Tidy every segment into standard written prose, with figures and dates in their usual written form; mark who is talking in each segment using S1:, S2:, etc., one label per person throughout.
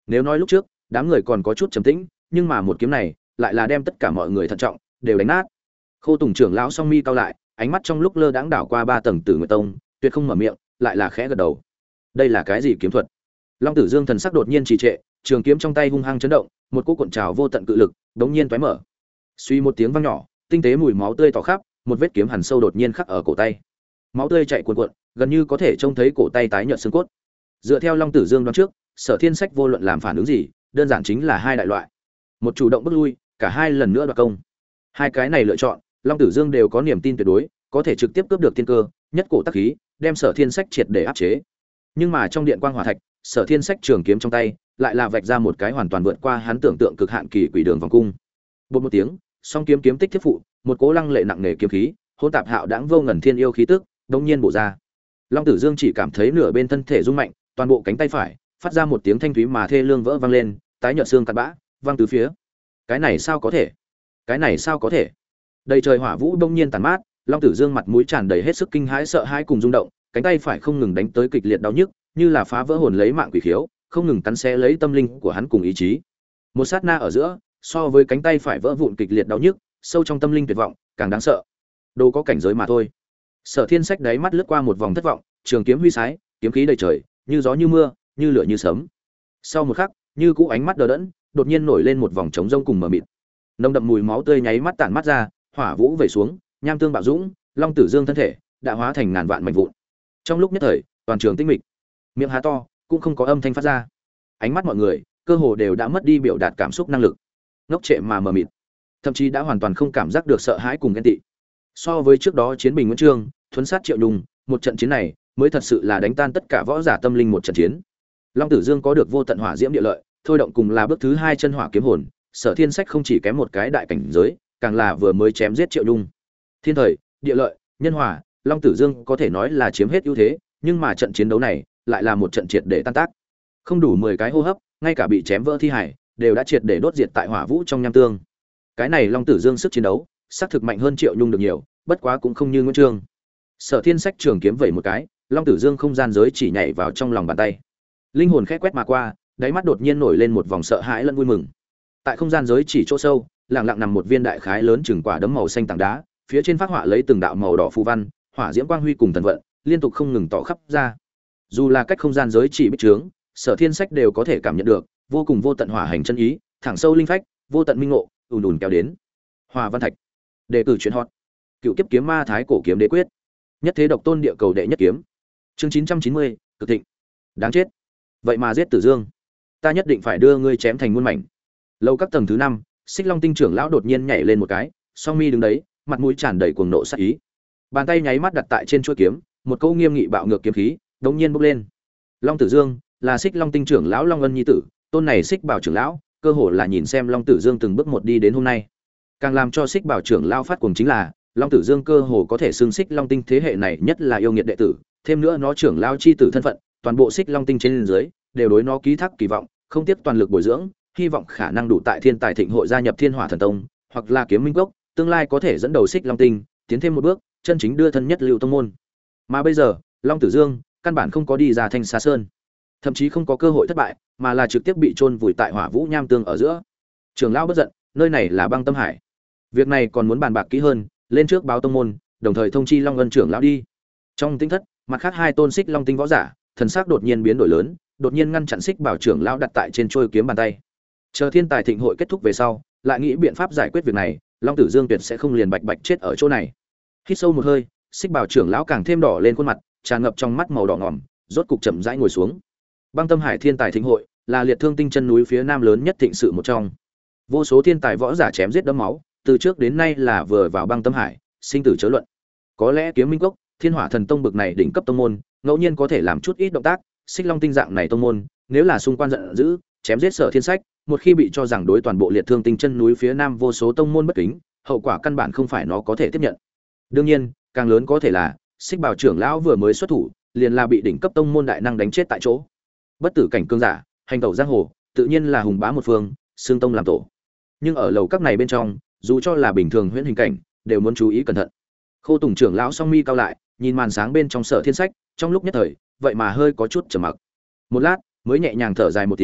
S1: Nếu nói lúc trước đám người còn có chút trầm tĩnh, nhưng mà một kiếm này lại là đem tất cả mọi người thận trọng đều đánh nát. Khô Tùng trưởng lão song mi cao lại, ánh mắt trong lúc lơ đãng đảo qua ba tầng Tử Nguyệt Tông, tuyệt không mở miệng, lại là khẽ gật đầu. Đây là cái gì kiếm thuật? Long Tử Dương thần sắc đột nhiên trì trệ, trường kiếm trong tay hung hăng chấn động, một cỗ cuộn trào vô tận cự lực đống nhiên tóe mở. Suy một tiếng vang nhỏ, tinh tế mùi máu tươi tỏ khắp, một vết kiếm hằn sâu đột nhiên khắc ở cổ tay. Máu tươi chảy cuồn cuộn, gần như có thể trông thấy cổ tay tái nhợt xương cốt. Dựa theo Long Tử Dương đoán trước, Sở Thiên Sách vô luận làm phản ứng gì, đơn giản chính là hai đại loại. Một chủ động bước lui, cả hai lần nữa đoạt công. Hai cái này lựa chọn, Long Tử Dương đều có niềm tin tuyệt đối, có thể trực tiếp cướp được thiên cơ, nhất cổ tác khí, đem Sở Thiên Sách triệt để áp chế. Nhưng mà trong điện quang hỏa thạch, Sở Thiên Sách trường kiếm trong tay, lại là vạch ra một cái hoàn toàn vượt qua hắn tưởng tượng cực hạn kỳ quỷ đường vòng cung. Bột một tiếng, song kiếm kiếm tích thiết phụ, một cố lăng lệ nặng nề kiếm khí, hỗn tạp hạo đãng vô ngần thiên yêu khí tức, đột nhiên bổ ra. Long Tử Dương chỉ cảm thấy nửa bên thân thể rung mạnh, toàn bộ cánh tay phải phát ra một tiếng thanh thúy mà thê lương vỡ vang lên, tái nhợt xương cắt bã, vang tứ phía. Cái này sao có thể? Cái này sao có thể? Đầy trời hỏa vũ bỗng nhiên tàn mát, Long Tử Dương mặt mũi tràn đầy hết sức kinh hãi sợ hãi cùng rung động, cánh tay phải không ngừng đánh tới kịch liệt đau nhức, như là phá vỡ hồn lấy mạng quỷ khiếu, không ngừng cắn xé lấy tâm linh của hắn cùng ý chí. Một sát na ở giữa, so với cánh tay phải vỡ vụn kịch liệt đau nhức, sâu trong tâm linh tuyệt vọng, càng đáng sợ. Đồ có cảnh giới mà thôi. Sở Thiên Sách đáy mắt lướt qua một vòng thất vọng, trường kiếm huy sái, kiếm khí đầy trời, như gió như mưa, như lửa như sấm. Sau một khắc, như cũ ánh mắt đờ đẫn, đột nhiên nổi lên một vòng trống rông cùng mờ mịt. Nồng đậm mùi máu tươi nháy mắt tản mắt ra, hỏa vũ về xuống, nham tương bạo dũng, Long Tử Dương thân thể đã hóa thành ngàn vạn mảnh vụn. Trong lúc nhất thời, toàn trường tĩnh mịch, miệng há to, cũng không có âm thanh phát ra. Ánh mắt mọi người cơ hồ đều đã mất đi biểu đạt cảm xúc năng lực, ngốc trệ mà mờ mịt, thậm chí đã hoàn toàn không cảm giác được sợ hãi cùng ghen tị. So với trước đó chiến bình Nguyễn Trương, thuấn sát Triệu Nhung, một trận chiến này mới thật sự là đánh tan tất cả võ giả tâm linh một trận chiến. Long Tử Dương có được vô tận hỏa diễm địa lợi, thôi động cùng là bước thứ hai chân hỏa kiếm hồn, Sở Thiên Sách không chỉ kém một cái đại cảnh giới, càng là vừa mới chém giết Triệu Nhung. Thiên thời, địa lợi, nhân hỏa, Long Tử Dương có thể nói là chiếm hết ưu thế, nhưng mà trận chiến đấu này lại là một trận triệt để tan tác. Không đủ 10 cái hô hấp, ngay cả bị chém vỡ thi hải đều đã triệt để đốt diệt tại hỏa vũ trong nham tương. Cái này Long Tử Dương sức chiến đấu, xác thực mạnh hơn Triệu Nhung được nhiều, bất quá cũng không như Nguyễn Trương. Sở Thiên Sách trường kiếm vẩy một cái, Long Tử Dương không gian giới chỉ nhảy vào trong lòng bàn tay. Linh hồn khẽ quét mà qua, đáy mắt đột nhiên nổi lên một vòng sợ hãi lẫn vui mừng. Tại không gian giới chỉ chỗ sâu, lặng lặng nằm một viên đại khái lớn chừng quả đấm màu xanh tảng đá, phía trên phác họa lấy từng đạo màu đỏ phù văn, hỏa diễm quang huy cùng thần vận, liên tục không ngừng tỏ khắp ra. Dù là cách không gian giới chỉ bích trướng, Sở Thiên Sách đều có thể cảm nhận được vô cùng vô tận hỏa hành chân ý, thẳng sâu linh phách, vô tận minh ngộ, ùn ùn kéo đến. Hỏa văn thạch, đề cử chuyện hot. Cựu kiếp kiếm ma thái cổ kiếm đế quyết, nhất thế độc tôn địa cầu đệ nhất kiếm. Chương 990, cực thịnh. Đáng chết. Vậy mà giết Tử Dương, ta nhất định phải đưa ngươi chém thành muôn mảnh. Lâu các tầng thứ 5, Xích Long Tinh trưởng lão đột nhiên nhảy lên một cái, song mi đứng đấy, mặt mũi tràn đầy cuồng nộ sát ý. Bàn tay nháy mắt đặt tại trên chuôi kiếm, một câu nghiêm nghị bạo ngược kiếm khí đống nhiên bốc lên. Long Tử Dương là Xích Long Tinh trưởng lão Long Ân nhi tử, tôn này Xích Bảo trưởng lão, cơ hồ là nhìn xem Long Tử Dương từng bước một đi đến hôm nay. Càng làm cho Xích Bảo trưởng lão phát cuồng chính là, Long Tử Dương cơ hồ có thể xưng Xích Long Tinh thế hệ này nhất là yêu nghiệt đệ tử, thêm nữa nó trưởng lão chi tử thân phận, toàn bộ Xích Long Tinh trên dưới đều đối nó ký thác kỳ vọng, không tiếp toàn lực bồi dưỡng, hy vọng khả năng đủ tại Thiên Tài Thịnh hội gia nhập Thiên Hỏa Thần Tông, hoặc là Kiếm Minh Cốc, tương lai có thể dẫn đầu Xích Long Tinh tiến thêm một bước, chân chính đưa thân nhất lưu tông môn. Mà bây giờ, Long Tử Dương căn bản không có đi ra Thanh Sa Sơn, thậm chí không có cơ hội thất bại, mà là trực tiếp bị chôn vùi tại hỏa vũ nham tương ở giữa. Trưởng lão bất giận, nơi này là Băng Tâm Hải, việc này còn muốn bàn bạc kỹ hơn, lên trước báo tông môn, đồng thời thông chi Long Ân trưởng lão đi. Trong tinh thất, mặt khác hai tôn Xích Long Tinh võ giả, thần sắc đột nhiên biến đổi lớn, đột nhiên ngăn chặn Xích Bảo trưởng lão đặt tại trên trôi kiếm bàn tay. Chờ Thiên Tài Thịnh hội kết thúc về sau, lại nghĩ biện pháp giải quyết việc này, Long Tử Dương tuyệt sẽ không liền bạch bạch chết ở chỗ này. Hít sâu một hơi, Xích Bảo trưởng lão càng thêm đỏ lên khuôn mặt, tràn ngập trong mắt màu đỏ ngòm, rốt cục chậm rãi ngồi xuống. Băng Tâm Hải Thiên Tài Thịnh hội là liệt thương tinh chân núi phía nam lớn nhất thịnh sự một trong. Vô số thiên tài võ giả chém giết đẫm máu, từ trước đến nay là vừa vào Băng Tâm Hải, sinh tử chớ luận. Có lẽ Kiếm Minh Cốc, Thiên Hỏa Thần Tông bực này đỉnh cấp tông môn, ngẫu nhiên có thể làm chút ít động tác, Xích Long Tinh dạng này tông môn, nếu là xung quanh giận dữ, chém giết Sở Thiên Sách, một khi bị cho rằng đối toàn bộ liệt thương tinh chân núi phía nam vô số tông môn bất kính, hậu quả căn bản không phải nó có thể tiếp nhận. Đương nhiên, càng lớn có thể là Xích Bảo trưởng lão vừa mới xuất thủ, liền là bị đỉnh cấp tông môn đại năng đánh chết tại chỗ. Bất tử cảnh cương giả, hành tẩu giang hồ, tự nhiên là hùng bá một phương, xương tông làm tổ. Nhưng ở lầu các này bên trong, dù cho là bình thường huyễn hình cảnh, đều muốn chú ý cẩn thận. Khô Tùng trưởng lão song mi cao lại, nhìn màn sáng bên trong Sở Thiên Sách, trong lúc nhất thời, vậy mà hơi có chút trầm mặc. Một lát, mới nhẹ nhàng thở dài một tiếng,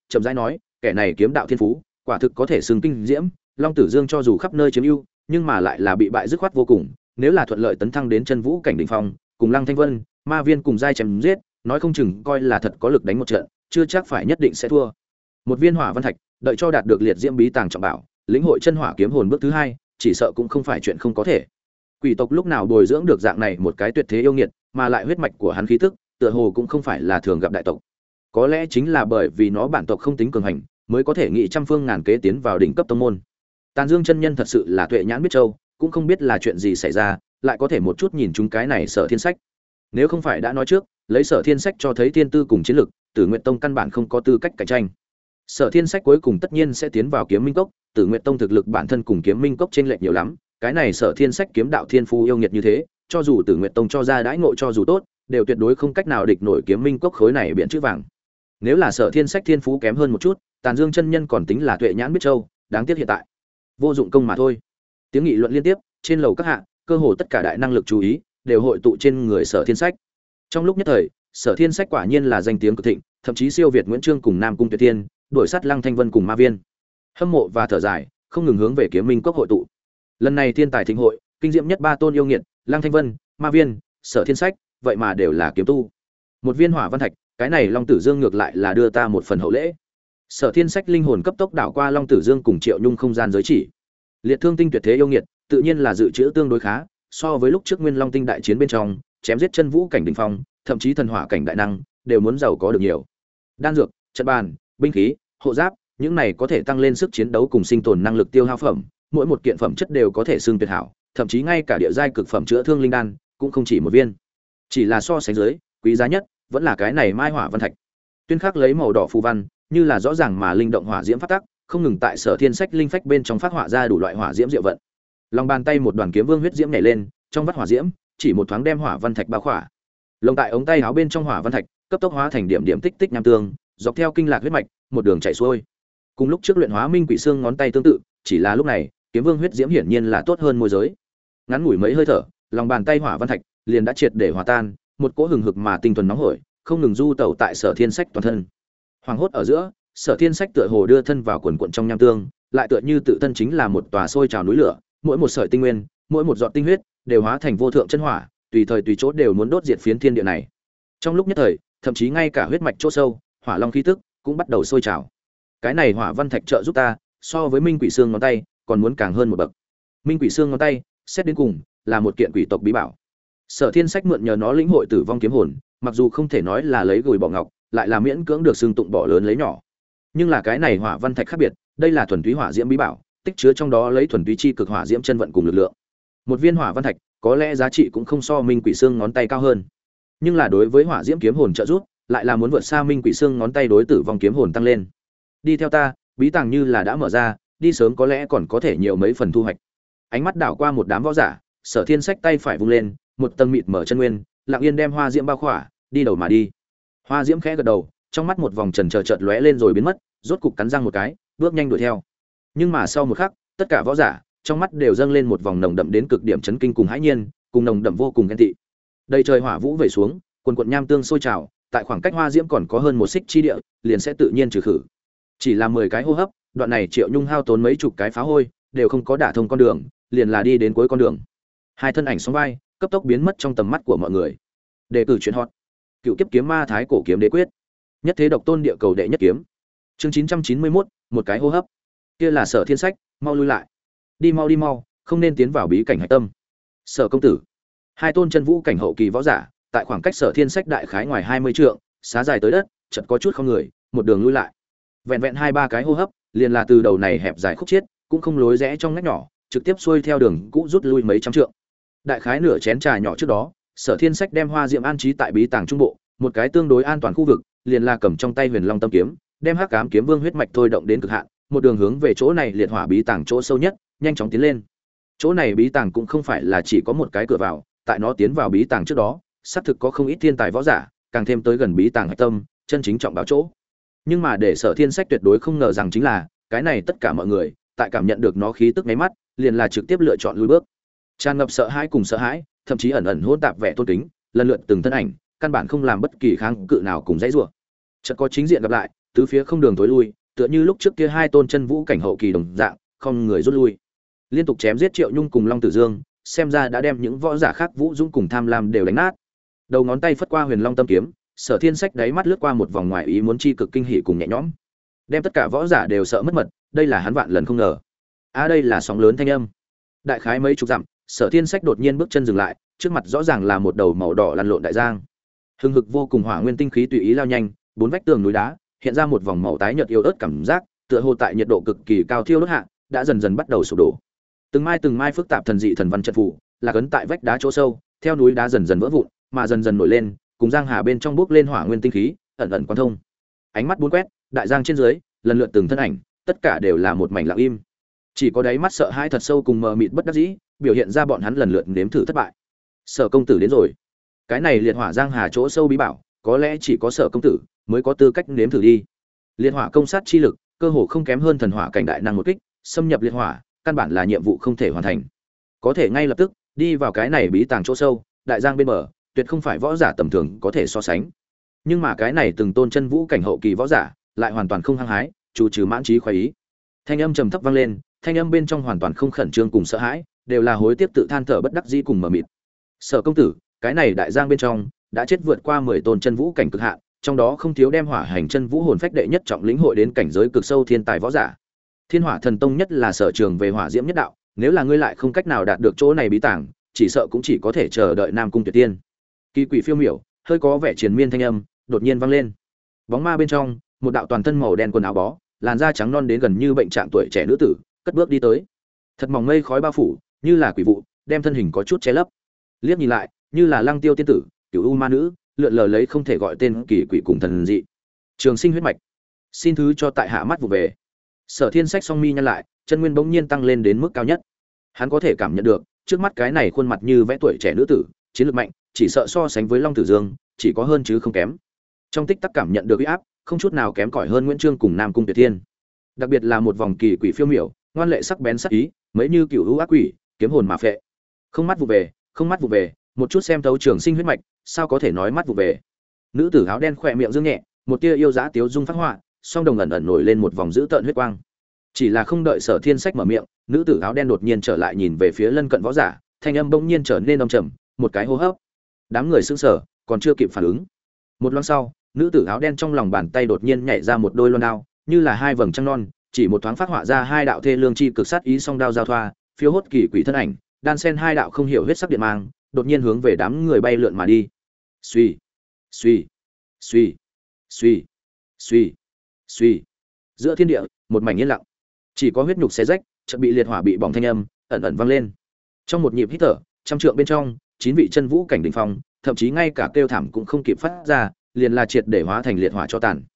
S1: chậm rãi nói, kẻ này kiếm đạo thiên phú, quả thực có thể xưng kinh diễm, Long Tử Dương cho dù khắp nơi chiếm ưu, nhưng mà lại là bị bại dứt khoát vô cùng, nếu là thuận lợi tấn thăng đến chân vũ cảnh đỉnh phong, cùng Lăng Thanh Vân, Ma Viên cùng giai chém giết, nói không chừng coi là thật có lực đánh một trận, chưa chắc phải nhất định sẽ thua. Một viên hỏa văn thạch, đợi cho đạt được liệt diễm bí tàng trọng bảo, lĩnh hội chân hỏa kiếm hồn bước thứ hai, chỉ sợ cũng không phải chuyện không có thể. Quỷ tộc lúc nào bồi dưỡng được dạng này một cái tuyệt thế yêu nghiệt, mà lại huyết mạch của hắn khí tức, tựa hồ cũng không phải là thường gặp đại tộc. Có lẽ chính là bởi vì nó bản tộc không tính cường hành, mới có thể nghị trăm phương ngàn kế tiến vào đỉnh cấp tông môn. Tàn Dương chân nhân thật sự là tuệ nhãn biết châu, cũng không biết là chuyện gì xảy ra, lại có thể một chút nhìn chúng cái này Sở Thiên Sách. Nếu không phải đã nói trước, lấy Sở Thiên Sách cho thấy thiên tư cùng chiến lực, Tử Nguyệt Tông căn bản không có tư cách cạnh tranh. Sở Thiên Sách cuối cùng tất nhiên sẽ tiến vào Kiếm Minh Cốc, Tử Nguyệt Tông thực lực bản thân cùng Kiếm Minh Cốc chênh lệch nhiều lắm, cái này Sở Thiên Sách kiếm đạo thiên phú yêu nghiệt như thế, cho dù Tử Nguyệt Tông cho ra đãi ngộ cho dù tốt, đều tuyệt đối không cách nào địch nổi Kiếm Minh Cốc khối này biển chữ vàng. Nếu là Sở Thiên Sách thiên phú kém hơn một chút, Tàn Dương chân nhân còn tính là tuệ nhãn biết châu, đáng tiếc hiện tại vô dụng công mà thôi. Tiếng nghị luận liên tiếp, trên lầu các hạ, cơ hồ tất cả đại năng lực chú ý đều hội tụ trên người Sở Thiên Sách. Trong lúc nhất thời, Sở Thiên Sách quả nhiên là danh tiếng cực thịnh, thậm chí siêu việt Nguyễn Trương cùng Nam Cung Tuyệt Tiên, đuổi sát Lăng Thanh Vân cùng Ma Viên. Hâm mộ và thở dài, không ngừng hướng về Kiếm Minh Cốc hội tụ. Lần này thiên tài thịnh hội, kinh diệm nhất ba tôn yêu nghiệt, Lăng Thanh Vân, Ma Viên, Sở Thiên Sách, vậy mà đều là kiếm tu. Một viên hỏa văn thạch, cái này Long Tử Dương ngược lại là đưa ta một phần hậu lễ. Sở Thiên Sách linh hồn cấp tốc đảo qua Long Tử Dương cùng Triệu Nhung không gian giới chỉ. Liệt thương tinh tuyệt thế yêu nghiệt, tự nhiên là dự trữ tương đối khá, so với lúc trước Nguyên Long tinh đại chiến bên trong, chém giết chân vũ cảnh đỉnh phong, thậm chí thần hỏa cảnh đại năng, đều muốn giàu có được nhiều. Đan dược, trận bàn, binh khí, hộ giáp, những này có thể tăng lên sức chiến đấu cùng sinh tồn năng lực tiêu hao phẩm, mỗi một kiện phẩm chất đều có thể xưng tuyệt hảo, thậm chí ngay cả địa giai cực phẩm chữa thương linh đan cũng không chỉ một viên. Chỉ là so sánh dưới, quý giá nhất vẫn là cái này Mai Hỏa Văn Thạch. Tuyên khắc lấy màu đỏ phù văn, như là rõ ràng mà linh động hỏa diễm phát tắc, không ngừng tại Sở Thiên Sách linh phách bên trong phát họa ra đủ loại hỏa diễm diệu vận. Lòng bàn tay một đoàn kiếm vương huyết diễm nhảy lên, trong vắt hỏa diễm, chỉ một thoáng đem hỏa văn thạch bao khỏa. Lồng tại ống tay áo bên trong hỏa văn thạch, cấp tốc hóa thành điểm điểm tích tích nham tương, dọc theo kinh lạc huyết mạch, một đường chảy xuôi. Cùng lúc trước luyện hóa minh quỷ xương ngón tay tương tự, chỉ là lúc này, kiếm vương huyết diễm hiển nhiên là tốt hơn môi giới. Ngắn ngủi mấy hơi thở, lòng bàn tay hỏa văn thạch liền đã triệt để hòa tan, một cỗ hừng hực mà tinh thuần nóng hổi, không ngừng du tẩu tại Sở Thiên Sách toàn thân. Hoàng hốt ở giữa, Sở Thiên Sách tựa hồ đưa thân vào quần quần trong nham tương, lại tựa như tự thân chính là một tòa sôi trào núi lửa, mỗi một sợi tinh nguyên, mỗi một giọt tinh huyết đều hóa thành vô thượng chân hỏa, tùy thời tùy chỗ đều muốn đốt diệt phiến thiên địa này. Trong lúc nhất thời, thậm chí ngay cả huyết mạch chỗ sâu, hỏa long khí tức cũng bắt đầu sôi trào. Cái này hỏa văn thạch trợ giúp ta, so với minh quỷ xương ngón tay, còn muốn càng hơn một bậc. Minh quỷ xương ngón tay, xét đến cùng, là một kiện quỷ tộc bí bảo. Sở Thiên Sách mượn nhờ nó lĩnh hội tử vong kiếm hồn, mặc dù không thể nói là lấy gùi bỏ ngọc, lại là miễn cưỡng được xương tụng bỏ lớn lấy nhỏ. Nhưng là cái này hỏa văn thạch khác biệt, đây là thuần túy hỏa diễm bí bảo, tích chứa trong đó lấy thuần túy chi cực hỏa diễm chân vận cùng lực lượng. Một viên hỏa văn thạch, có lẽ giá trị cũng không so minh quỷ xương ngón tay cao hơn, nhưng là đối với hỏa diễm kiếm hồn trợ giúp, lại là muốn vượt xa minh quỷ xương ngón tay đối tử vong kiếm hồn tăng lên. Đi theo ta, bí tàng như là đã mở ra, đi sớm có lẽ còn có thể nhiều mấy phần thu hoạch. Ánh mắt đảo qua một đám võ giả, Sở Thiên Sách tay phải vung lên, một tầng mịt mở chân nguyên, lặng yên đem hoa diễm bao khỏa, đi đầu mà đi. Hoa diễm khẽ gật đầu, trong mắt một vòng trần chờ chợt lóe lên rồi biến mất, rốt cục cắn răng một cái, bước nhanh đuổi theo. Nhưng mà sau một khắc, tất cả võ giả trong mắt đều dâng lên một vòng nồng đậm đến cực điểm chấn kinh cùng hãi nhiên, cùng nồng đậm vô cùng ghen tị. Đầy trời hỏa vũ về xuống, quần quần nham tương sôi trào, tại khoảng cách hoa diễm còn có hơn một xích chi địa, liền sẽ tự nhiên trừ khử. Chỉ là 10 cái hô hấp, đoạn này Triệu Nhung hao tốn mấy chục cái phá hôi, đều không có đả thông con đường, liền là đi đến cuối con đường. Hai thân ảnh sóng vai, cấp tốc biến mất trong tầm mắt của mọi người. Đề cử chuyện hot. Cựu kiếp kiếm ma thái cổ kiếm đế quyết. Nhất thế độc tôn địa cầu đệ nhất kiếm. Chương 991, một cái hô hấp. Kia là Sở Thiên Sách, mau lui lại. Đi mau, không nên tiến vào bí cảnh hạch tâm. Sở công tử. Hai tôn chân vũ cảnh hậu kỳ võ giả, tại khoảng cách Sở Thiên Sách đại khái ngoài 20 trượng, xá dài tới đất, chợt có chút không người, một đường lui lại. Vẹn vẹn 2-3 cái hô hấp, liền là từ đầu này hẹp dài khúc chiết, cũng không lối rẽ trong ngách nhỏ, trực tiếp xuôi theo đường cũ rút lui mấy trăm trượng. Đại khái nửa chén trà nhỏ trước đó, Sở Thiên Sách đem hoa diệm an trí tại bí tàng trung bộ, một cái tương đối an toàn khu vực, liền là cầm trong tay Huyền Long Tâm kiếm, đem Hắc Ám Kiếm Vương huyết mạch thôi động đến cực hạn, một đường hướng về chỗ này liệt hỏa bí tàng chỗ sâu nhất, nhanh chóng tiến lên. Chỗ này bí tàng cũng không phải là chỉ có một cái cửa vào, tại nó tiến vào bí tàng trước đó, xác thực có không ít thiên tài võ giả, càng thêm tới gần bí tàng hạch tâm, chân chính trọng báo chỗ. Nhưng mà để Sở Thiên Sách tuyệt đối không ngờ rằng chính là, cái này tất cả mọi người, tại cảm nhận được nó khí tức nháy mắt, liền là trực tiếp lựa chọn lùi bước. Tràn ngập sợ hãi cùng sợ hãi, thậm chí ẩn ẩn hỗn tạp vẻ tôn kính, lần lượt từng thân ảnh, căn bản không làm bất kỳ kháng cự nào cùng dãy rủa. Chợt có chính diện gặp lại, tứ phía không đường tối lui, tựa như lúc trước kia hai tôn chân vũ cảnh hậu kỳ đồng dạng, không người rút lui. Liên tục chém giết Triệu Nhung cùng Long Tử Dương, xem ra đã đem những võ giả khác Vũ Dũng cùng Tham Lam đều đánh nát. Đầu ngón tay phất qua Huyền Long Tâm kiếm, Sở Thiên Sách đáy mắt lướt qua một vòng ngoài ý muốn chi cực kinh hỉ cùng nhẹ nhõm. Đem tất cả võ giả đều sợ mất mật, đây là hắn vạn lần không ngờ. Đây là sóng lớn thanh âm. Đại khái mấy chục dặm, Sở Thiên Sách đột nhiên bước chân dừng lại, trước mặt rõ ràng là một đầu màu đỏ lăn lộn đại giang. Hưng hực vô cùng hỏa nguyên tinh khí tùy ý lao nhanh, bốn vách tường núi đá hiện ra một vòng màu tái nhợt yếu ớt cảm giác, tựa hồ tại nhiệt độ cực kỳ cao thiêu đốt hạ, đã dần dần bắt đầu sụp đổ. Từng mai phức tạp thần dị thần văn trận phù, là cấn tại vách đá chỗ sâu, theo núi đá dần dần vỡ vụn, mà dần dần nổi lên, cùng giang hà bên trong bốc lên hỏa nguyên tinh khí, ẩn ẩn quan thông. Ánh mắt bốn quét, đại giang trên dưới, lần lượt từng thân ảnh, tất cả đều là một mảnh lặng im. Chỉ có đáy mắt sợ hãi thật sâu cùng mờ mịt bất đắc dĩ, biểu hiện ra bọn hắn lần lượt nếm thử thất bại. Sở công tử đến rồi. Cái này liệt hỏa giang hà chỗ sâu bí bảo, có lẽ chỉ có Sở công tử mới có tư cách nếm thử đi. Liệt hỏa công sát chi lực, cơ hồ không kém hơn thần hỏa cảnh đại năng một kích, xâm nhập liệt hỏa, căn bản là nhiệm vụ không thể hoàn thành. Có thể ngay lập tức đi vào cái này bí tàng chỗ sâu, đại giang bên bờ, tuyệt không phải võ giả tầm thường có thể so sánh. Nhưng mà cái này từng tôn chân vũ cảnh hậu kỳ võ giả, lại hoàn toàn không hăng hái, chủ trừ mãn trí khoái ý. Thanh âm trầm thấp vang lên, thanh âm bên trong hoàn toàn không khẩn trương cùng sợ hãi, đều là hối tiếc tự than thở bất đắc dĩ cùng mờ mịt. Sở công tử, cái này đại giang bên trong đã chết vượt qua 10 tôn chân vũ cảnh cực hạn, trong đó không thiếu đem hỏa hành chân vũ hồn phách đệ nhất trọng lĩnh hội đến cảnh giới cực sâu thiên tài võ giả. Thiên Hỏa Thần Tông nhất là sở trường về hỏa diễm nhất đạo, nếu là ngươi lại không cách nào đạt được chỗ này bí tàng, chỉ sợ cũng chỉ có thể chờ đợi Nam Cung Tuyệt Tiên. Kỳ quỷ phiêu miểu, hơi có vẻ triền miên thanh âm, đột nhiên vang lên. Bóng ma bên trong, một đạo toàn thân màu đen quần áo bó, làn da trắng non đến gần như bệnh trạng tuổi trẻ nữ tử, cất bước đi tới. Thật mỏng mây khói bao phủ, như là quỷ vụ, đem thân hình có chút che lấp. Liếc nhìn lại, như là Lăng Tiêu tiên tử, Cửu U ma nữ, lượn lờ lấy không thể gọi tên kỳ quỷ cùng thần dị. Trường sinh huyết mạch, xin thứ cho tại hạ mắt vụ về. Sở Thiên Sách song mi nhăn lại, chân nguyên bỗng nhiên tăng lên đến mức cao nhất. Hắn có thể cảm nhận được, trước mắt cái này khuôn mặt như vẽ tuổi trẻ nữ tử, chiến lược mạnh, chỉ sợ so sánh với Long Tử Dương, chỉ có hơn chứ không kém. Trong tích tắc cảm nhận được uy áp, không chút nào kém cỏi hơn Nguyễn Trương cùng Nam Cung Tuyệt Thiên. Đặc biệt là một vòng kỳ quỷ phiêu miểu, ngoan lệ sắc bén sắc ý, mấy như cựu hữu ác quỷ, kiếm hồn mà phệ. Không mắt vụ về, không mắt vụ về, một chút xem thấu trường sinh huyết mạch, sao có thể nói mắt vụ về. Nữ tử áo đen khỏe miệng dương nhẹ, một tia yêu dã tiếu dung phát họa, song đồng ẩn ẩn nổi lên một vòng dữ tợn huyết quang. Chỉ là không đợi Sở Thiên Sách mở miệng, nữ tử áo đen đột nhiên trở lại nhìn về phía lân cận võ giả, thanh âm bỗng nhiên trở nên âm trầm, một cái hô hấp. Đám người sững sờ, còn chưa kịp phản ứng. Một loáng sau, nữ tử áo đen trong lòng bàn tay đột nhiên nhảy ra một đôi loan đao, như là hai vầng trăng non, chỉ một thoáng phát họa ra hai đạo thê lương chi cực sát ý song đao giao thoa, phiêu hốt kỳ quỷ thân ảnh, đan xen hai đạo không hiểu huyết sắc điện mang, đột nhiên hướng về đám người bay lượn mà đi. Suy, suy, suy, suy, suy, suy. Giữa thiên địa, một mảnh yên lặng. Chỉ có huyết nhục xé rách, chợt bị liệt hỏa bị bỏng thanh âm ẩn ẩn vang lên. Trong một nhịp hít thở, trăm trượng bên trong, 9 vị chân vũ cảnh đỉnh phong, thậm chí ngay cả kêu thảm cũng không kịp phát ra, liền là triệt để hóa thành liệt hỏa cho tàn.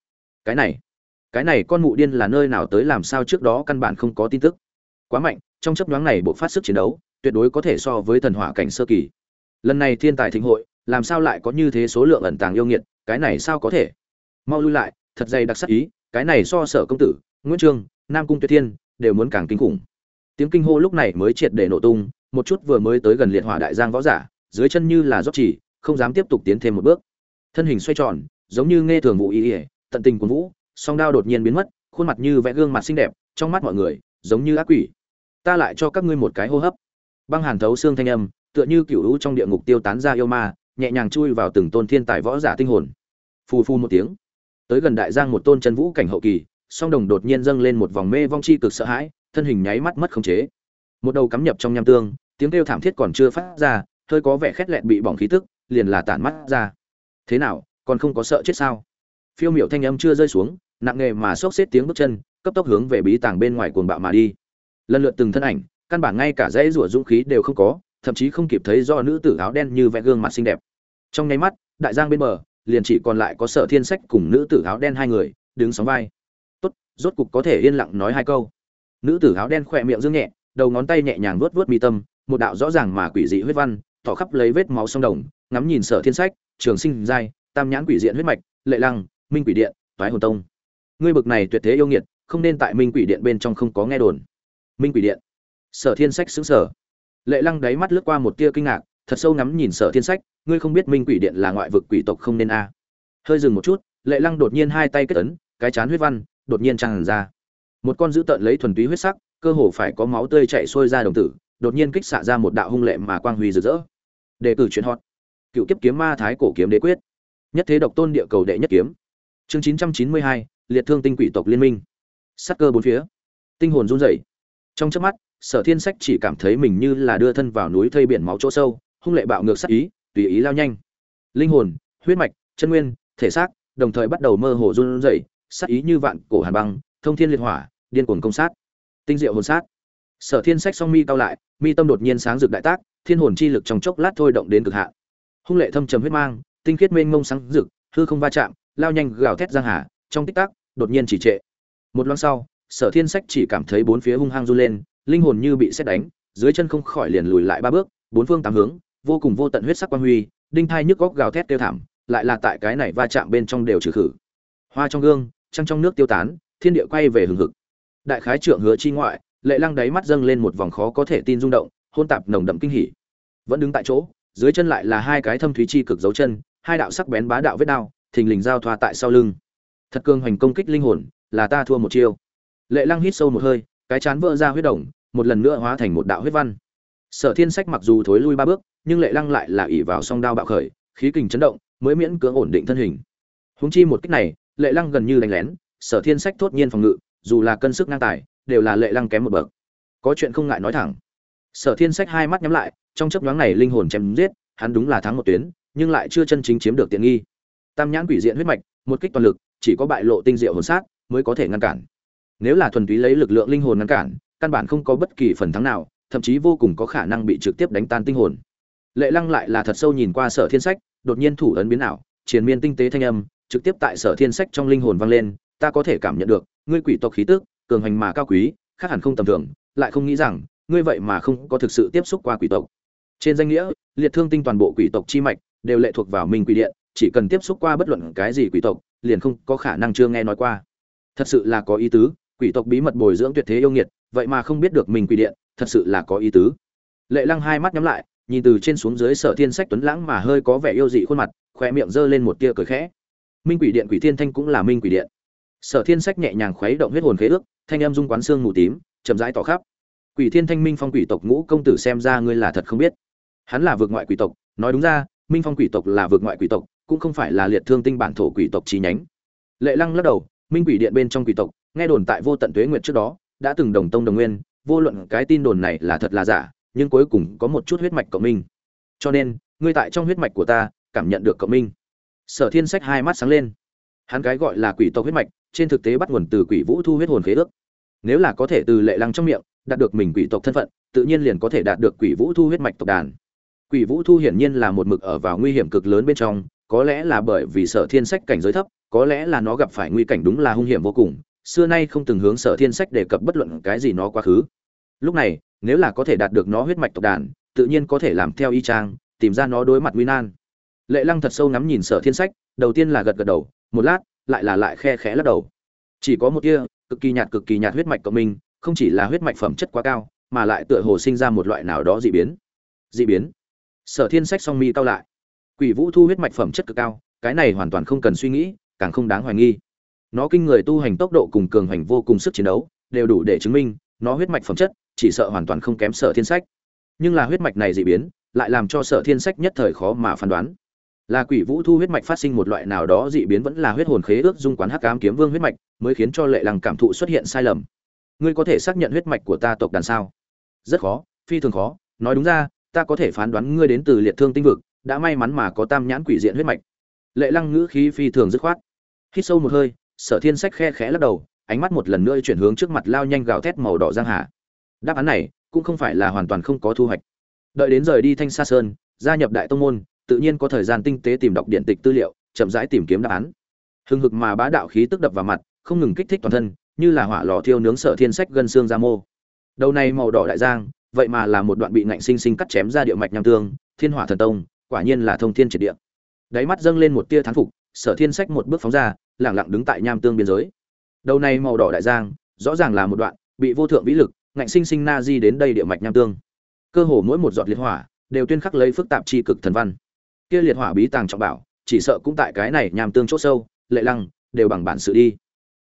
S1: Cái này con mụ điên là nơi nào tới, làm sao trước đó căn bản không có tin tức. Quá mạnh, trong chớp nhoáng này bộ phát sức chiến đấu, tuyệt đối có thể so với thần hỏa cảnh sơ kỳ. Lần này thiên tài thịnh hội, làm sao lại có như thế số lượng ẩn tàng yêu nghiệt, cái này sao có thể? Mau lui lại, thật dày đặc sắc ý, cái này so Sở công tử, Nguyễn Trương, Nam Cung Tuyệt Thiên đều muốn càng kinh khủng. Tiếng kinh hô lúc này mới triệt để nổ tung, một chút vừa mới tới gần liệt hỏa đại giang võ giả, dưới chân như là rót chỉ, không dám tiếp tục tiến thêm một bước. Thân hình xoay tròn, giống như nghe thường vụ y, tận tình cuốn vũ, song đao đột nhiên biến mất, khuôn mặt như vẽ gương mặt xinh đẹp, trong mắt mọi người, giống như ác quỷ. Ta lại cho các ngươi một cái hô hấp. Băng hàn thấu xương thanh âm, tựa như cửu u trong địa ngục tiêu tán ra yêu ma, nhẹ nhàng chui vào từng tôn thiên tài võ giả tinh hồn. Phù phù một tiếng, tới gần đại giang một tôn chân vũ cảnh hậu kỳ, song đồng đột nhiên dâng lên một vòng mê vong chi cực sợ hãi, thân hình nháy mắt mất khống chế. Một đầu cắm nhập trong nham tương, tiếng kêu thảm thiết còn chưa phát ra, hơi có vẻ khét lẹt bị bỏng khí tức, liền là tản mắt ra. Thế nào, còn không có sợ chết sao? Phiêu miểu thanh âm chưa rơi xuống, nặng nề mà xốc xếp tiếng bước chân, cấp tốc hướng về bí tàng bên ngoài cuồng bạo mà đi. Lần lượt từng thân ảnh, căn bản ngay cả dãy rủa dũng khí đều không có, thậm chí không kịp thấy do nữ tử áo đen như vẽ gương mặt xinh đẹp. Trong nháy mắt, đại giang bên bờ, liền chỉ còn lại có Sở Thiên Sách cùng nữ tử áo đen hai người, đứng sóng vai. Tốt, rốt cục có thể yên lặng nói hai câu. Nữ tử áo đen khỏe miệng dương nhẹ, đầu ngón tay nhẹ nhàng vuốt vuốt mi tâm, một đạo rõ ràng mà quỷ dị huyết văn, tỏ khắp lấy vết máu sông đồng, ngắm nhìn Sở Thiên Sách, Trường Sinh giai, Tam nhãn quỷ diện huyết mạch, Lệ Lăng, Minh Quỷ Điện, Toái Hồn Tông. Ngươi bực này tuyệt thế yêu nghiệt, không nên tại Minh Quỷ Điện bên trong không có nghe đồn. Minh Quỷ Điện. Sở Thiên Sách sững sờ. Lệ Lăng đáy mắt lướt qua một tia kinh ngạc, thật sâu ngắm nhìn Sở Thiên Sách, ngươi không biết Minh Quỷ Điện là ngoại vực quỷ tộc không nên a? Hơi dừng một chút, Lệ Lăng đột nhiên hai tay kết ấn, cái chán huyết văn đột nhiên tràn ra. Một con dữ tợn lấy thuần túy huyết sắc, cơ hồ phải có máu tươi chảy xuôi ra đồng tử, đột nhiên kích xạ ra một đạo hung lệ mà quang huy rực rỡ. Đề cử chuyện hot. Cựu kiếp kiếm ma thái cổ kiếm đế quyết. Nhất thế độc tôn địa cầu đệ nhất kiếm. Chương 992, liệt thương tinh quỷ tộc liên minh. Sát cơ bốn phía, tinh hồn run rẩy. Trong chớp mắt, Sở Thiên Sách chỉ cảm thấy mình như là đưa thân vào núi thây biển máu chỗ sâu, hung lệ bạo ngược sát ý, tùy ý lao nhanh. Linh hồn, huyết mạch, chân nguyên, thể xác, đồng thời bắt đầu mơ hồ run rẩy, sát ý như vạn cổ hàn băng, thông thiên liệt hỏa, điên cuồng công sát. Tinh diệu hồn sát. Sở Thiên Sách song mi cau lại, mi tâm đột nhiên sáng rực đại tác, thiên hồn chi lực trong chốc lát thôi động đến cực hạn. Hung lệ thâm trầm huyết mang, tinh khiết mênh mông sáng rực, hư không va chạm, lao nhanh gào thét giang hà, trong tích tắc, đột nhiên chỉ trệ. Một loáng sau, Sở Thiên Sách chỉ cảm thấy bốn phía hung hăng run lên, linh hồn như bị sét đánh, dưới chân không khỏi liền lùi lại ba bước, bốn phương tám hướng, vô cùng vô tận huyết sắc quang huy, đinh thai nhức góc gào thét kêu thảm, lại là tại cái này va chạm bên trong đều trừ khử. Hoa trong gương, trăng trong nước tiêu tán, thiên địa quay về hừng hực. Đại khái trưởng Hứa Chi ngoại, Lệ Lăng đáy mắt dâng lên một vòng khó có thể tin rung động, hôn tạp nồng đậm kinh hỉ. Vẫn đứng tại chỗ, dưới chân lại là hai cái thâm thúy chi cực dấu chân, hai đạo sắc bén bá đạo vết đao, thình lình giao thoa tại sau lưng. Thật cương hoành công kích linh hồn, là ta thua một chiêu. Lệ Lăng hít sâu một hơi, cái chán vỡ ra huyết đồng, một lần nữa hóa thành một đạo huyết văn. Sở Thiên Sách mặc dù thối lui ba bước, nhưng Lệ Lăng lại là ỷ vào song đao bạo khởi, khí kình chấn động, mới miễn cưỡng ổn định thân hình. Huống chi một kích này, Lệ Lăng gần như đánh lén, Sở Thiên Sách thốt nhiên phòng ngự, dù là cân sức ngang tài, đều là Lệ Lăng kém một bậc. Có chuyện không ngại nói thẳng. Sở Thiên Sách hai mắt nhắm lại, trong chớp nhoáng này linh hồn chém giết, hắn đúng là thắng một tuyến, nhưng lại chưa chân chính chiếm được tiện nghi. Tam nhãn quỷ diện huyết mạch, một kích toàn lực, chỉ có bại lộ tinh diệu hồn sát mới có thể ngăn cản. Nếu là thuần túy lấy lực lượng linh hồn ngăn cản, căn bản không có bất kỳ phần thắng nào, thậm chí vô cùng có khả năng bị trực tiếp đánh tan tinh hồn. Lệ Lăng lại là thật sâu nhìn qua Sở Thiên Sách, đột nhiên thủ ấn biến ảo, triền miên tinh tế thanh âm, trực tiếp tại Sở Thiên Sách trong linh hồn vang lên, ta có thể cảm nhận được, ngươi quỷ tộc khí tức, cường hành mà cao quý, khác hẳn không tầm thường, lại không nghĩ rằng, ngươi vậy mà không có thực sự tiếp xúc qua quỷ tộc. Trên danh nghĩa, liệt thương tinh toàn bộ quỷ tộc chi mạch đều lệ thuộc vào Minh Quỷ Điện, chỉ cần tiếp xúc qua bất luận cái gì quỷ tộc, liền không có khả năng chưa nghe nói qua. Thật sự là có ý tứ, quỷ tộc bí mật bồi dưỡng tuyệt thế yêu nghiệt, vậy mà không biết được Minh Quỷ Điện, thật sự là có ý tứ. Lệ Lăng hai mắt nhắm lại, nhìn từ trên xuống dưới Sở Thiên Sách tuấn lãng mà hơi có vẻ yêu dị khuôn mặt, khóe miệng giơ lên một tia cười khẽ. Minh Quỷ Điện Quỷ Thiên Thanh cũng là Minh Quỷ Điện. Sở Thiên Sách nhẹ nhàng khuấy động huyết hồn khế ước, thanh âm dung quán xương mù tím, chậm rãi tỏ khắp. Quỷ Thiên Thanh Minh Phong quỷ tộc Ngũ công tử xem ra ngươi là thật không biết. Hắn là vượt ngoại quỷ tộc, nói đúng ra, Minh Phong quỷ tộc là vượt ngoại quỷ tộc, cũng không phải là liệt thương tinh bản thổ quỷ tộc chi nhánh. Lệ Lăng lắc đầu, Minh Quỷ Điện bên trong quỷ tộc, nghe đồn tại vô tận tuế nguyệt trước đó, đã từng đồng tông đồng nguyên, vô luận cái tin đồn này là thật là giả, nhưng cuối cùng có một chút huyết mạch cộng minh. Cho nên, ngươi tại trong huyết mạch của ta, cảm nhận được cộng minh. Sở Thiên Sách hai mắt sáng lên. Hắn cái gọi là quỷ tộc huyết mạch, trên thực tế bắt nguồn từ Quỷ Vũ Thu huyết hồn khế ước. Nếu là có thể từ Lệ Lăng trong miệng đạt được mình quỷ tộc thân phận, tự nhiên liền có thể đạt được Quỷ Vũ Thu huyết mạch tộc đàn. Quỷ Vũ Thu hiển nhiên là một mực ở vào nguy hiểm cực lớn bên trong, có lẽ là bởi vì Sở Thiên Sách cảnh giới thấp, có lẽ là nó gặp phải nguy cảnh đúng là hung hiểm vô cùng, xưa nay không từng hướng Sở Thiên Sách đề cập bất luận cái gì nó quá khứ. Lúc này, nếu là có thể đạt được nó huyết mạch tộc đàn, tự nhiên có thể làm theo y chang, tìm ra nó đối mặt nguy nan. Lệ Lăng thật sâu ngắm nhìn Sở Thiên Sách, đầu tiên là gật gật đầu, một lát, lại khe khẽ lắc đầu. Chỉ có một tia, cực kỳ nhạt huyết mạch của mình, không chỉ là huyết mạch phẩm chất quá cao, mà lại tựa hồ sinh ra một loại nào đó dị biến. Dị biến? Sở Thiên Sách song mi cau lại. Quỷ Vũ Thu huyết mạch phẩm chất cực cao, cái này hoàn toàn không cần suy nghĩ, càng không đáng hoài nghi. Nó kinh người tu hành tốc độ cùng cường hành vô cùng sức chiến đấu, đều đủ để chứng minh, nó huyết mạch phẩm chất chỉ sợ hoàn toàn không kém Sở Thiên Sách. Nhưng là huyết mạch này dị biến, lại làm cho Sở Thiên Sách nhất thời khó mà phán đoán. Là Quỷ Vũ Thu huyết mạch phát sinh một loại nào đó dị biến, vẫn là huyết hồn khế ước dung quán Hắc Ám Kiếm Vương huyết mạch, mới khiến cho Lệ Lăng cảm thụ xuất hiện sai lầm. Ngươi có thể xác nhận huyết mạch của ta tộc đàn sao? Rất khó, phi thường khó, nói đúng ra, ta có thể phán đoán ngươi đến từ liệt thương tinh vực, đã may mắn mà có tam nhãn quỷ diện huyết mạch. Lệ Lăng ngữ khí phi thường dứt khoát. Hít sâu một hơi, Sở Thiên Sách khe khẽ lắc đầu, ánh mắt một lần nữa chuyển hướng trước mặt lao nhanh gào thét màu đỏ giang hà. Đáp án này cũng không phải là hoàn toàn không có thu hoạch. Đợi đến rời đi Thanh Sa Sơn, gia nhập Đại Tông môn, tự nhiên có thời gian tinh tế tìm đọc điện tịch tư liệu, chậm rãi tìm kiếm đáp án. Hưng hực mà bá đạo khí tức đập vào mặt, không ngừng kích thích toàn thân, như là hỏa lò thiêu nướng Sở Thiên Sách gân xương ra mô. Đầu này màu đỏ đại giang, vậy mà là một đoạn bị ngạnh sinh sinh cắt chém ra địa mạch nham tương, Thiên Hỏa Thần Tông, quả nhiên là thông thiên triệt địa. Đáy mắt dâng lên một tia thán phục, Sở Thiên Sách một bước phóng ra, lẳng lặng đứng tại nham tương biên giới. Đầu này màu đỏ đại giang, rõ ràng là một đoạn bị vô thượng vĩ lực ngạnh sinh sinh na di đến đây địa mạch nham tương. Cơ hồ mỗi một giọt liệt hỏa đều tuyên khắc lấy phức tạp chi cực thần văn. Kia liệt hỏa bí tàng trọng bảo, chỉ sợ cũng tại cái này nham tương chỗ sâu, Lệ Lăng đều bằng bản sự đi.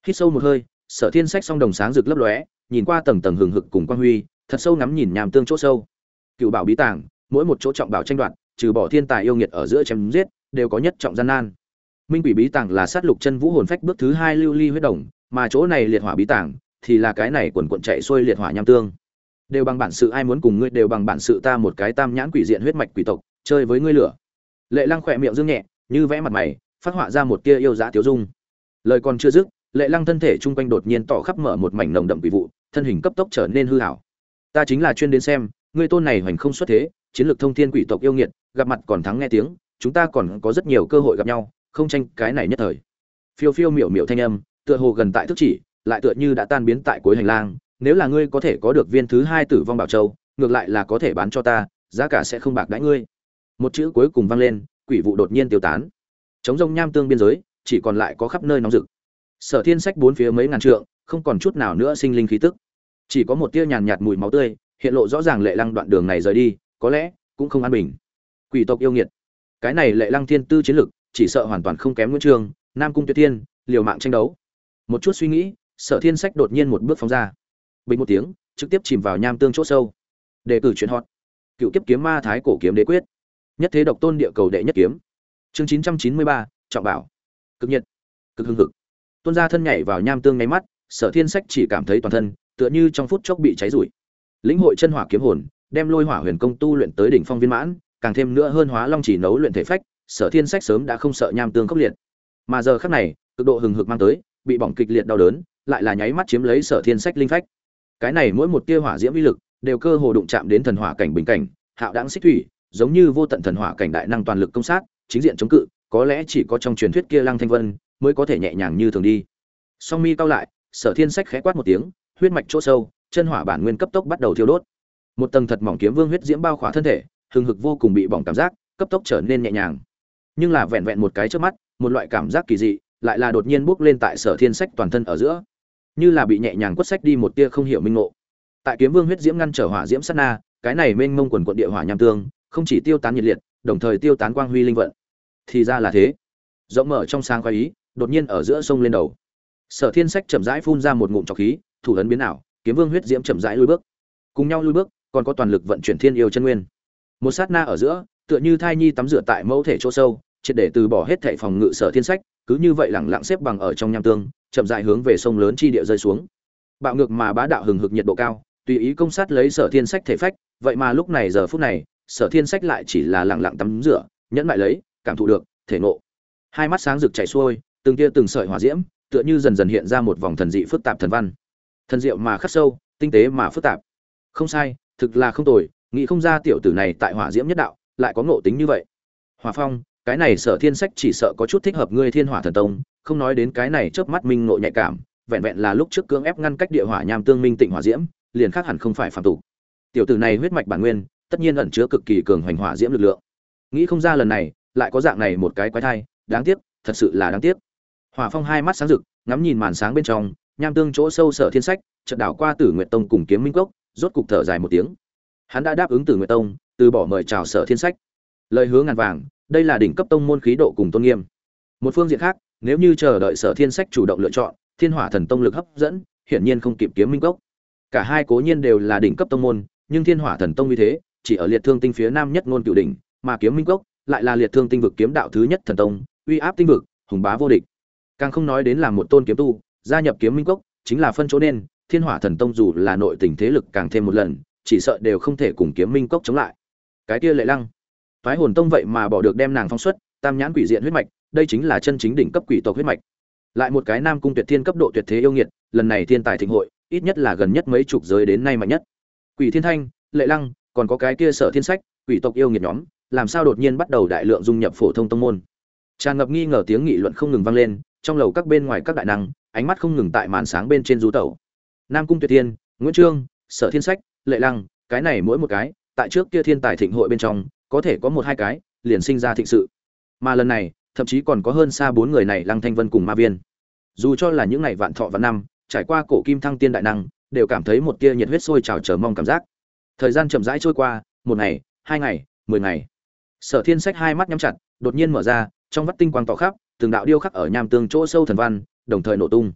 S1: Hít sâu một hơi, Sở Thiên Sách song đồng sáng rực lấp lóe, nhìn qua tầng tầng hừng hực cùng quang huy, thật sâu ngắm nhìn nham tương chỗ sâu. Cựu bảo bí tàng, mỗi một chỗ trọng bảo tranh đoạt, trừ bỏ thiên tài yêu nghiệt ở giữa chém giết, đều có nhất trọng gian nan. Minh quỷ bí tàng là sát lục chân vũ hồn phách bước thứ 2 lưu ly huyết đồng, mà chỗ này liệt hỏa bí tàng thì là cái này quần quần chạy xuôi liệt hỏa nham tương. Đều bằng bản sự, ai muốn cùng ngươi đều bằng bản sự, ta một cái tam nhãn quỷ diện huyết mạch quỷ tộc, chơi với ngươi lửa. Lệ Lăng khỏe miệng dương nhẹ, như vẽ mặt mày, phát họa ra một tia yêu dã tiêu dung. Lời còn chưa dứt, Lệ Lăng thân thể trung quanh đột nhiên tỏ khắp mở một mảnh nồng đậm quỷ vụ, thân hình cấp tốc trở nên hư ảo. Ta chính là chuyên đến xem, ngươi tôn này hoành không xuất thế, chiến lược thông thiên quỷ tộc yêu nghiệt, gặp mặt còn thắng nghe tiếng, chúng ta còn có rất nhiều cơ hội gặp nhau, không tranh cái này nhất thời. Phiêu phiêu miểu miểu thanh âm, tựa hồ gần tại thức chỉ, lại tựa như đã tan biến tại cuối hành lang, nếu là ngươi có thể có được viên thứ 2 Tử vong bảo châu, ngược lại là có thể bán cho ta, giá cả sẽ không bạc đãi ngươi. Một chữ cuối cùng vang lên, quỷ vụ đột nhiên tiêu tán. Trống rông nham tương biên giới, chỉ còn lại có khắp nơi nóng rực. Sở Thiên Sách bốn phía mấy ngàn trượng, không còn chút nào nữa sinh linh khí tức, chỉ có một tia nhàn nhạt mùi máu tươi, hiện lộ rõ ràng Lệ Lăng đoạn đường này rời đi, có lẽ cũng không an bình. Quỷ tộc yêu nghiệt, cái này Lệ Lăng thiên tư chiến lực, chỉ sợ hoàn toàn không kém Nguyễn Trường, Nam Cung Tuyệt Thiên, liều mạng tranh đấu. Một chút suy nghĩ, Sở Thiên Sách đột nhiên một bước phóng ra, bình một tiếng, trực tiếp chìm vào nham tương chỗ sâu. Đề cử chuyện hot. Cựu kiếp kiếm ma thái cổ kiếm đế quyết. Nhất thế độc tôn địa cầu đệ nhất kiếm. Chương 993, trọng bảo. Cực nhiệt, cực hưng hực. Tuôn ra thân nhảy vào nham tương ngay mắt, Sở Thiên Sách chỉ cảm thấy toàn thân tựa như trong phút chốc bị cháy rủi. Lĩnh hội chân hỏa kiếm hồn, đem Lôi Hỏa Huyền Công tu luyện tới đỉnh phong viên mãn, càng thêm nữa hơn Hóa Long chỉ nấu luyện thể phách, Sở Thiên Sách sớm đã không sợ nham tương khốc liệt. Mà giờ khắc này, cực độ hừng hực mang tới, bị bỏng kịch liệt đau đớn, lại là nháy mắt chiếm lấy Sở Thiên Sách linh phách. Cái này mỗi một tia hỏa diễm uy lực, đều cơ hồ đụng chạm đến thần hỏa cảnh bình cảnh, hạo đãng xích thủy, giống như vô tận thần hỏa cảnh đại năng toàn lực công sát, chính diện chống cự, có lẽ chỉ có trong truyền thuyết kia Lăng Thanh Vân mới có thể nhẹ nhàng như thường đi. Song mi cao lại, Sở Thiên Sách khẽ quát một tiếng, huyết mạch chỗ sâu, chân hỏa bản nguyên cấp tốc bắt đầu thiêu đốt. Một tầng thật mỏng kiếm vương huyết diễm bao khỏa thân thể, hừng hực vô cùng bị bỏng cảm giác, cấp tốc trở nên nhẹ nhàng. Nhưng là vẹn vẹn một cái chớp mắt, một loại cảm giác kỳ dị, lại là đột nhiên bốc lên tại Sở Thiên Sách toàn thân ở giữa, như là bị nhẹ nhàng quất sách đi một tia không hiểu minh ngộ. Tại kiếm vương huyết diễm ngăn trở hỏa diễm sát na, cái này mênh mông quần quần địa hỏa nham tương, không chỉ tiêu tán nhiệt liệt, đồng thời tiêu tán quang huy linh vận. Thì ra là thế. Rộng mở trong sáng khoái ý, đột nhiên ở giữa sông lên đầu. Sở Thiên Sách chậm rãi phun ra một ngụm trọc khí, thủ ấn biến ảo, kiếm vương huyết diễm chậm rãi lùi bước. Cùng nhau lùi bước, còn có toàn lực vận chuyển thiên yêu chân nguyên. Một sát na ở giữa, tựa như thai nhi tắm rửa tại mẫu thể chỗ sâu, triệt để từ bỏ hết thảy phòng ngự Sở Thiên Sách, cứ như vậy lẳng lặng xếp bằng ở trong nham tương, chậm rãi hướng về sông lớn chi địa rơi xuống. Bạo ngược mà bá đạo hừng hực nhiệt độ cao, tùy ý công sát lấy Sở Thiên Sách thể phách, vậy mà lúc này giờ phút này, Sở Thiên Sách lại chỉ là lẳng lặng tắm rửa, nhẫn lại lấy, cảm thụ được thể ngộ. Hai mắt sáng rực chảy xuôi, từng tia từng sợi hỏa diễm, tựa như dần dần hiện ra một vòng thần dị phức tạp thần văn. Thần diệu mà khắc sâu, tinh tế mà phức tạp. Không sai, thực là không tồi, nghĩ không ra tiểu tử này tại hỏa diễm nhất đạo, lại có ngộ tính như vậy. Hỏa Phong, cái này Sở Thiên Sách chỉ sợ có chút thích hợp ngươi Thiên Hỏa Thần Tông, không nói đến cái này chớp mắt minh ngộ nhạy cảm, vẹn vẹn là lúc trước cưỡng ép ngăn cách địa hỏa nham tương minh tịnh hỏa diễm, liền khác hẳn không phải phàm tục. Tiểu tử này huyết mạch bản nguyên, tất nhiên ẩn chứa cực kỳ cường hoành hỏa diễm lực lượng. Nghĩ không ra lần này, lại có dạng này một cái quái thai, đáng tiếc, thật sự là đáng tiếc. Hỏa Phong hai mắt sáng rực, ngắm nhìn màn sáng bên trong, nham tương chỗ sâu Sở Thiên Sách, chợt đảo qua Tử Nguyệt Tông cùng Kiếm Minh Cốc, rốt cục thở dài một tiếng. Hắn đã đáp ứng Tử Nguyệt Tông, từ bỏ mời chào Sở Thiên Sách. Lời hứa ngàn vàng, đây là đỉnh cấp tông môn khí độ cùng tôn nghiêm. Một phương diện khác, nếu như chờ đợi Sở Thiên Sách chủ động lựa chọn, Thiên Hỏa Thần Tông lực hấp dẫn, hiển nhiên không kịp Kiếm Minh Cốc. Cả hai cố nhiên đều là đỉnh cấp tông môn, nhưng Thiên Hỏa Thần Tông như thế, chỉ ở liệt thương tinh phía nam nhất ngôn cửu đỉnh, mà Kiếm Minh Cốc lại là liệt thương tinh vực kiếm đạo thứ nhất thần tông, uy áp tinh vực, hùng bá vô địch. Càng không nói đến là một tôn kiếm tu, gia nhập Kiếm Minh Cốc, chính là phân chỗ nên, Thiên Hỏa Thần Tông dù là nội tình thế lực càng thêm một lần, chỉ sợ đều không thể cùng Kiếm Minh Cốc chống lại. Cái kia Lệ Lăng, Toái Hồn Tông vậy mà bỏ được đem nàng phong xuất, tam nhãn quỷ diện huyết mạch, đây chính là chân chính đỉnh cấp quỷ tộc huyết mạch. Lại một cái Nam Cung Tuyệt Thiên cấp độ tuyệt thế yêu nghiệt, lần này thiên tài thịnh hội, ít nhất là gần nhất mấy chục giới đến nay mạnh nhất. Quỷ Thiên Thanh, Lệ Lăng, còn có cái kia Sở Thiên Sách, quỷ tộc yêu nghiệt nhóm, làm sao đột nhiên bắt đầu đại lượng dung nhập phổ thông tông môn. Tràn ngập nghi ngờ tiếng nghị luận không ngừng vang lên, trong lầu các bên ngoài các đại năng, ánh mắt không ngừng tại màn sáng bên trên du tẩu. Nam Cung Tuyệt Thiên, Nguyễn Trương, Sở Thiên Sách, Lệ Lăng, cái này mỗi một cái, tại trước kia thiên tài thịnh hội bên trong, có thể có một hai cái, liền sinh ra thịnh sự. Mà lần này, thậm chí còn có hơn xa bốn người này, Lăng Thanh Vân cùng Ma Viên. Dù cho là những ngày vạn thọ vạn năm, trải qua cổ kim thăng tiên đại năng, đều cảm thấy một tia nhiệt huyết sôi trào chờ mong cảm giác. Thời gian chậm rãi trôi qua, một ngày, hai ngày, 10 ngày. Sở Thiên Sách hai mắt nhắm chặt, đột nhiên mở ra, trong vắt tinh quang tỏ khắp, từng đạo điêu khắc ở nham tương chỗ sâu thần văn, đồng thời nổ tung.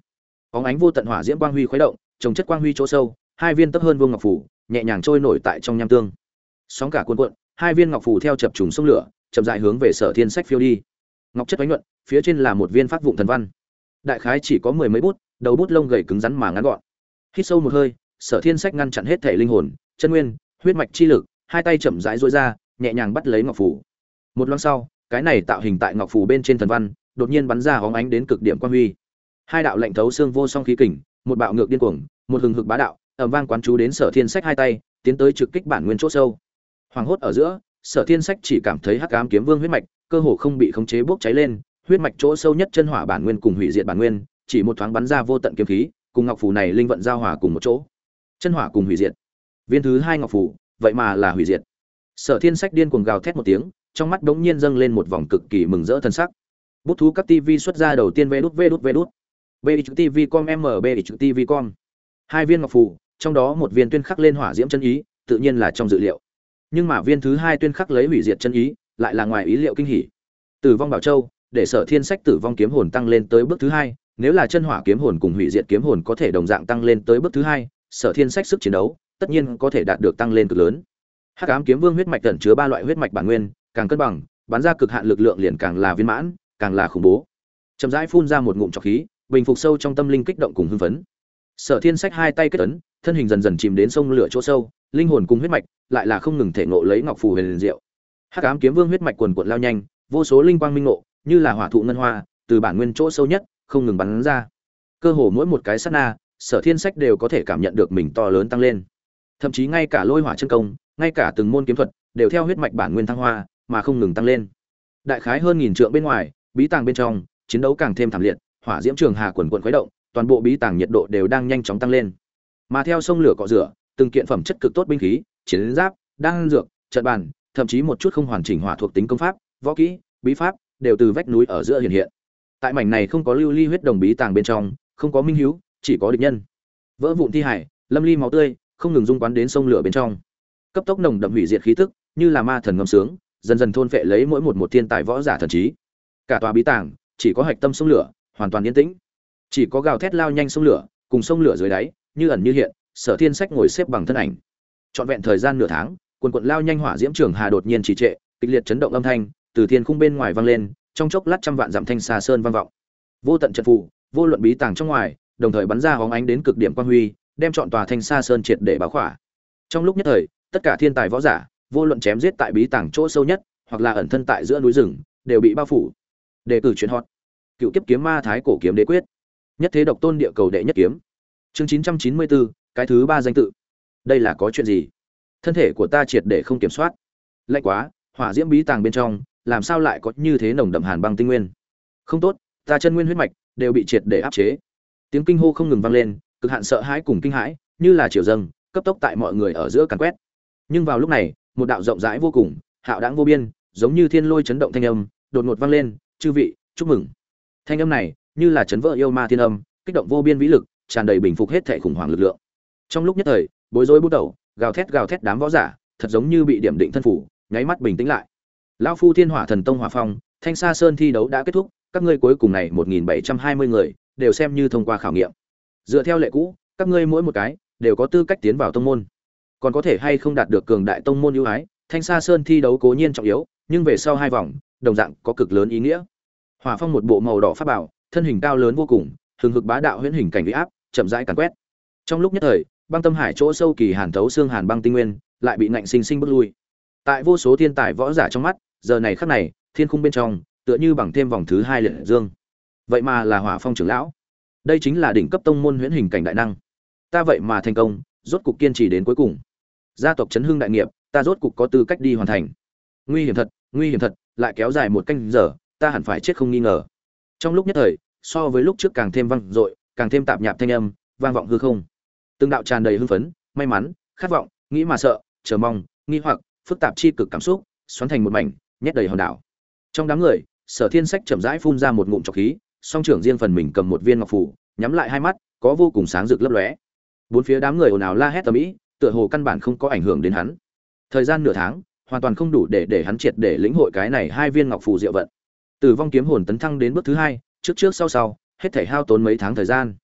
S1: Bóng ánh vô tận hỏa diễm quang huy khuấy động, trồng chất quang huy chỗ sâu, hai viên tấp hơn vương ngọc phủ, nhẹ nhàng trôi nổi tại trong nham tương. Sóng cả cuồn cuộn, hai viên ngọc phủ theo chập trùng sông lửa, chậm rãi hướng về Sở Thiên Sách phiêu đi. Ngọc chất ánh nhuận, phía trên là một viên phát vụn thần văn. Đại khái chỉ có mười mấy bút, đầu bút lông gầy cứng rắn mà ngắn gọn. Hít sâu một hơi, Sở Thiên Sách ngăn chặn hết thể linh hồn, chân nguyên, huyết mạch chi lực, hai tay chậm rãi duỗi ra, nhẹ nhàng bắt lấy ngọc phủ. Một loáng sau, cái này tạo hình tại ngọc phủ bên trên thần văn, đột nhiên bắn ra hóng ánh đến cực điểm quang huy. Hai đạo lệnh thấu xương vô song khí kình, một bạo ngược điên cuồng, một hừng hực bá đạo, ầm vang quán chú đến Sở Thiên Sách hai tay, tiến tới trực kích bản nguyên chỗ sâu. Hoàng hốt ở giữa, Sở Thiên Sách chỉ cảm thấy hắc ám kiếm vương huyết mạch, cơ hồ không bị khống chế bốc cháy lên, huyết mạch chỗ sâu nhất chân hỏa bản nguyên cùng hủy diệt bản nguyên, chỉ một thoáng bắn ra vô tận kiếm khí, cùng ngọc phù này linh vận giao hòa cùng một chỗ. Chân hỏa cùng hủy diệt. Viên thứ hai ngọc phù, vậy mà là hủy diệt. Sở Thiên Sách điên cuồng gào thét một tiếng, trong mắt bỗng nhiên dâng lên một vòng cực kỳ mừng rỡ thần sắc. Bút thú cấp TV xuất ra đầu tiên vé đút. BXTV.com MBXTV.com. Hai viên ngọc phù, trong đó một viên tuyên khắc lên hỏa diễm chân ý, tự nhiên là trong dự liệu. Nhưng mà viên thứ hai tuyên khắc lấy hủy diệt chân ý, lại là ngoài ý liệu kinh hỉ. Tử vong bảo châu, để Sở Thiên Sách tử vong kiếm hồn tăng lên tới bước thứ hai, nếu là chân hỏa kiếm hồn cùng hủy diệt kiếm hồn có thể đồng dạng tăng lên tới bước thứ hai, Sở Thiên Sách sức chiến đấu tất nhiên có thể đạt được tăng lên cực lớn. Hắc ám kiếm vương huyết mạch ẩn chứa ba loại huyết mạch bản nguyên, càng cân bằng, bắn ra cực hạn lực lượng liền càng là viên mãn, càng là khủng bố. Chậm rãi phun ra một ngụm trọc khí, bình phục sâu trong tâm linh kích động cùng hưng phấn. Sở Thiên Sách hai tay kết ấn, thân hình dần dần chìm đến sông lửa chỗ sâu, linh hồn cùng huyết mạch lại là không ngừng thể ngộ lấy ngọc phù huyền diệu. Hắc ám kiếm vương huyết mạch quần quật lao nhanh, vô số linh quang minh ngộ, như là hỏa thụ ngân hoa, từ bản nguyên chỗ sâu nhất không ngừng bắn ra. Cơ hồ mỗi một cái sát na, Sở Thiên Sách đều có thể cảm nhận được mình to lớn tăng lên. Thậm chí ngay cả lôi hỏa chân công, ngay cả từng môn kiếm thuật đều theo huyết mạch bản nguyên thăng hoa mà không ngừng tăng lên. Đại khái hơn nghìn trượng bên ngoài, bí tàng bên trong, chiến đấu càng thêm thảm liệt, hỏa diễm trường hà quần quần khuấy động, toàn bộ bí tàng nhiệt độ đều đang nhanh chóng tăng lên. Mà theo sông lửa cọ rửa, từng kiện phẩm chất cực tốt binh khí, chiến giáp, đan dược, trận bàn, thậm chí một chút không hoàn chỉnh hỏa thuộc tính công pháp, võ kỹ, bí pháp đều từ vách núi ở giữa hiện hiện. Tại mảnh này không có lưu ly huyết đồng bí tàng bên trong, không có minh hiếu, chỉ có địch nhân. Vỡ vụn thi hải, lâm ly máu tươi, không ngừng dung quán đến sông lửa bên trong. Cấp tốc nồng đậm hủy diệt khí tức, như là ma thần ngâm sướng, dần dần thôn phệ lấy mỗi một thiên tài võ giả thần trí. Cả tòa bí tàng chỉ có hạch tâm sông lửa, hoàn toàn yên tĩnh. Chỉ có gào thét lao nhanh sông lửa, cùng sông lửa dưới đáy, như ẩn như hiện, Sở Thiên Sách ngồi xếp bằng thân ảnh. Trọn vẹn thời gian nửa tháng, quần quần lao nhanh hỏa diễm trường hà đột nhiên trì trệ, kịch liệt chấn động âm thanh từ thiên khung bên ngoài vang lên, trong chốc lát trăm vạn dặm thanh xa sơn vang vọng. Vô tận trận phù, vô luận bí tàng trong ngoài, đồng thời bắn ra hóng ánh đến cực điểm quang huy, đem trọn tòa thanh xa sơn triệt để báo khỏa. Trong lúc nhất thời, tất cả thiên tài võ giả, vô luận chém giết tại bí tàng chỗ sâu nhất, hoặc là ẩn thân tại giữa núi rừng, đều bị bao phủ. Đề cử chuyện hot. Cựu kiếp kiếm ma thái cổ kiếm đế quyết. Nhất thế độc tôn địa cầu đệ nhất kiếm. Chương 994, cái thứ ba danh tự. Đây là có chuyện gì? Thân thể của ta triệt để không kiểm soát. Lạnh quá, hỏa diễm bí tàng bên trong, làm sao lại có như thế nồng đậm hàn băng tinh nguyên? Không tốt, ta chân nguyên huyết mạch đều bị triệt để áp chế. Tiếng kinh hô không ngừng vang lên, cực hạn sợ hãi cùng kinh hãi, như là triều dâng, cấp tốc tại mọi người ở giữa càn quét. Nhưng vào lúc này, một đạo rộng rãi vô cùng, hạo đãng vô biên, giống như thiên lôi chấn động thanh âm, đột ngột vang lên, "Chư vị, chúc mừng." Thanh âm này, như là chấn vỡ yêu ma thiên âm, kích động vô biên vĩ lực, tràn đầy bình phục hết thảy khủng hoảng lực lượng. Trong lúc nhất thời, bối rối bút đầu, gào thét đám võ giả, thật giống như bị điểm định thân phủ, nháy mắt bình tĩnh lại. Lão phu Thiên Hỏa Thần Tông Hỏa Phong, Thanh Sa Sơn thi đấu đã kết thúc, các ngươi cuối cùng này 1720 người đều xem như thông qua khảo nghiệm. Dựa theo lệ cũ, các ngươi mỗi một cái đều có tư cách tiến vào tông môn. Còn có thể hay không đạt được cường đại tông môn ưu ái, Thanh Sa Sơn thi đấu cố nhiên trọng yếu, nhưng về sau hai vòng, đồng dạng có cực lớn ý nghĩa. Hỏa Phong một bộ màu đỏ pháp bảo, thân hình cao lớn vô cùng, hừng hực bá đạo huyễn hình cảnh uy áp, chậm rãi càn quét. Trong lúc nhất thời, băng tâm hải chỗ sâu kỳ hàn thấu xương hàn băng tinh nguyên, lại bị ngạnh sinh sinh bức lui. Tại vô số thiên tài võ giả trong mắt, giờ này khắc này, thiên khung bên trong, tựa như bằng thêm vòng thứ hai liệt dương. Vậy mà là Hỏa Phong trưởng lão. Đây chính là đỉnh cấp tông môn huyễn hình cảnh đại năng. Ta vậy mà thành công, rốt cục kiên trì đến cuối cùng. Gia tộc chấn hưng đại nghiệp, ta rốt cục có tư cách đi hoàn thành. Nguy hiểm thật, lại kéo dài một canh giờ, ta hẳn phải chết không nghi ngờ. Trong lúc nhất thời, so với lúc trước càng thêm vang dội, càng thêm tạp nhạp thanh âm, vang vọng hư không. Từng đạo tràn đầy hưng phấn, may mắn, khát vọng, nghĩ mà sợ, chờ mong, nghi hoặc, phức tạp chi cực cảm xúc, xoắn thành một mảnh, nhét đầy hòn đảo. Trong đám người, Sở Thiên Sách chậm rãi phun ra một ngụm trọc khí, song trưởng riêng phần mình cầm một viên ngọc phù, nhắm lại hai mắt, có vô cùng sáng rực lấp lóe. Bốn phía đám người ồn ào la hét ầm ĩ, tựa hồ căn bản không có ảnh hưởng đến hắn. Thời gian nửa tháng, hoàn toàn không đủ để hắn triệt để lĩnh hội cái này hai viên ngọc phù diệu vận. Tử vong kiếm hồn tấn thăng đến bước thứ hai, trước sau, hết thảy hao tốn mấy tháng thời gian.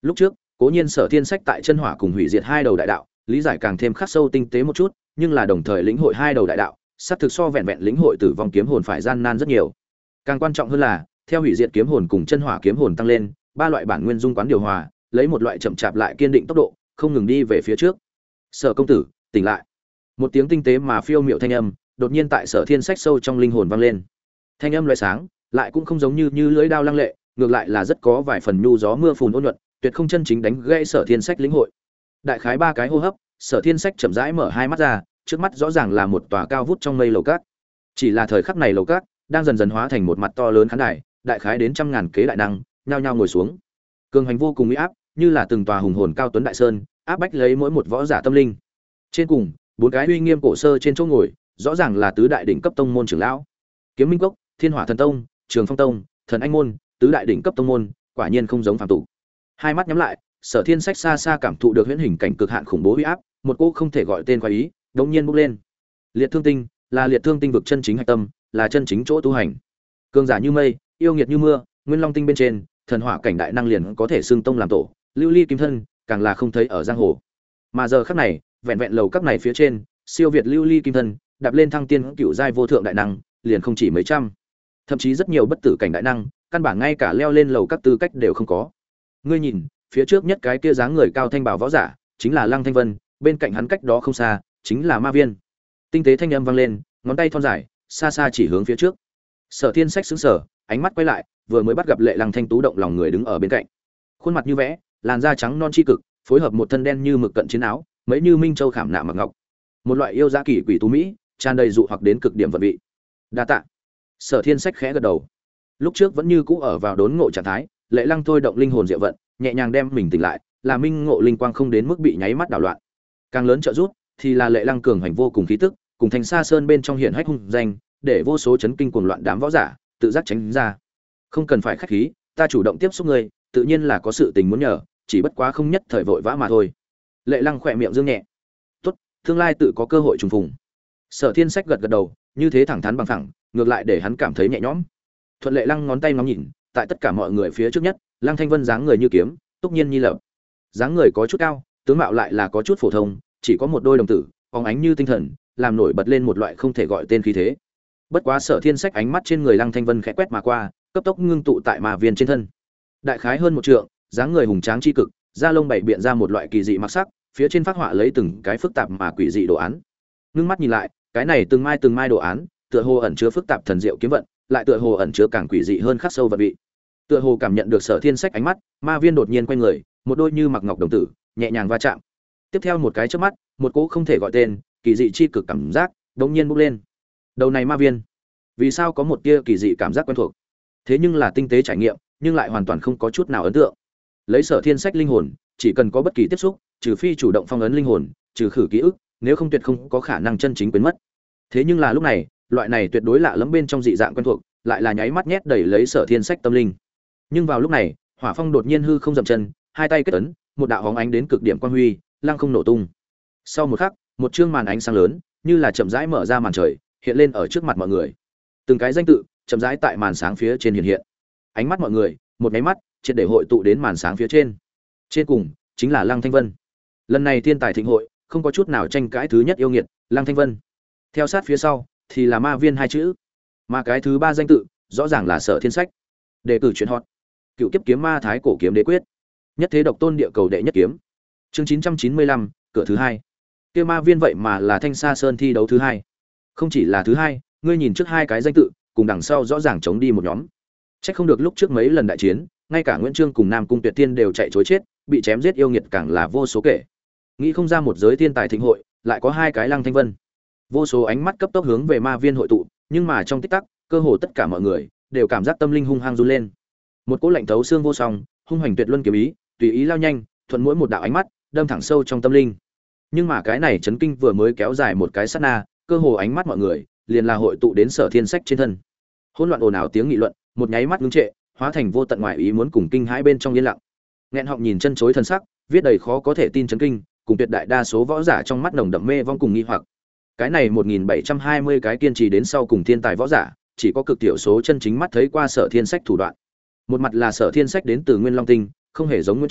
S1: Lúc trước, cố nhiên Sở Thiên Sách tại chân hỏa cùng hủy diệt hai đầu đại đạo, lý giải càng thêm khắc sâu tinh tế một chút, nhưng là đồng thời lĩnh hội hai đầu đại đạo, sát thực so vẹn vẹn lĩnh hội tử vong kiếm hồn phải gian nan rất nhiều. Càng quan trọng hơn là, theo hủy diệt kiếm hồn cùng chân hỏa kiếm hồn tăng lên, ba loại bản nguyên dung quán điều hòa, lấy một loại chậm chạp lại kiên định tốc độ, không ngừng đi về phía trước. Sở công tử, tỉnh lại. Một tiếng tinh tế mà phiêu miệu thanh âm, đột nhiên tại Sở Thiên Sách sâu trong linh hồn vang lên. Thanh âm loại sáng, lại cũng không giống như lưỡi dao lăng lệ, ngược lại là rất có vài phần nhu gió mưa phùn ôn nhuận, tuyệt không chân chính đánh gãy Sở Thiên Sách lĩnh hội. Đại khái ba cái hô hấp, Sở Thiên Sách chậm rãi mở hai mắt ra, trước mắt rõ ràng là một tòa cao vút trong mây lầu cát. Chỉ là thời khắc này lầu cát đang dần dần hóa thành một mặt to lớn khán đài, đại khái đến trăm ngàn kế đại năng, nhao nhao ngồi xuống. Cường hành vô cùng uy áp, như là từng tòa hùng hồn cao tuấn đại sơn, áp bách lấy mỗi một võ giả tâm linh. Trên cùng, bốn cái uy nghiêm cổ sơ trên chỗ ngồi, rõ ràng là tứ đại đỉnh cấp tông môn trưởng lão. Kiếm Minh Cốc, Thiên Hỏa Thần Tông, Trường Phong Tông, Thần Anh môn, tứ đại đỉnh cấp tông môn, quả nhiên không giống phàm tục. Hai mắt nhắm lại, Sở Thiên Sách xa xa cảm thụ được huyễn hình cảnh cực hạn khủng bố uy áp, một cô không thể gọi tên khoái ý, đột nhiên bốc lên. Liệt Thương Tinh, là Liệt Thương Tinh vực chân chính hạch tâm, là chân chính chỗ tu hành. Cường giả như mây, yêu nghiệt như mưa, Nguyên Long Tinh bên trên, thần hỏa cảnh đại năng liền có thể xưng tông làm tổ, lưu ly kim thân, càng là không thấy ở giang hồ. Mà giờ khắc này, vẹn vẹn lầu các này phía trên, siêu việt lưu ly kim thân, đạp lên thăng tiên cựu giai vô thượng đại năng, liền không chỉ mấy trăm, thậm chí rất nhiều bất tử cảnh đại năng, căn bản ngay cả leo lên lầu các tư cách đều không có. Ngươi nhìn, phía trước nhất cái kia dáng người cao thanh bảo võ giả, chính là Lăng Thanh Vân, bên cạnh hắn cách đó không xa, chính là Ma Viên. Tinh tế thanh âm vang lên, ngón tay thon dài, xa xa chỉ hướng phía trước. Sở Thiên Sách sững sờ, ánh mắt quay lại, vừa mới bắt gặp Lệ Lăng Thanh Tú động lòng người đứng ở bên cạnh. Khuôn mặt như vẽ, làn da trắng non chi cực, phối hợp một thân đen như mực cận chiến áo, mấy như minh châu khảm nạm mặc ngọc. Một loại yêu dã kỳ quỷ tú mỹ, tràn đầy dụ hoặc đến cực điểm vận vị. Đa tạ. Sở Thiên Sách khẽ gật đầu. Lúc trước vẫn như cũ ở vào đốn ngộ trạng thái, Lệ Lăng thôi động linh hồn diệu vận, nhẹ nhàng đem mình tỉnh lại, là minh ngộ linh quang không đến mức bị nháy mắt đảo loạn. Càng lớn trợ giúp thì là Lệ Lăng cường hành vô cùng khí tức, cùng Thành Sa Sơn bên trong hiển hách hung danh, để vô số chấn kinh cuồng loạn đám võ giả tự giác tránh ra. Không cần phải khách khí, ta chủ động tiếp xúc ngươi, tự nhiên là có sự tình muốn nhờ, chỉ bất quá không nhất thời vội vã mà thôi. Lệ Lăng khỏe miệng dương nhẹ. Tốt, tương lai tự có cơ hội trùng phùng. Sở Thiên Sách gật gật đầu, như thế thẳng thắn bằng thẳng, ngược lại để hắn cảm thấy nhẹ nhõm. Thuận Lệ Lăng ngón tay ngắm nhìn, tại tất cả mọi người phía trước nhất, Lăng Thanh Vân dáng người như kiếm, túc nhiên nhi lập. Dáng người có chút cao, tướng mạo lại là có chút phổ thông, chỉ có một đôi đồng tử, phóng ánh như tinh thần, làm nổi bật lên một loại không thể gọi tên khí thế. Bất quá Sở Thiên Sách ánh mắt trên người Lăng Thanh Vân khẽ quét mà qua, cấp tốc ngưng tụ tại Ma Viên trên thân. Đại khái hơn một trượng, dáng người hùng tráng chi cực, da lông bảy biện ra một loại kỳ dị mặc sắc, phía trên phác họa lấy từng cái phức tạp mà quỷ dị đồ án. Ngưng mắt nhìn lại, cái này từng mai đồ án, tựa hồ ẩn chứa phức tạp thần diệu kiếm vận, lại tựa hồ ẩn chứa càng quỷ dị hơn khắc sâu vật vị. Tựa hồ cảm nhận được Sở Thiên Sách ánh mắt, Ma Viên đột nhiên quay người, một đôi như mặc ngọc đồng tử, nhẹ nhàng va chạm. Tiếp theo một cái chớp mắt, một cỗ không thể gọi tên, kỳ dị chi cực cảm giác đống nhiên bốc lên. Đầu này Ma Viên, vì sao có một tia kỳ dị cảm giác quen thuộc? Thế nhưng là tinh tế trải nghiệm, nhưng lại hoàn toàn không có chút nào ấn tượng. Lấy Sở Thiên Sách linh hồn, chỉ cần có bất kỳ tiếp xúc, trừ phi chủ động phong ấn linh hồn, trừ khử ký ức, nếu không tuyệt không có khả năng chân chính quên mất. Thế nhưng là lúc này, loại này tuyệt đối lạ lẫm bên trong dị dạng quen thuộc, lại là nháy mắt nhét đầy lấy Sở Thiên Sách tâm linh. Nhưng vào lúc này, Hỏa Phong đột nhiên hư không dậm chân, hai tay kết ấn, một đạo hóng ánh đến cực điểm quang huy, lăng không nổ tung. Sau một khắc, một chương màn ánh sáng lớn, như là chậm rãi mở ra màn trời, hiện lên ở trước mặt mọi người. Từng cái danh tự chậm rãi tại màn sáng phía trên hiện hiện. Ánh mắt mọi người, một cái mắt, triệt để hội tụ đến màn sáng phía trên. Trên cùng chính là Lăng Thanh Vân. Lần này thiên tài thịnh hội, không có chút nào tranh cãi, thứ nhất yêu nghiệt, Lăng Thanh Vân. Theo sát phía sau thì là Ma Viên hai chữ. Mà cái thứ ba danh tự, rõ ràng là Sở Thiên Sách. Đề cử chuyện hot. Cựu kiếp kiếm ma thái cổ kiếm đế quyết. Nhất thế độc tôn địa cầu đệ nhất kiếm. Chương 995, cửa thứ hai. Kia Ma Viên vậy mà là Thanh Sa Sơn thi đấu thứ hai. Không chỉ là thứ hai, ngươi nhìn trước hai cái danh tự, cùng đằng sau rõ ràng chống đi một nhóm. Chắc không được lúc trước mấy lần đại chiến, ngay cả Nguyễn Trương cùng Nam Cung Tuyệt Tiên đều chạy trối chết, bị chém giết yêu nghiệt càng là vô số kể. Nghĩ không ra một giới thiên tài thịnh hội, lại có hai cái Lăng Thanh Vân. Vô số ánh mắt cấp tốc hướng về Ma Viên hội tụ, nhưng mà trong tích tắc, cơ hồ tất cả mọi người đều cảm giác tâm linh hung hăng run lên. Một cỗ lạnh thấu xương vô song, hung hành tuyệt luân kiếm ý, tùy ý lao nhanh, thuận mỗi một đạo ánh mắt, đâm thẳng sâu trong tâm linh. Nhưng mà cái này chấn kinh vừa mới kéo dài một cái sát na, cơ hồ ánh mắt mọi người liền là hội tụ đến Sở Thiên Sách trên thân. Hỗn loạn ồn ào tiếng nghị luận, một nháy mắt ngưng trệ, hóa thành vô tận ngoại ý muốn cùng kinh hãi bên trong yên lặng. Nghẹn họng nhìn chân chối thân sắc, viết đầy khó có thể tin chấn kinh, cùng tuyệt đại đa số võ giả trong mắt nồng đậm mê vong cùng nghi hoặc. Cái này 1720 cái kiên trì đến sau cùng thiên tài võ giả, chỉ có cực tiểu số chân chính mắt thấy qua Sở Thiên Sách thủ đoạn. Một mặt là Sở Thiên Sách đến từ Nguyên Long Tinh, không hề giống Nguyễn Trương,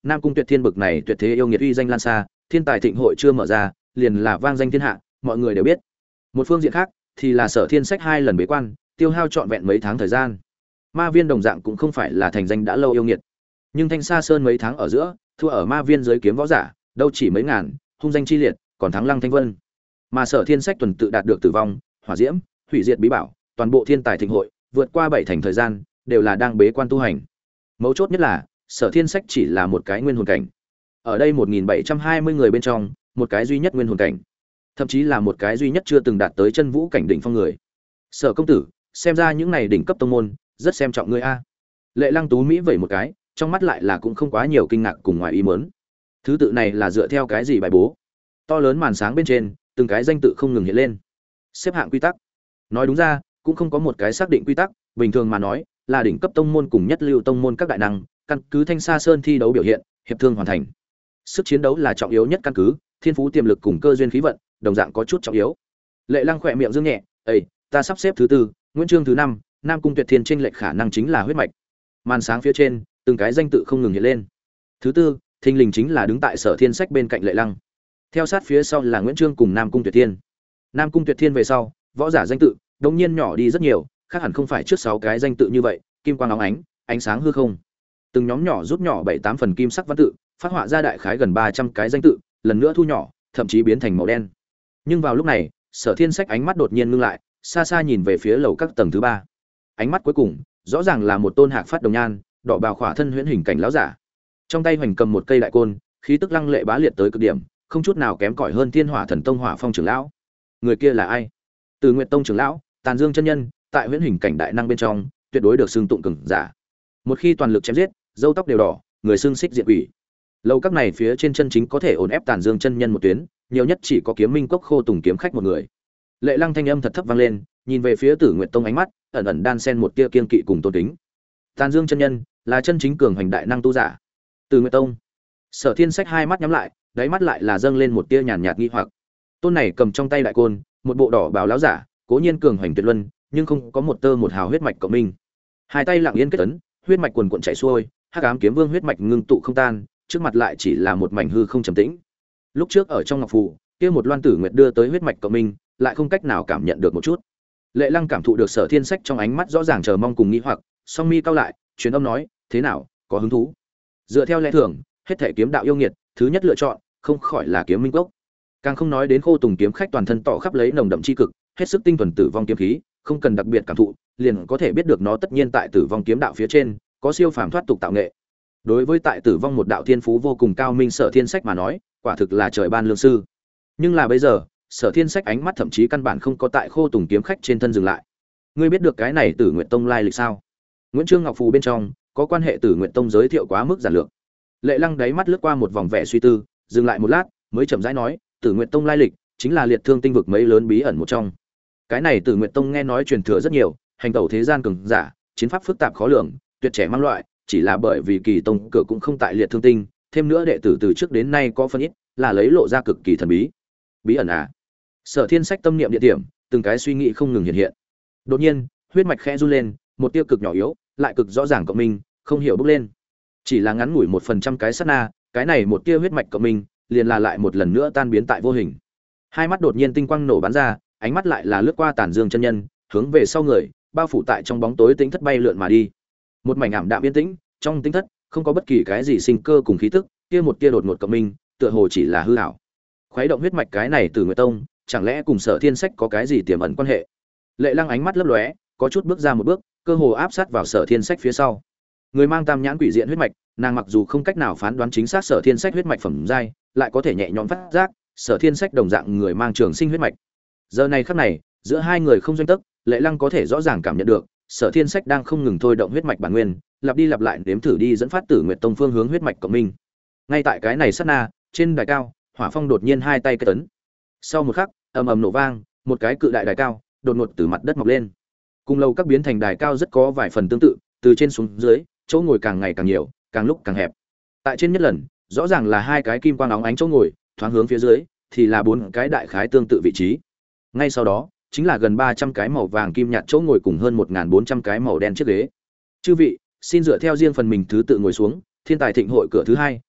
S1: Nam Cung Tuyệt Thiên bực này tuyệt thế yêu nghiệt uy danh lan xa, thiên tài thịnh hội chưa mở ra, liền là vang danh thiên hạ, mọi người đều biết. Một phương diện khác, thì là Sở Thiên Sách 2 lần bế quan, tiêu hao trọn vẹn mấy tháng thời gian. Ma Viên đồng dạng cũng không phải là thành danh đã lâu yêu nghiệt, nhưng Thanh Sa Sơn mấy tháng ở giữa, thua ở Ma Viên giới kiếm võ giả, đâu chỉ mấy ngàn, hung danh chi liệt, còn thắng Lăng Thanh Vân. Mà Sở Thiên Sách tuần tự đạt được tử vong, hỏa diễm, hủy diệt bí bảo, toàn bộ thiên tài thịnh hội, vượt qua 7 thành thời gian, đều là đang bế quan tu hành. Mấu chốt nhất là, Sở Thiên Sách chỉ là một cái nguyên hồn cảnh. Ở đây 1720 người bên trong, một cái duy nhất nguyên hồn cảnh, thậm chí là một cái duy nhất chưa từng đạt tới chân vũ cảnh đỉnh phong người. Sở công tử, xem ra những này đỉnh cấp tông môn, rất xem trọng ngươi a. Lệ Lăng Tú Mỹ vẩy một cái, trong mắt lại là cũng không quá nhiều kinh ngạc cùng ngoài ý muốn. Thứ tự này là dựa theo cái gì bài bố? To lớn màn sáng bên trên, từng cái danh tự không ngừng hiện lên. Xếp hạng quy tắc. Nói đúng ra, cũng không có một cái xác định quy tắc, bình thường mà nói, là đỉnh cấp tông môn cùng nhất lưu tông môn các đại năng, căn cứ Thanh Sa Sơn thi đấu biểu hiện, hiệp thương hoàn thành. Sức chiến đấu là trọng yếu nhất căn cứ, thiên phú tiềm lực cùng cơ duyên khí vận, đồng dạng có chút trọng yếu. Lệ Lăng khỏe miệng dương nhẹ, "Ê, ta sắp xếp thứ tư, Nguyễn Trương thứ 5, Nam Cung Tuyệt Thiên chênh lệch khả năng chính là huyết mạch." Màn sáng phía trên, từng cái danh tự không ngừng hiện lên. Thứ tư, thình lình chính là đứng tại Sở Thiên Sách bên cạnh Lệ Lăng. Theo sát phía sau là Nguyễn Trương cùng Nam Cung Tuyệt Thiên. Nam Cung Tuyệt Thiên về sau, võ giả danh tự đột nhiên nhỏ đi rất nhiều, khác hẳn không phải trước 6 cái danh tự như vậy, kim quang óng ánh, ánh sáng hư không. Từng nhóm nhỏ rút nhỏ 7-8 phần kim sắc văn tự, phát họa ra đại khái gần 300 cái danh tự, lần nữa thu nhỏ, thậm chí biến thành màu đen. Nhưng vào lúc này, Sở Thiên Sách ánh mắt đột nhiên ngưng lại, xa xa nhìn về phía lầu các tầng thứ 3. Ánh mắt cuối cùng, rõ ràng là một tôn hạc phát đồng nhan, đỏ bào khỏa thân huyễn hình cảnh lão giả. Trong tay hoành cầm một cây đại côn, khí tức lăng lệ bá liệt tới cực điểm, không chút nào kém cỏi hơn Thiên Hỏa Thần Tông Hỏa Phong trưởng lão. Người kia là ai? Từ Nguyệt Tông trưởng lão, Tàn Dương chân nhân, tại huyễn hình cảnh đại năng bên trong, tuyệt đối được xưng tụng cường giả. Một khi toàn lực chém giết, râu tóc đều đỏ, người xưng xích diện quỷ. Lâu các này phía trên chân chính có thể ổn ép Tàn Dương chân nhân một tuyến, nhiều nhất chỉ có Kiếm Minh Cốc Khô Tùng kiếm khách một người. Lệ Lăng thanh âm thật thấp vang lên, nhìn về phía Tử Nguyệt Tông ánh mắt ẩn ẩn đan xen một tia kiên kỵ cùng tôn kính. Tàn Dương chân nhân là chân chính cường hành đại năng tu giả. Tử Nguyệt Tông. Sở Thiên Sách hai mắt nhắm lại, đáy mắt lại là dâng lên một tia nhàn nhạt nghi hoặc. Tôn này cầm trong tay đại côn, một bộ đỏ bào láo giả, cố nhiên cường hành tuyệt luân, nhưng không có một tơ một hào huyết mạch cộng minh. Hai tay lặng yên kết ấn, huyết mạch quần cuộn chảy xuôi, Hắc Ám Kiếm Vương huyết mạch ngưng tụ không tan, trước mặt lại chỉ là một mảnh hư không trầm tĩnh. Lúc trước ở trong ngọc phù, kia một loan tử nguyệt đưa tới huyết mạch cộng minh, lại không cách nào cảm nhận được một chút. Lệ Lăng cảm thụ được Sở Thiên Sách trong ánh mắt rõ ràng chờ mong cùng nghi hoặc, song mi cau lại, truyền âm nói, "Thế nào, có hứng thú?" Dựa theo lẽ thường, hết thể kiếm đạo yêu nghiệt, thứ nhất lựa chọn, không khỏi là Kiếm Minh Cốc. Càng không nói đến Khô Tùng kiếm khách toàn thân tỏ khắp lấy nồng đậm chi cực, hết sức tinh thuần tử vong kiếm khí, không cần đặc biệt cảm thụ, liền có thể biết được nó tất nhiên tại tử vong kiếm đạo phía trên, có siêu phàm thoát tục tạo nghệ. Đối với tại tử vong một đạo thiên phú vô cùng cao minh Sở Thiên Sách mà nói, quả thực là trời ban lương sư. Nhưng là bây giờ, Sở Thiên Sách ánh mắt thậm chí căn bản không có tại Khô Tùng kiếm khách trên thân dừng lại. Ngươi biết được cái này Tử Nguyệt Tông lai lịch sao? Nguyễn Trương Ngọc Phù bên trong có quan hệ Tử Nguyệt Tông giới thiệu quá mức giản lược. Lệ Lăng đáy mắt lướt qua một vòng vẻ suy tư, dừng lại một lát, mới chậm rãi nói, Tử Nguyệt Tông lai lịch chính là liệt thương tinh vực mấy lớn bí ẩn một trong. Cái này Tử Nguyệt Tông nghe nói truyền thừa rất nhiều, hành tẩu thế gian cường giả, chiến pháp phức tạp khó lường, tuyệt trẻ mang loại, chỉ là bởi vì kỳ tông cửa cũng không tại liệt thương tinh, thêm nữa đệ tử từ trước đến nay có phân ít, là lấy lộ ra cực kỳ thần bí. Bí ẩn à? Sở Thiên Sách tâm niệm địa điểm, từng cái suy nghĩ không ngừng hiện hiện. Đột nhiên, huyết mạch khẽ run lên, một tia cực nhỏ yếu, lại cực rõ ràng cộng minh, không hiểu bốc lên. Chỉ là ngắn ngủi 1% cái sát na, cái này một tia huyết mạch cộng minh, liền là lại một lần nữa tan biến tại vô hình. Hai mắt đột nhiên tinh quang nổ bắn ra, ánh mắt lại là lướt qua Tàn Dương chân nhân, hướng về sau người, bao phủ tại trong bóng tối tĩnh thất bay lượn mà đi. Một mảnh ảm đạm yên tĩnh, trong tĩnh thất không có bất kỳ cái gì sinh cơ cùng khí tức, kia một tia đột ngột cộng minh, tựa hồ chỉ là hư ảo. Khuấy động huyết mạch cái này từ Nguyệt Tông, chẳng lẽ cùng Sở Thiên Sách có cái gì tiềm ẩn quan hệ? Lệ Lăng ánh mắt lấp lóe, có chút bước ra một bước, cơ hồ áp sát vào Sở Thiên Sách phía sau. Người mang tam nhãn quỷ diện huyết mạch, nàng mặc dù không cách nào phán đoán chính xác Sở Thiên Sách huyết mạch phẩm giai, lại có thể nhẹ nhõm phát giác, Sở Thiên Sách đồng dạng người mang trường sinh huyết mạch. Giờ này khắc này, giữa hai người không doanh tấc, Lệ Lăng có thể rõ ràng cảm nhận được, Sở Thiên Sách đang không ngừng thôi động huyết mạch bản nguyên, lặp đi lặp lại nếm thử đi dẫn phát Tử Nguyệt Tông phương hướng huyết mạch cộng minh. Ngay tại cái này sát na, trên đài cao, Hỏa Phong đột nhiên hai tay kết ấn. Sau một khắc, ầm ầm nổ vang, một cái cự đại đài cao đột ngột từ mặt đất mọc lên. Cùng lâu các biến thành đài cao rất có vài phần tương tự, từ trên xuống dưới, chỗ ngồi càng ngày càng nhiều, càng lúc càng hẹp. Tại trên nhất lần, rõ ràng là hai cái kim quang óng ánh chỗ ngồi, thoáng hướng phía dưới thì là bốn cái đại khái tương tự vị trí. Ngay sau đó, chính là gần 300 cái màu vàng kim nhạt chỗ ngồi cùng hơn 1400 cái màu đen chiếc ghế. Chư vị, xin dựa theo riêng phần mình thứ tự ngồi xuống, thiên tài thịnh hội cửa thứ hai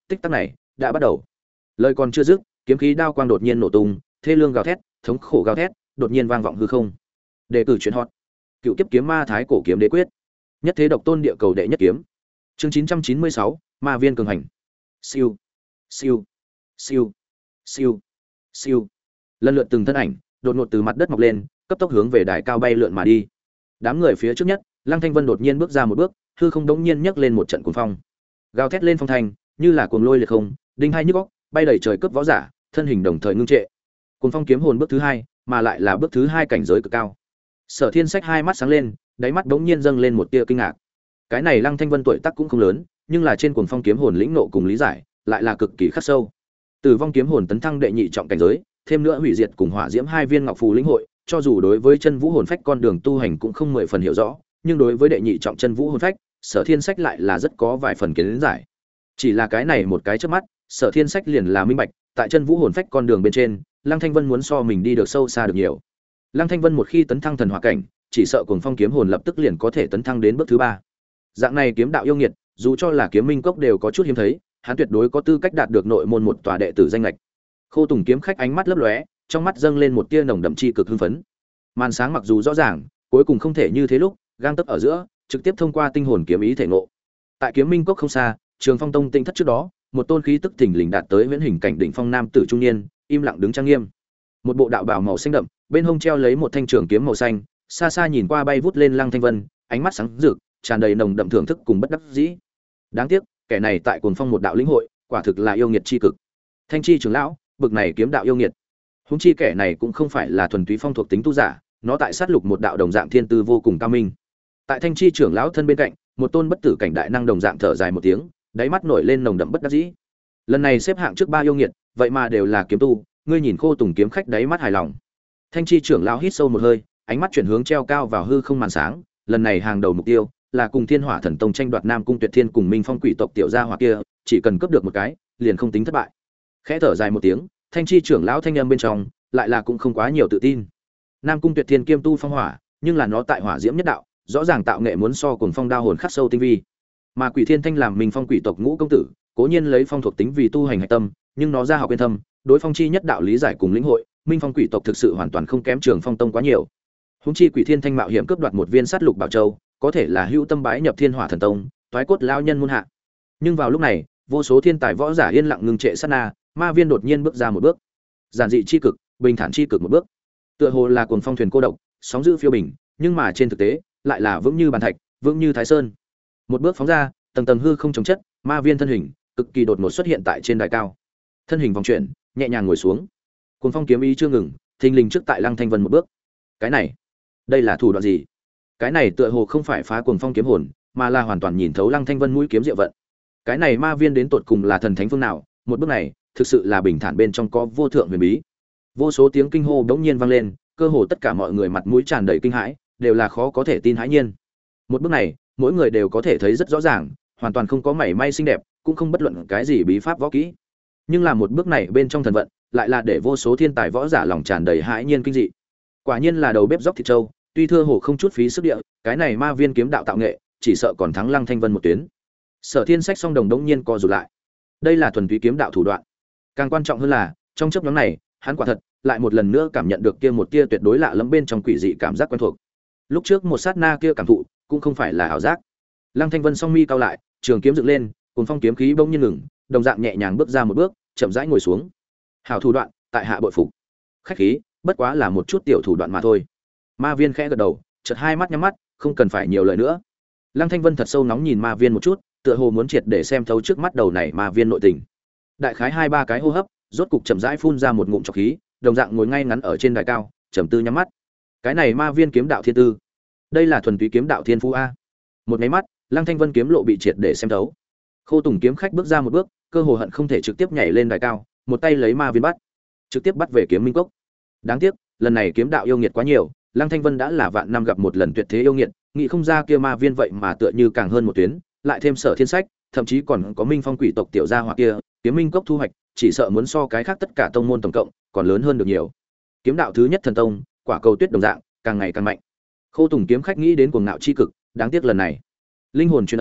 S1: tích tắc này đã bắt đầu. Lời còn chưa dứt, kiếm khí đao quang đột nhiên nổ tung, thê lương gào thét, thống khổ gào thét, đột nhiên vang vọng hư không. Đề cử chuyển hot. Cựu kiếp kiếm ma thái cổ kiếm đế quyết. Nhất thế độc tôn địa cầu đệ nhất kiếm. Chương 996, Ma viên cường hành. Siêu, siêu, siêu, siêu, siêu. Lần lượt từng thân ảnh, đột ngột từ mặt đất mọc lên, cấp tốc hướng về đài cao bay lượn mà đi. Đám người phía trước nhất, Lăng Thanh Vân đột nhiên bước ra một bước, hư không đống nhiên nhấc lên một trận cuồng phong. Gào thét lên phong thành, như là cuồng lôi liệt không, đinh hai nhức óc, bay đầy trời cướp võ giả, thân hình đồng thời ngưng trệ. Cuồng phong kiếm hồn bước thứ hai, mà lại là bước thứ hai cảnh giới cực cao. Sở Thiên Sách hai mắt sáng lên, đáy mắt bỗng nhiên dâng lên một tia kinh ngạc. Cái này Lăng Thanh Vân tuổi tác cũng không lớn, nhưng là trên cuồng phong kiếm hồn lĩnh nộ cùng lý giải, lại là cực kỳ khắc sâu. Tử vong kiếm hồn tấn thăng đệ nhị trọng cảnh giới, thêm nữa hủy diệt cùng hỏa diễm hai viên ngọc phù lĩnh hội, cho dù đối với chân vũ hồn phách con đường tu hành cũng không 10 phần hiểu rõ, nhưng đối với đệ nhị trọng chân vũ hồn phách, Sở Thiên Sách lại là rất có vài phần kiến giải. Chỉ là cái này một cái chớp mắt, Sở Thiên Sách liền là minh bạch, tại chân vũ hồn phách con đường bên trên, Lăng Thanh Vân muốn so mình đi được sâu xa được nhiều. Lăng Thanh Vân một khi tấn thăng thần hỏa cảnh, chỉ sợ cuồng phong kiếm hồn lập tức liền có thể tấn thăng đến bước thứ ba. Dạng này kiếm đạo yêu nghiệt, dù cho là kiếm minh cốc đều có chút hiếm thấy, hắn tuyệt đối có tư cách đạt được nội môn một tòa đệ tử danh lệch. Khô Tùng kiếm khách ánh mắt lấp lóe, trong mắt dâng lên một tia nồng đậm chi cực hưng phấn. Màn sáng mặc dù rõ ràng, cuối cùng không thể như thế lúc, gang tấc ở giữa, trực tiếp thông qua tinh hồn kiếm ý thể ngộ. Tại kiếm minh cốc không xa, Trường Phong Tông tinh thất trước đó, một tôn khí tức thình lình đạt tới huyễn hình cảnh đỉnh phong nam tử trung niên, im lặng đứng trang nghiêm. Một bộ đạo bào màu xanh đậm, bên hông treo lấy một thanh trường kiếm màu xanh, xa xa nhìn qua bay vút lên Lăng Thanh Vân, ánh mắt sáng rực, tràn đầy nồng đậm thưởng thức cùng bất đắc dĩ. Đáng tiếc, kẻ này tại Cuồng Phong một đạo lĩnh hội, quả thực là yêu nghiệt chi cực. Thanh chi trưởng lão, bực này kiếm đạo yêu nghiệt. Huống chi kẻ này cũng không phải là thuần túy phong thuộc tính tu giả, nó tại sát lục một đạo đồng dạng thiên tư vô cùng cao minh. Tại Thanh chi trưởng lão thân bên cạnh, một tôn bất tử cảnh đại năng đồng dạng thở dài một tiếng, đáy mắt nổi lên nồng đậm bất đắc dĩ. Lần này xếp hạng trước ba yêu nghiệt, vậy mà đều là kiếm tu, ngươi nhìn Khô Tùng kiếm khách đáy mắt hài lòng. Thanh chi trưởng lão hít sâu một hơi, ánh mắt chuyển hướng treo cao vào hư không màn sáng, lần này hàng đầu mục tiêu là cùng Thiên Hỏa Thần Tông tranh đoạt Nam Cung Tuyệt Thiên cùng Minh Phong quỷ tộc tiểu gia hỏa kia, chỉ cần cướp được một cái, liền không tính thất bại. Khẽ thở dài một tiếng, Thanh chi trưởng lão thanh âm bên trong lại là cũng không quá nhiều tự tin. Nam Cung Tuyệt Thiên kiêm tu phong hỏa, nhưng là nó tại hỏa diễm nhất đạo, rõ ràng tạo nghệ muốn so cùng phong đao hồn khắc sâu tinh vi. Mà Quỷ Thiên Thanh làm Minh Phong quỷ tộc ngũ công tử, cố nhiên lấy phong thuộc tính vì tu hành hạch tâm, nhưng nó ra học yên thâm, đối phong chi nhất đạo lý giải cùng lĩnh hội, Minh Phong quỷ tộc thực sự hoàn toàn không kém Trường Phong Tông quá nhiều. Húng chi Quỷ Thiên Thanh mạo hiểm cướp đoạt một viên sát lục bảo châu, có thể là hữu tâm bái nhập Thiên Hỏa Thần Tông, toái cốt lao nhân môn hạ. Nhưng vào lúc này, vô số thiên tài võ giả yên lặng ngừng trệ sát na, Ma Viên đột nhiên bước ra một bước. Giản dị chi cực, bình thản chi cực một bước. Tựa hồ là cuồng phong thuyền cô độc, sóng dữ phiêu bình, nhưng mà trên thực tế, lại là vững như bàn thạch, vững như Thái Sơn. Một bước phóng ra, tầng tầng hư không chống chất, Ma Viên thân hình cực kỳ đột ngột xuất hiện tại trên đài cao. Thân hình vòng chuyển, nhẹ nhàng ngồi xuống. Cuồng phong kiếm ý chưa ngừng, thình lình trước tại Lăng Thanh Vân một bước. Cái này, đây là thủ đoạn gì? Cái này tựa hồ không phải phá cuồng phong kiếm hồn, mà là hoàn toàn nhìn thấu Lăng Thanh Vân mũi kiếm diệu vận. Cái này Ma Viên đến tột cùng là thần thánh phương nào? Một bước này, thực sự là bình thản bên trong có vô thượng huyền bí. Vô số tiếng kinh hô bỗng nhiên vang lên, cơ hồ tất cả mọi người mặt mũi tràn đầy kinh hãi, đều là khó có thể tin hãi nhiên. Một bước này, mỗi người đều có thể thấy rất rõ ràng, hoàn toàn không có mảy may xinh đẹp, cũng không bất luận cái gì bí pháp võ kỹ. Nhưng là một bước này bên trong thần vận, lại là để vô số thiên tài võ giả lòng tràn đầy hãi nhiên kinh dị. Quả nhiên là đầu bếp dốc thịt trâu, tuy thưa hồ không chút phí sức địa, cái này Ma Viên kiếm đạo tạo nghệ, chỉ sợ còn thắng Lăng Thanh Vân một tuyến. Sở Thiên Sách song đồng đống nhiên co rụt lại. Đây là thuần túy kiếm đạo thủ đoạn. Càng quan trọng hơn là, trong chớp nhoáng này, hắn quả thật lại một lần nữa cảm nhận được kia một tia tuyệt đối lạ lẫm bên trong quỷ dị cảm giác quen thuộc. Lúc trước một sát na kia cảm thụ, cũng không phải là ảo giác. Lăng Thanh Vân song mi cao lại, trường kiếm dựng lên, cuốn phong kiếm khí bỗng nhiên ngừng, đồng dạng nhẹ nhàng bước ra một bước, chậm rãi ngồi xuống. Hảo thủ đoạn, tại hạ bội phục. Khách khí, bất quá là một chút tiểu thủ đoạn mà thôi. Ma Viên khẽ gật đầu, chợt hai mắt nhắm mắt, không cần phải nhiều lời nữa. Lăng Thanh Vân thật sâu nóng nhìn Ma Viên một chút, tựa hồ muốn triệt để xem thấu trước mắt đầu này Ma Viên nội tình. Đại khái 2-3 cái hô hấp, rốt cục chậm rãi phun ra một ngụm trọc khí, đồng dạng ngồi ngay ngắn ở trên đài cao, trầm tư nhắm mắt. Cái này Ma Viên kiếm đạo thiên tư, đây là thuần túy kiếm đạo thiên phú a. Một cái mắt, Lăng Thanh Vân kiếm lộ bị triệt để xem thấu. Khô Tùng kiếm khách bước ra một bước, cơ hồ hận không thể trực tiếp nhảy lên đài cao, một tay lấy Ma Viên bắt, trực tiếp bắt về kiếm minh cốc. Đáng tiếc, lần này kiếm đạo yêu nghiệt quá nhiều, Lăng Thanh Vân đã là vạn năm gặp một lần tuyệt thế yêu nghiệt, nghĩ không ra kia Ma Viên vậy mà tựa như càng hơn một tuyến, lại thêm Sở Thiên Sách, thậm chí còn có Minh Phong quỷ tộc tiểu gia hỏa kia, kiếm minh cốc thu hoạch, chỉ sợ muốn so cái khác tất cả tông môn tổng cộng còn lớn hơn được nhiều. Kiếm đạo thứ nhất thần tông, quả cầu tuyết đồng dạng, càng ngày càng mạnh. Khô Tùng kiếm khách nghĩ đến cuồng ngạo chi cực, đáng tiếc lần này, linh hồn truyền âm,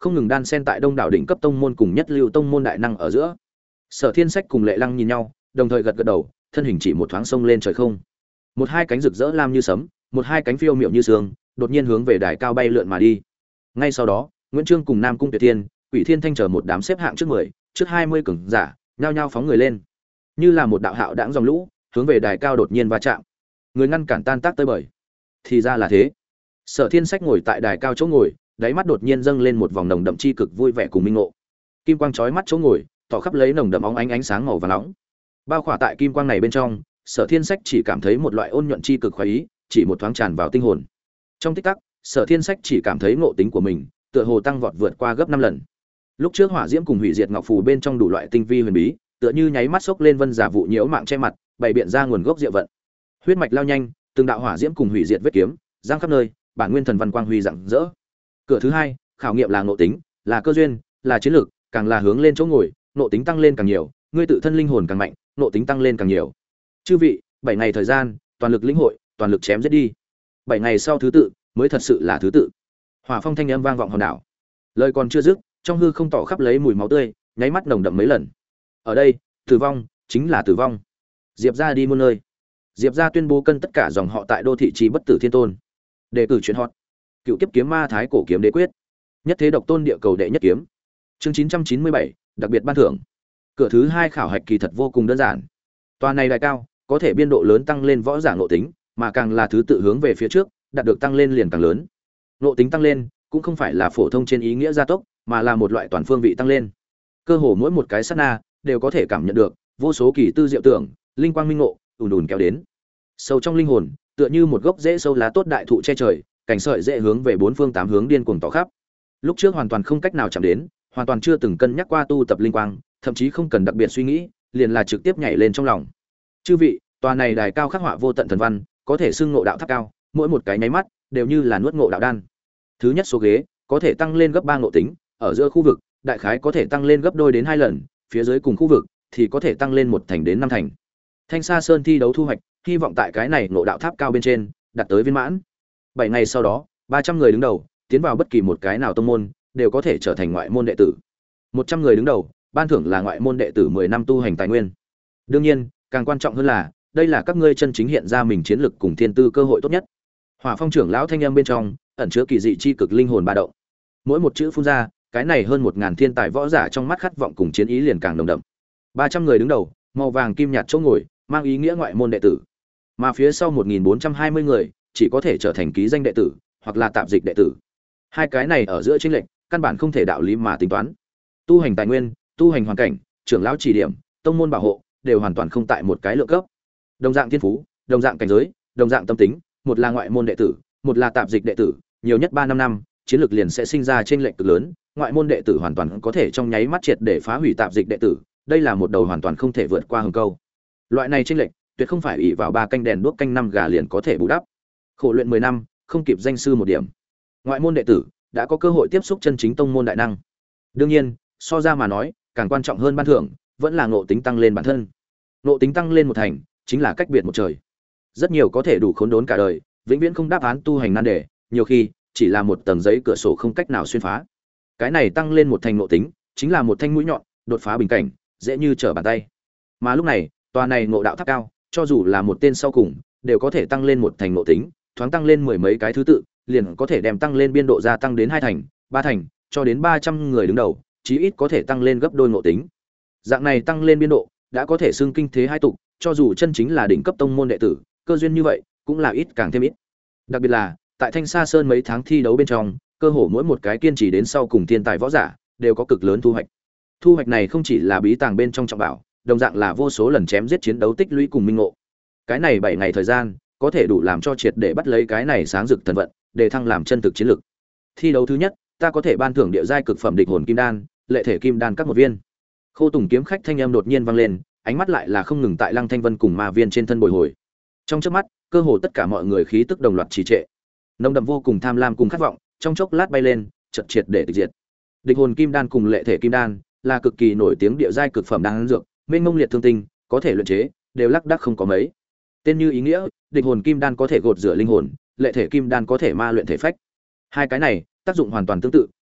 S1: không ngừng đan xen tại đông đảo đỉnh cấp tông môn cùng nhất lưu tông môn đại năng ở giữa. Sở Thiên Sách cùng Lệ Lăng nhìn nhau, đồng thời gật gật đầu, thân hình chỉ một thoáng xông lên trời không. Một hai cánh rực rỡ lam như sấm, một hai cánh phiêu miệu như sương, đột nhiên hướng về đài cao bay lượn mà đi. Ngay sau đó, Nguyễn Trương cùng Nam Cung Tuyệt Thiên, Quỷ Thiên Thanh chờ một đám xếp hạng trước 10, trước 20 cường giả, nhao nhao phóng người lên, như là một đạo hạo đãng dòng lũ, hướng về đài cao đột nhiên va chạm. Người ngăn cản tan tác tới bời. Thì ra là thế. Sở Thiên Sách ngồi tại đài cao chỗ ngồi, đáy mắt đột nhiên dâng lên một vòng nồng đậm chi cực vui vẻ cùng minh ngộ. Kim quang chói mắt chỗ ngồi, tỏ khắp lấy nồng đậm óng ánh sáng màu vàng nóng. Bao khỏa tại kim quang này bên trong, Sở Thiên Sách chỉ cảm thấy một loại ôn nhuận chi cực khoái ý, chỉ một thoáng tràn vào tinh hồn. Trong tích tắc, Sở Thiên Sách chỉ cảm thấy ngộ tính của mình, tựa hồ tăng vọt vượt qua gấp 5 lần. Lúc trước hỏa diễm cùng hủy diệt ngọc phù bên trong đủ loại tinh vi huyền bí, tựa như nháy mắt sốc lên vân giả vụ nhiễu mạng che mặt, bày biện ra nguồn gốc diệu vận. Huyết mạch lao nhanh, từng đạo hỏa diễm cùng hủy diệt vết kiếm, giang khắp nơi, bản nguyên thần văn quang huy rạng rỡ. Cửa thứ hai, khảo nghiệm là ngộ tính, là cơ duyên, là chiến lược, càng là hướng lên chỗ ngồi, ngộ tính tăng lên càng nhiều, ngươi tự thân linh hồn càng mạnh, ngộ tính tăng lên càng nhiều. Chư vị, 7 ngày thời gian, toàn lực lĩnh hội, toàn lực chém giết đi. 7 ngày sau thứ tự, mới thật sự là thứ tự. Hỏa phong thanh âm vang vọng hòn đảo. Lời còn chưa dứt, trong hư không tỏ khắp lấy mùi máu tươi, nháy mắt nồng đậm mấy lần. Ở đây, tử vong chính là tử vong. Diệp gia đi muôn nơi. Diệp gia tuyên bố cân tất cả dòng họ tại đô thị trì bất tử thiên tôn. Đề cử chuyện hot. Cựu kiếp kiếm ma thái cổ kiếm đế quyết. Nhất thế độc tôn địa cầu đệ nhất kiếm. Chương 997, đặc biệt ban thưởng. Cửa thứ hai khảo hạch kỳ thật vô cùng đơn giản. Tòa này đài cao, có thể biên độ lớn tăng lên võ giả ngộ tính, mà càng là thứ tự hướng về phía trước, đạt được tăng lên liền càng lớn. Ngộ tính tăng lên, cũng không phải là phổ thông trên ý nghĩa gia tốc, mà là một loại toàn phương vị tăng lên. Cơ hồ mỗi một cái sát na đều có thể cảm nhận được vô số kỳ tư diệu tưởng, linh quang minh ngộ, ùn ùn kéo đến. Sâu trong linh hồn, tựa như một gốc rễ sâu lá tốt đại thụ che trời, cành sợi rễ hướng về bốn phương tám hướng điên cuồng tỏ khắp. Lúc trước hoàn toàn không cách nào chạm đến, hoàn toàn chưa từng cân nhắc qua tu tập linh quang, thậm chí không cần đặc biệt suy nghĩ, liền là trực tiếp nhảy lên trong lòng. Chư vị, tòa này đài cao khắc họa vô tận thần văn, có thể xưng ngộ đạo tháp cao, mỗi một cái nháy mắt đều như là nuốt ngộ đạo đan. Thứ nhất số ghế có thể tăng lên gấp 3 ngộ tính, ở giữa khu vực, đại khái có thể tăng lên gấp đôi đến 2 lần, phía dưới cùng khu vực thì có thể tăng lên 1 thành đến 5 thành. Thanh Sa Sơn thi đấu thu hoạch, hy vọng tại cái này ngộ đạo tháp cao bên trên đạt tới viên mãn. 7 ngày sau đó, 300 người đứng đầu, tiến vào bất kỳ một cái nào tông môn, đều có thể trở thành ngoại môn đệ tử. 100 người đứng đầu, ban thưởng là ngoại môn đệ tử 10 năm tu hành tài nguyên. Đương nhiên, càng quan trọng hơn là, đây là các ngươi chân chính hiện ra mình chiến lực cùng thiên tư cơ hội tốt nhất. Hỏa Phong trưởng lão thanh âm bên trong, ẩn chứa kỳ dị chi cực linh hồn ba động. Mỗi một chữ phun ra, cái này hơn 1000 thiên tài võ giả trong mắt khát vọng cùng chiến ý liền càng nồng đậm. 300 người đứng đầu, màu vàng kim nhạt chỗ ngồi, mang ý nghĩa ngoại môn đệ tử. Mà phía sau 1420 người, chỉ có thể trở thành ký danh đệ tử, hoặc là tạp dịch đệ tử. Hai cái này ở giữa chênh lệch, căn bản không thể đạo lý mà tính toán. Tu hành tài nguyên, tu hành hoàn cảnh, trưởng lão chỉ điểm, tông môn bảo hộ, đều hoàn toàn không tại một cái lượng cấp. Đồng dạng thiên phú, đồng dạng cảnh giới, đồng dạng tâm tính, một là ngoại môn đệ tử, một là tạp dịch đệ tử, nhiều nhất 3-5 năm, chiến lược liền sẽ sinh ra chênh lệch cực lớn, ngoại môn đệ tử hoàn toàn có thể trong nháy mắt triệt để phá hủy tạp dịch đệ tử, đây là một đầu hoàn toàn không thể vượt qua hừng câu. Loại này chênh lệch, tuyệt không phải ỷ vào 3 canh đèn đuốc canh 5 gà liền có thể bù đắp. Khổ luyện 10 năm, không kịp danh sư một điểm. Ngoại môn đệ tử đã có cơ hội tiếp xúc chân chính tông môn đại năng. Đương nhiên, so ra mà nói, càng quan trọng hơn ban thưởng, vẫn là ngộ tính tăng lên bản thân. Ngộ tính tăng lên một thành, chính là cách biệt một trời. Rất nhiều có thể đủ khốn đốn cả đời, vĩnh viễn không đáp án tu hành nan đề, nhiều khi chỉ là một tầng giấy cửa sổ không cách nào xuyên phá. Cái này tăng lên một thành ngộ tính, chính là một thanh mũi nhọn, đột phá bình cảnh, dễ như trở bàn tay. Mà lúc này, tòa này ngộ đạo tháp cao, cho dù là một tên sau cùng, đều có thể tăng lên một thành ngộ tính, thoáng tăng lên mười mấy cái thứ tự, liền có thể đem tăng lên biên độ gia tăng đến 2 thành, 3 thành, cho đến 300 người đứng đầu, chí ít có thể tăng lên gấp đôi ngộ tính. Dạng này tăng lên biên độ, đã có thể xưng kinh thế hai tục, cho dù chân chính là đỉnh cấp tông môn đệ tử, cơ duyên như vậy, cũng là ít càng thêm ít. Đặc biệt là, tại Thanh Sa Sơn mấy tháng thi đấu bên trong, cơ hồ mỗi một cái kiên trì đến sau cùng thiên tài võ giả, đều có cực lớn thu hoạch. Thu hoạch này không chỉ là bí tàng bên trong trọng bảo, đồng dạng là vô số lần chém giết chiến đấu tích lũy cùng minh ngộ. Cái này 7 ngày thời gian, có thể đủ làm cho triệt để bắt lấy cái này sáng rực thần vận, để thăng làm chân thực chiến lực. Thi đấu thứ nhất, ta có thể ban thưởng địa giai cực phẩm địch hồn kim đan, lệ thể kim đan các một viên. Khô Tùng kiếm khách thanh âm đột nhiên vang lên, ánh mắt lại là không ngừng tại Lăng Thanh Vân cùng Ma Viên trên thân bồi hồi. Trong chớp mắt, cơ hồ tất cả mọi người khí tức đồng loạt trì trệ. Nồng đậm vô cùng tham lam cùng khát vọng, trong chốc lát bay lên, chợt triệt để tịch diệt. Địch hồn kim đan cùng lệ thể kim đan là cực kỳ nổi tiếng địa giai cực phẩm đan dược, mênh mông liệt thương tinh, có thể luyện chế, đều lác đác không có mấy. Tên như ý nghĩa, địch hồn kim đan có thể gột rửa linh hồn, lệ thể kim đan có thể ma luyện thể phách. Hai cái này, tác dụng hoàn toàn tương tự,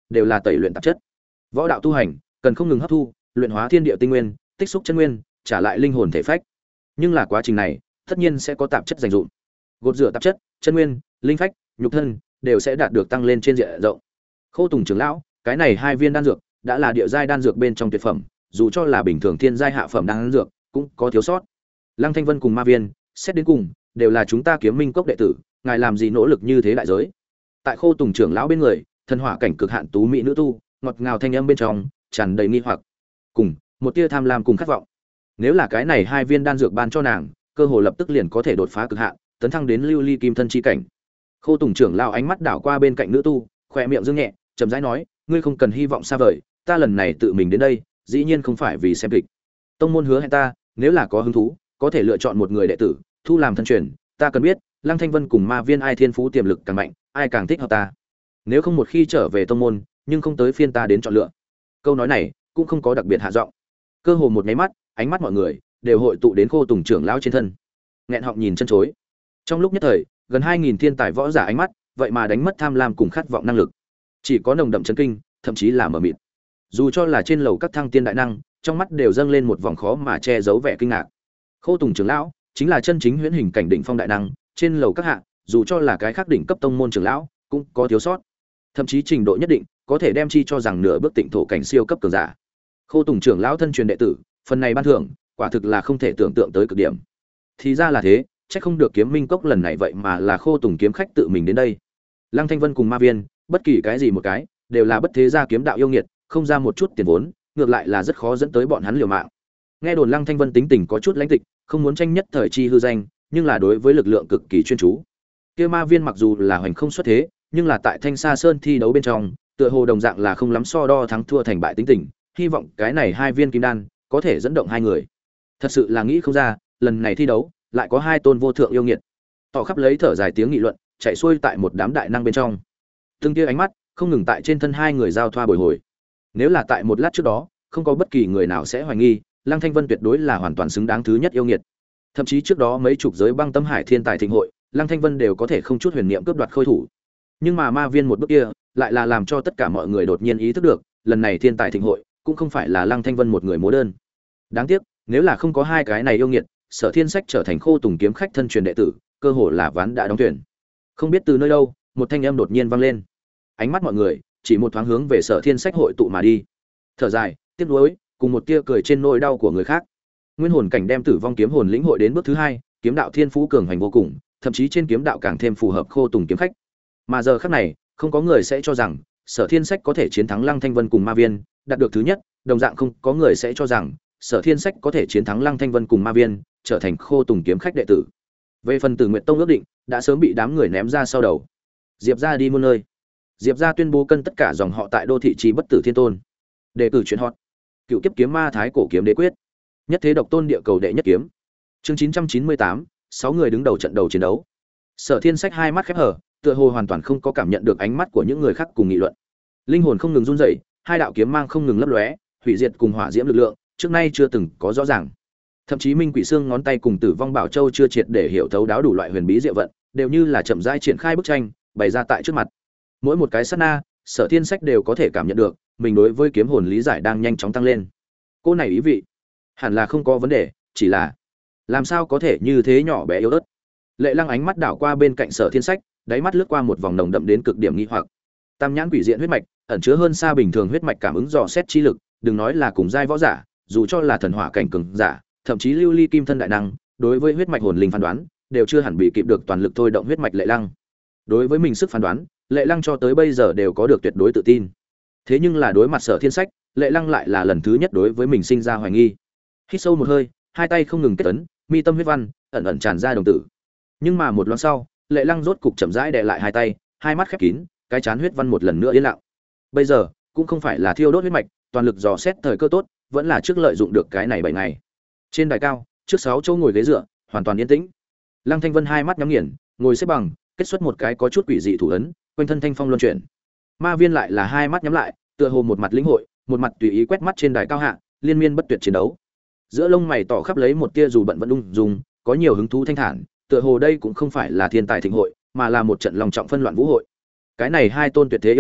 S1: đều là tẩy luyện tạp chất. Võ đạo tu hành cần không ngừng hấp thu, luyện hóa thiên địa tinh nguyên, tích xúc chân nguyên, trả lại linh hồn thể phách. Nhưng là quá trình này, tất nhiên sẽ có tạp chất dành dụm. Gột rửa tạp chất, chân nguyên, linh phách, nhục thân đều sẽ đạt được tăng lên trên diện rộng. Khô Tùng trưởng lão, cái này 2 viên đan dược đã là địa giai đan dược bên trong tuyệt phẩm, dù cho là bình thường thiên giai hạ phẩm đan dược cũng có thiếu sót. Lăng Thanh Vân cùng Ma Viên, xét đến cùng đều là chúng ta Kiếm Minh Cốc đệ tử, ngài làm gì nỗ lực như thế đại giới? Tại Khô Tùng trưởng lão bên người, thần hỏa cảnh cực hạn tú mỹ nữ tu, ngọt ngào thanh âm bên trong tràn đầy nghi hoặc, cùng một tia tham lam cùng khát vọng. Nếu là cái này 2 viên đan dược ban cho nàng, cơ hồ lập tức liền có thể đột phá cực hạn, tấn thăng đến lưu ly kim thân chi cảnh. Khô Tùng trưởng lão ánh mắt đảo qua bên cạnh nữ tu, khóe miệng dương nhẹ, chậm rãi nói, ngươi không cần hy vọng xa vời, ta lần này tự mình đến đây, dĩ nhiên không phải vì xem kịch. Tông môn hứa hẹn ta, nếu là có hứng thú, có thể lựa chọn một người đệ tử, thu làm thân truyền, ta cần biết, Lăng Thanh Vân cùng Ma Viên ai thiên phú tiềm lực càng mạnh, ai càng thích hợp ta. Nếu không một khi trở về tông môn, nhưng không tới phiên ta đến chọn lựa. Câu nói này cũng không có đặc biệt hạ giọng. Cơ hồ một cái mắt, ánh mắt mọi người đều hội tụ đến Khô Tùng trưởng lão trên thân. Nghẹn họng nhìn chân chối. Trong lúc nhất thời, gần 2000 thiên tài võ giả ánh mắt, vậy mà đánh mất tham lam cùng khát vọng năng lực. Chỉ có nồng đậm chấn kinh, thậm chí là mờ mịt. Dù cho là trên lầu các thăng tiên đại năng, trong mắt đều dâng lên một vòng khó mà che giấu vẻ kinh ngạc. Khô Tùng trưởng lão chính là chân chính huyễn hình cảnh đỉnh phong đại năng, trên lầu các hạ, dù cho là cái khác đỉnh cấp tông môn trưởng lão, cũng có thiếu sót. Thậm chí trình độ nhất định, có thể đem chi cho rằng nửa bước tịnh thổ cảnh siêu cấp cường giả. Khô Tùng trưởng lão thân truyền đệ tử, phần này ban thưởng, quả thực là không thể tưởng tượng tới cực điểm. Thì ra là thế, chắc không được Kiếm Minh Cốc lần này vậy mà là Khô Tùng kiếm khách tự mình đến đây. Lăng Thanh Vân cùng Ma Viên, bất kỳ cái gì một cái, đều là bất thế gia kiếm đạo yêu nghiệt, không ra một chút tiền vốn, ngược lại là rất khó dẫn tới bọn hắn liều mạng. Nghe đồn Lăng Thanh Vân tính tình có chút lãnh tịch, không muốn tranh nhất thời chi hư danh, nhưng là đối với lực lượng cực kỳ chuyên chú. Kia Ma Viên mặc dù là hoành không xuất thế, nhưng là tại Thanh Sa Sơn thi đấu bên trong, tựa hồ đồng dạng là không lắm so đo thắng thua thành bại tính tình, hy vọng cái này 2 viên kim đan có thể dẫn động hai người. Thật sự là nghĩ không ra, lần này thi đấu lại có 2 tôn vô thượng yêu nghiệt. Tỏ khắp lấy thở dài tiếng nghị luận, chạy xuôi tại một đám đại năng bên trong. Từng tia ánh mắt không ngừng tại trên thân hai người giao thoa bồi hồi. Nếu là tại một lát trước đó, không có bất kỳ người nào sẽ hoài nghi, Lăng Thanh Vân tuyệt đối là hoàn toàn xứng đáng thứ nhất yêu nghiệt. Thậm chí trước đó mấy chục giới băng tâm hải thiên tài thịnh hội, Lăng Thanh Vân đều có thể không chút huyền niệm cướp đoạt khôi thủ. Nhưng mà Ma Viên một bước kia, lại là làm cho tất cả mọi người đột nhiên ý thức được, lần này thiên tài thịnh hội cũng không phải là Lăng Thanh Vân một người múa đơn. Đáng tiếc, nếu là không có 2 cái này yêu nghiệt, Sở Thiên Sách trở thành Khô Tùng kiếm khách thân truyền đệ tử, cơ hồ là ván đã đóng thuyền. Không biết từ nơi đâu, một thanh âm đột nhiên vang lên. Ánh mắt mọi người chỉ một thoáng hướng về Sở Thiên Sách hội tụ mà đi. Thở dài, tiếc nuối, cùng một tia cười trên nỗi đau của người khác. Nguyên hồn cảnh đem Tử Vong kiếm hồn lĩnh hội đến bước thứ 2, kiếm đạo thiên phú cường hành vô cùng, thậm chí trên kiếm đạo càng thêm phù hợp Khô Tùng kiếm khách. Mà giờ khắc này, không có người sẽ cho rằng Sở Thiên Sách có thể chiến thắng Lăng Thanh Vân cùng Ma Viên, đạt được thứ nhất, đồng dạng không có người sẽ cho rằng Sở Thiên Sách có thể chiến thắng Lăng Thanh Vân cùng Ma Viên, trở thành Khô Tùng kiếm khách đệ tử. Về phần Tử Nguyệt Tông ước định, đã sớm bị đám người ném ra sau đầu. Diệp gia đi muôn nơi. Diệp gia tuyên bố cân tất cả dòng họ tại đô thị trì bất tử thiên tôn. Đề cử chuyện hot. Cựu kiếp kiếm ma thái cổ kiếm đế quyết. Nhất thế độc tôn địa cầu đệ nhất kiếm. Chương 998, 6 người đứng đầu trận đầu chiến đấu. Sở Thiên Sách hai mắt khép hờ, tựa hồ hoàn toàn không có cảm nhận được ánh mắt của những người khác cùng nghị luận. Linh hồn không ngừng run rẩy, 2 đạo kiếm mang không ngừng lấp lóe, hủy diệt cùng hỏa diễm lực lượng, trước nay chưa từng có rõ ràng. Thậm chí Minh Quỷ Xương ngón tay cùng Tử Vong Bảo Châu chưa triệt để hiểu thấu đáo đủ loại huyền bí diệu vận, đều như là chậm rãi triển khai bức tranh, bày ra tại trước mặt. Mỗi một cái sát na, Sở Thiên Sách đều có thể cảm nhận được, mình đối với kiếm hồn lý giải đang nhanh chóng tăng lên. Cô này ý vị, hẳn là không có vấn đề, chỉ là làm sao có thể như thế nhỏ bé yếu ớt. Lệ Lăng ánh mắt đảo qua bên cạnh Sở Thiên Sách, đáy mắt lướt qua một vòng nồng đậm đến cực điểm nghi hoặc. Tam nhãn quỷ diện huyết mạch, ẩn chứa hơn xa bình thường huyết mạch cảm ứng dò xét chi lực, đừng nói là cùng giai võ giả, dù cho là thần hỏa cảnh cường giả, thậm chí lưu ly kim thân đại năng, đối với huyết mạch hồn linh phán đoán, đều chưa hẳn bị kịp được toàn lực thôi động huyết mạch Lệ Lăng. Đối với mình sức phán đoán, Lệ Lăng cho tới bây giờ đều có được tuyệt đối tự tin. Thế nhưng là đối mặt Sở Thiên Sách, Lệ Lăng lại là lần thứ nhất đối với mình sinh ra hoài nghi. Hít sâu một hơi, hai tay không ngừng kết ấn, mi tâm huyết văn ẩn ẩn tràn ra đồng tử. Nhưng mà một loáng sau, Lệ Lăng rốt cục chậm rãi đè lại hai tay, hai mắt khép kín, cái chán huyết văn một lần nữa yên lặng. Bây giờ, cũng không phải là thiêu đốt huyết mạch, toàn lực dò xét thời cơ tốt, vẫn là trước lợi dụng được cái này 7 ngày. Trên đài cao, trước 6 chỗ ngồi ghế dựa, hoàn toàn yên tĩnh. Lăng Thanh Vân hai mắt nhắm nghiền, ngồi xếp bằng, kết xuất một cái có chút quỷ dị thủ ấn, quanh thân thanh phong luân chuyển. Ma Viên lại là hai mắt nhắm lại, tựa hồ một mặt lĩnh hội, một mặt tùy ý quét mắt trên đài cao hạ, liên miên bất tuyệt chiến đấu. Giữa lông mày tỏ khắp lấy một tia dù bận vẫn ung dung, có nhiều hứng thú thanh thản, tựa hồ đây cũng không phải là thiên tài thịnh hội, mà là một trận long trọng phân loạn vũ hội. Cái này hai tôn tuyệt thế yêu nghiệt,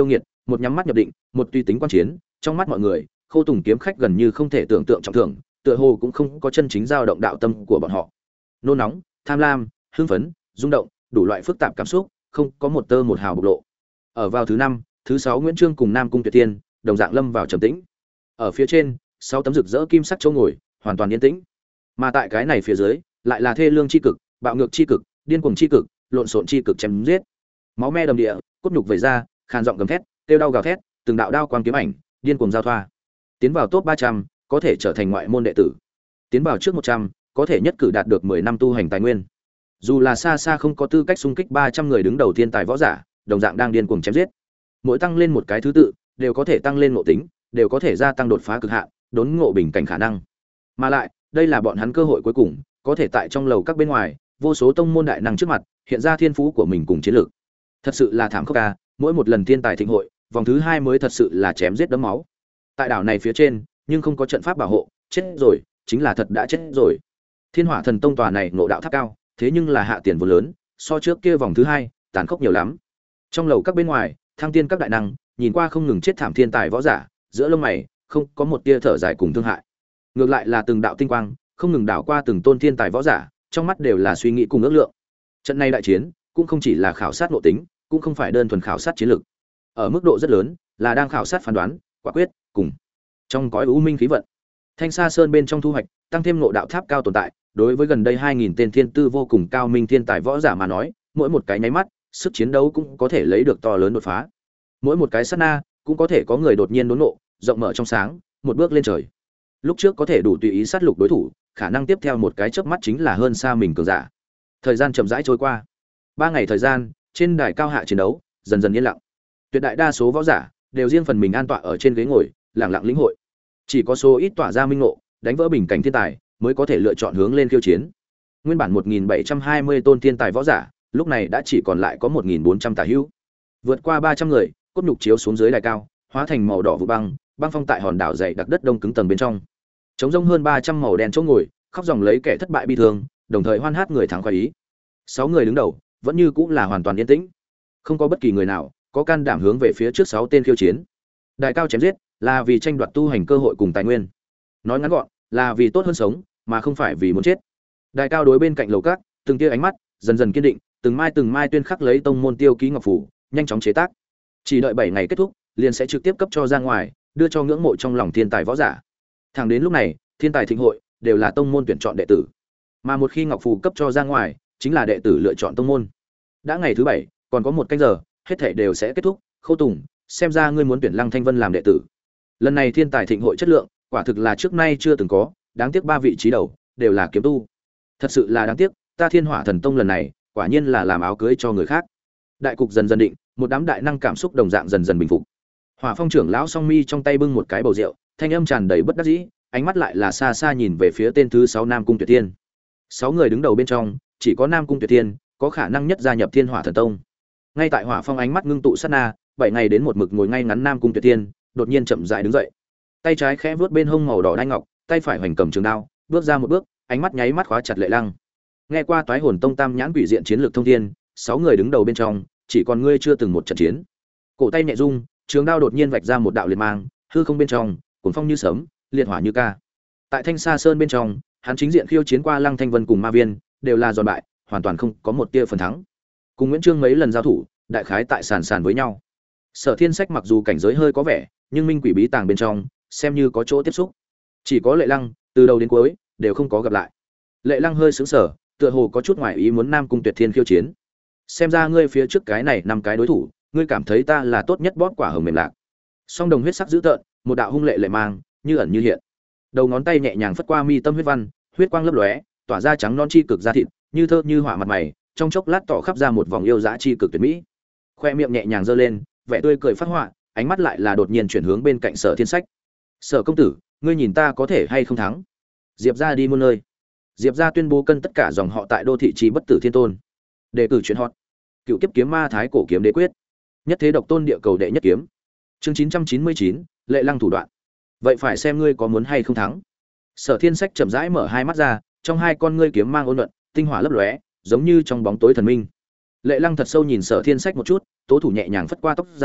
S1: một nhắm mắt nhập định, một tùy tính quan chiến, trong mắt mọi người, Khâu Tùng kiếm khách gần như không thể tưởng tượng trọng thưởng, tựa hồ cũng không có chân chính dao động đạo tâm của bọn họ. Nôn nóng, tham lam, hưng phấn, rung động, đủ loại phức tạp cảm xúc, không có một tơ một hào bộc lộ. Ở vào thứ 5, thứ 6 Nguyễn Trương cùng Nam Cung Tuyệt Tiên, đồng dạng lâm vào trầm tĩnh. Ở phía trên, 6 tấm rực rỡ kim sắc chỗ ngồi, hoàn toàn yên tĩnh. Mà tại cái này phía dưới, lại là thê lương chi cực, bạo ngược chi cực, điên cuồng chi cực, lộn xộn chi cực chém giết. Máu me đầm địa, cốt nhục vẩy ra, khàn giọng gầm thét, kêu đau gào thét, từng đạo đao quang kiếm ảnh, điên cuồng giao thoa. Tiến vào top 300, có thể trở thành ngoại môn đệ tử. Tiến vào trước 100, có thể nhất cử đạt được 10 năm tu hành tài nguyên. Dù là xa xa không có tư cách xung kích 300 người đứng đầu thiên tài võ giả, đồng dạng đang điên cuồng chém giết. Mỗi tăng lên một cái thứ tự, đều có thể tăng lên ngộ tính, đều có thể gia tăng đột phá cực hạn, đốn ngộ bình cảnh khả năng. Mà lại, đây là bọn hắn cơ hội cuối cùng, có thể tại trong lầu các bên ngoài, vô số tông môn đại năng trước mặt, hiện ra thiên phú của mình cùng chiến lược. Thật sự là thảm khốc a, mỗi một lần thiên tài thịnh hội, vòng thứ 2 mới thật sự là chém giết đẫm máu. Tại đảo này phía trên, nhưng không có trận pháp bảo hộ, chết rồi, chính là thật đã chết rồi. Thiên Hỏa Thần Tông tòa này ngộ đạo tháp cao, thế nhưng là hạ tiền vốn lớn, so trước kia vòng thứ 2, tàn khốc nhiều lắm. Trong lầu các bên ngoài, thăng tiên các đại năng, nhìn qua không ngừng chết thảm thiên tài võ giả, giữa lông mày không có một tia thở dài cùng thương hại. Ngược lại là từng đạo tinh quang, không ngừng đảo qua từng tôn thiên tài võ giả, trong mắt đều là suy nghĩ cùng ước lượng. Trận này đại chiến, cũng không chỉ là khảo sát nội tính, cũng không phải đơn thuần khảo sát chiến lược. Ở mức độ rất lớn, là đang khảo sát phán đoán, quả quyết, cùng trong cõi u minh khí vận. Thanh Sa Sơn bên trong thu hoạch, tăng thêm ngộ đạo tháp cao tồn tại, đối với gần đây 2000 tên thiên tư vô cùng cao minh thiên tài võ giả mà nói, mỗi một cái nháy mắt, sức chiến đấu cũng có thể lấy được to lớn đột phá. Mỗi một cái sát na, cũng có thể có người đột nhiên đốn ngộ, rộng mở trong sáng, một bước lên trời. Lúc trước có thể đủ tùy ý sát lục đối thủ, khả năng tiếp theo một cái chớp mắt chính là hơn xa mình cường giả. Thời gian chậm rãi trôi qua. 3 ngày thời gian, trên đài cao hạ chiến đấu dần dần yên lặng. Tuyệt đại đa số võ giả đều riêng phần mình an tọa ở trên ghế ngồi, lặng lặng lĩnh hội. Chỉ có số ít tỏa ra minh ngộ, đánh vỡ bình cảnh thiên tài, mới có thể lựa chọn hướng lên khiêu chiến. Nguyên bản 1720 tôn thiên tài võ giả, lúc này đã chỉ còn lại có 1400 tà hữu. Vượt qua 300 người, cốt nhục chiếu xuống dưới đài cao, hóa thành màu đỏ vụ băng, băng phong tại hòn đảo dày đặc đất đông cứng tầng bên trong. Trống rỗng hơn 300 màu đen chỗ ngồi, khóc dòng lấy kẻ thất bại bi thương, đồng thời hoan hát người thắng khoái ý. 6 người đứng đầu, vẫn như cũng là hoàn toàn yên tĩnh. Không có bất kỳ người nào có can đảm hướng về phía trước 6 tên khiêu chiến. Đại cao chém giết, là vì tranh đoạt tu hành cơ hội cùng tài nguyên. Nói ngắn gọn, là vì tốt hơn sống, mà không phải vì muốn chết. Đại cao đối bên cạnh lầu các, từng tia ánh mắt dần dần kiên định, từng mai tuyên khắc lấy tông môn tiêu ký ngọc phủ, nhanh chóng chế tác. Chỉ đợi 7 ngày kết thúc, liền sẽ trực tiếp cấp cho ra ngoài, đưa cho ngưỡng mộ trong lòng thiên tài võ giả. Thẳng đến lúc này, thiên tài thịnh hội đều là tông môn tuyển chọn đệ tử. Mà một khi ngọc phù cấp cho ra ngoài, chính là đệ tử lựa chọn tông môn. Đã ngày thứ 7, còn có 1 canh giờ, hết thảy đều sẽ kết thúc. Khâu Tùng, xem ra ngươi muốn tuyển Lăng Thanh Vân làm đệ tử. Lần này thiên tài thịnh hội chất lượng, quả thực là trước nay chưa từng có, đáng tiếc 3 vị trí đầu đều là kiếm tu. Thật sự là đáng tiếc, ta Thiên Hỏa Thần Tông lần này, quả nhiên là làm áo cưới cho người khác. Đại cục dần dần định, một đám đại năng cảm xúc đồng dạng dần dần bình phục. Hỏa Phong trưởng lão Song Mi trong tay bưng một cái bầu rượu, thanh âm tràn đầy bất đắc dĩ, ánh mắt lại là xa xa nhìn về phía tên thứ 6 Nam Cung Tuyệt Tiên. 6 người đứng đầu bên trong, chỉ có Nam Cung Tuyệt Tiên có khả năng nhất gia nhập Thiên Hỏa Thần Tông. Ngay tại Hỏa Phong ánh mắt ngưng tụ sát na, 7 ngày đến một mực ngồi ngay ngắn Nam Cung Tuyệt Tiên, đột nhiên chậm rãi đứng dậy. Tay trái khẽ vuốt bên hông màu đỏ đai ngọc, tay phải hoành cầm trường đao, bước ra một bước, ánh mắt nháy mắt khóa chặt Lệ Lăng. Nghe qua Toái Hồn Tông Tam nhãn quỷ diện chiến lược thông thiên, 6 người đứng đầu bên trong, chỉ còn ngươi chưa từng một trận chiến. Cổ tay nhẹ rung, trường đao đột nhiên vạch ra một đạo liệt mang, hư không bên trong, cuồng phong như sấm, liệt hỏa như ca. Tại Thanh Sa Sơn bên trong, hắn chính diện khiêu chiến qua Lăng Thanh Vân cùng Ma Viên, đều là giòn bại, hoàn toàn không có một tia phần thắng. Cùng Nguyễn Trương mấy lần giao thủ, đại khái tại sàn sàn với nhau. Sở Thiên Sách mặc dù cảnh giới hơi có vẻ, nhưng minh quỷ bí tàng bên trong, xem như có chỗ tiếp xúc. Chỉ có Lệ Lăng, từ đầu đến cuối đều không có gặp lại. Lệ Lăng hơi sững sờ, tựa hồ có chút ngoài ý muốn Nam Cung Tuyệt Thiên khiêu chiến. Xem ra ngươi phía trước cái này 5 cái đối thủ, ngươi cảm thấy ta là tốt nhất bóp quả hồng mềm lạc. Song đồng huyết sắc dữ tợn, một đạo hung lệ lệ mang, như ẩn như hiện. Đầu ngón tay nhẹ nhàng phất qua mi tâm huyết văn, huyết quang lấp lóe, tỏa ra trắng non chi cực da thịt, như thơ như hỏa mặt mày, trong chốc lát tỏ khắp ra một vòng yêu dã chi cực tuyệt mỹ. Khoe miệng nhẹ nhàng giơ lên, vẻ tươi cười phát họa, ánh mắt lại là đột nhiên chuyển hướng bên cạnh Sở Thiên Sách. "Sở công tử, ngươi nhìn ta có thể hay không thắng?" Diệp gia đi muôn nơi. Diệp gia tuyên bố cân tất cả dòng họ tại đô thị trì bất tử thiên tôn. Đề cử chuyện hot. Cựu kiếp kiếm ma thái cổ kiếm đế quyết. Nhất thế độc tôn địa cầu đệ nhất kiếm. Chương 999, Lệ Lăng thủ đoạn. Vậy phải xem ngươi có muốn hay không thắng. Sở Thiên Sách chậm rãi mở hai mắt ra, trong hai con ngươi kiếm mang ôn nhuận, tinh hỏa lấp lóe, giống như trong bóng tối thần minh. Lệ Lăng thật sâu nhìn Sở Thiên Sách một chút, tố thủ nhẹ nhàng phất qua tóc dài,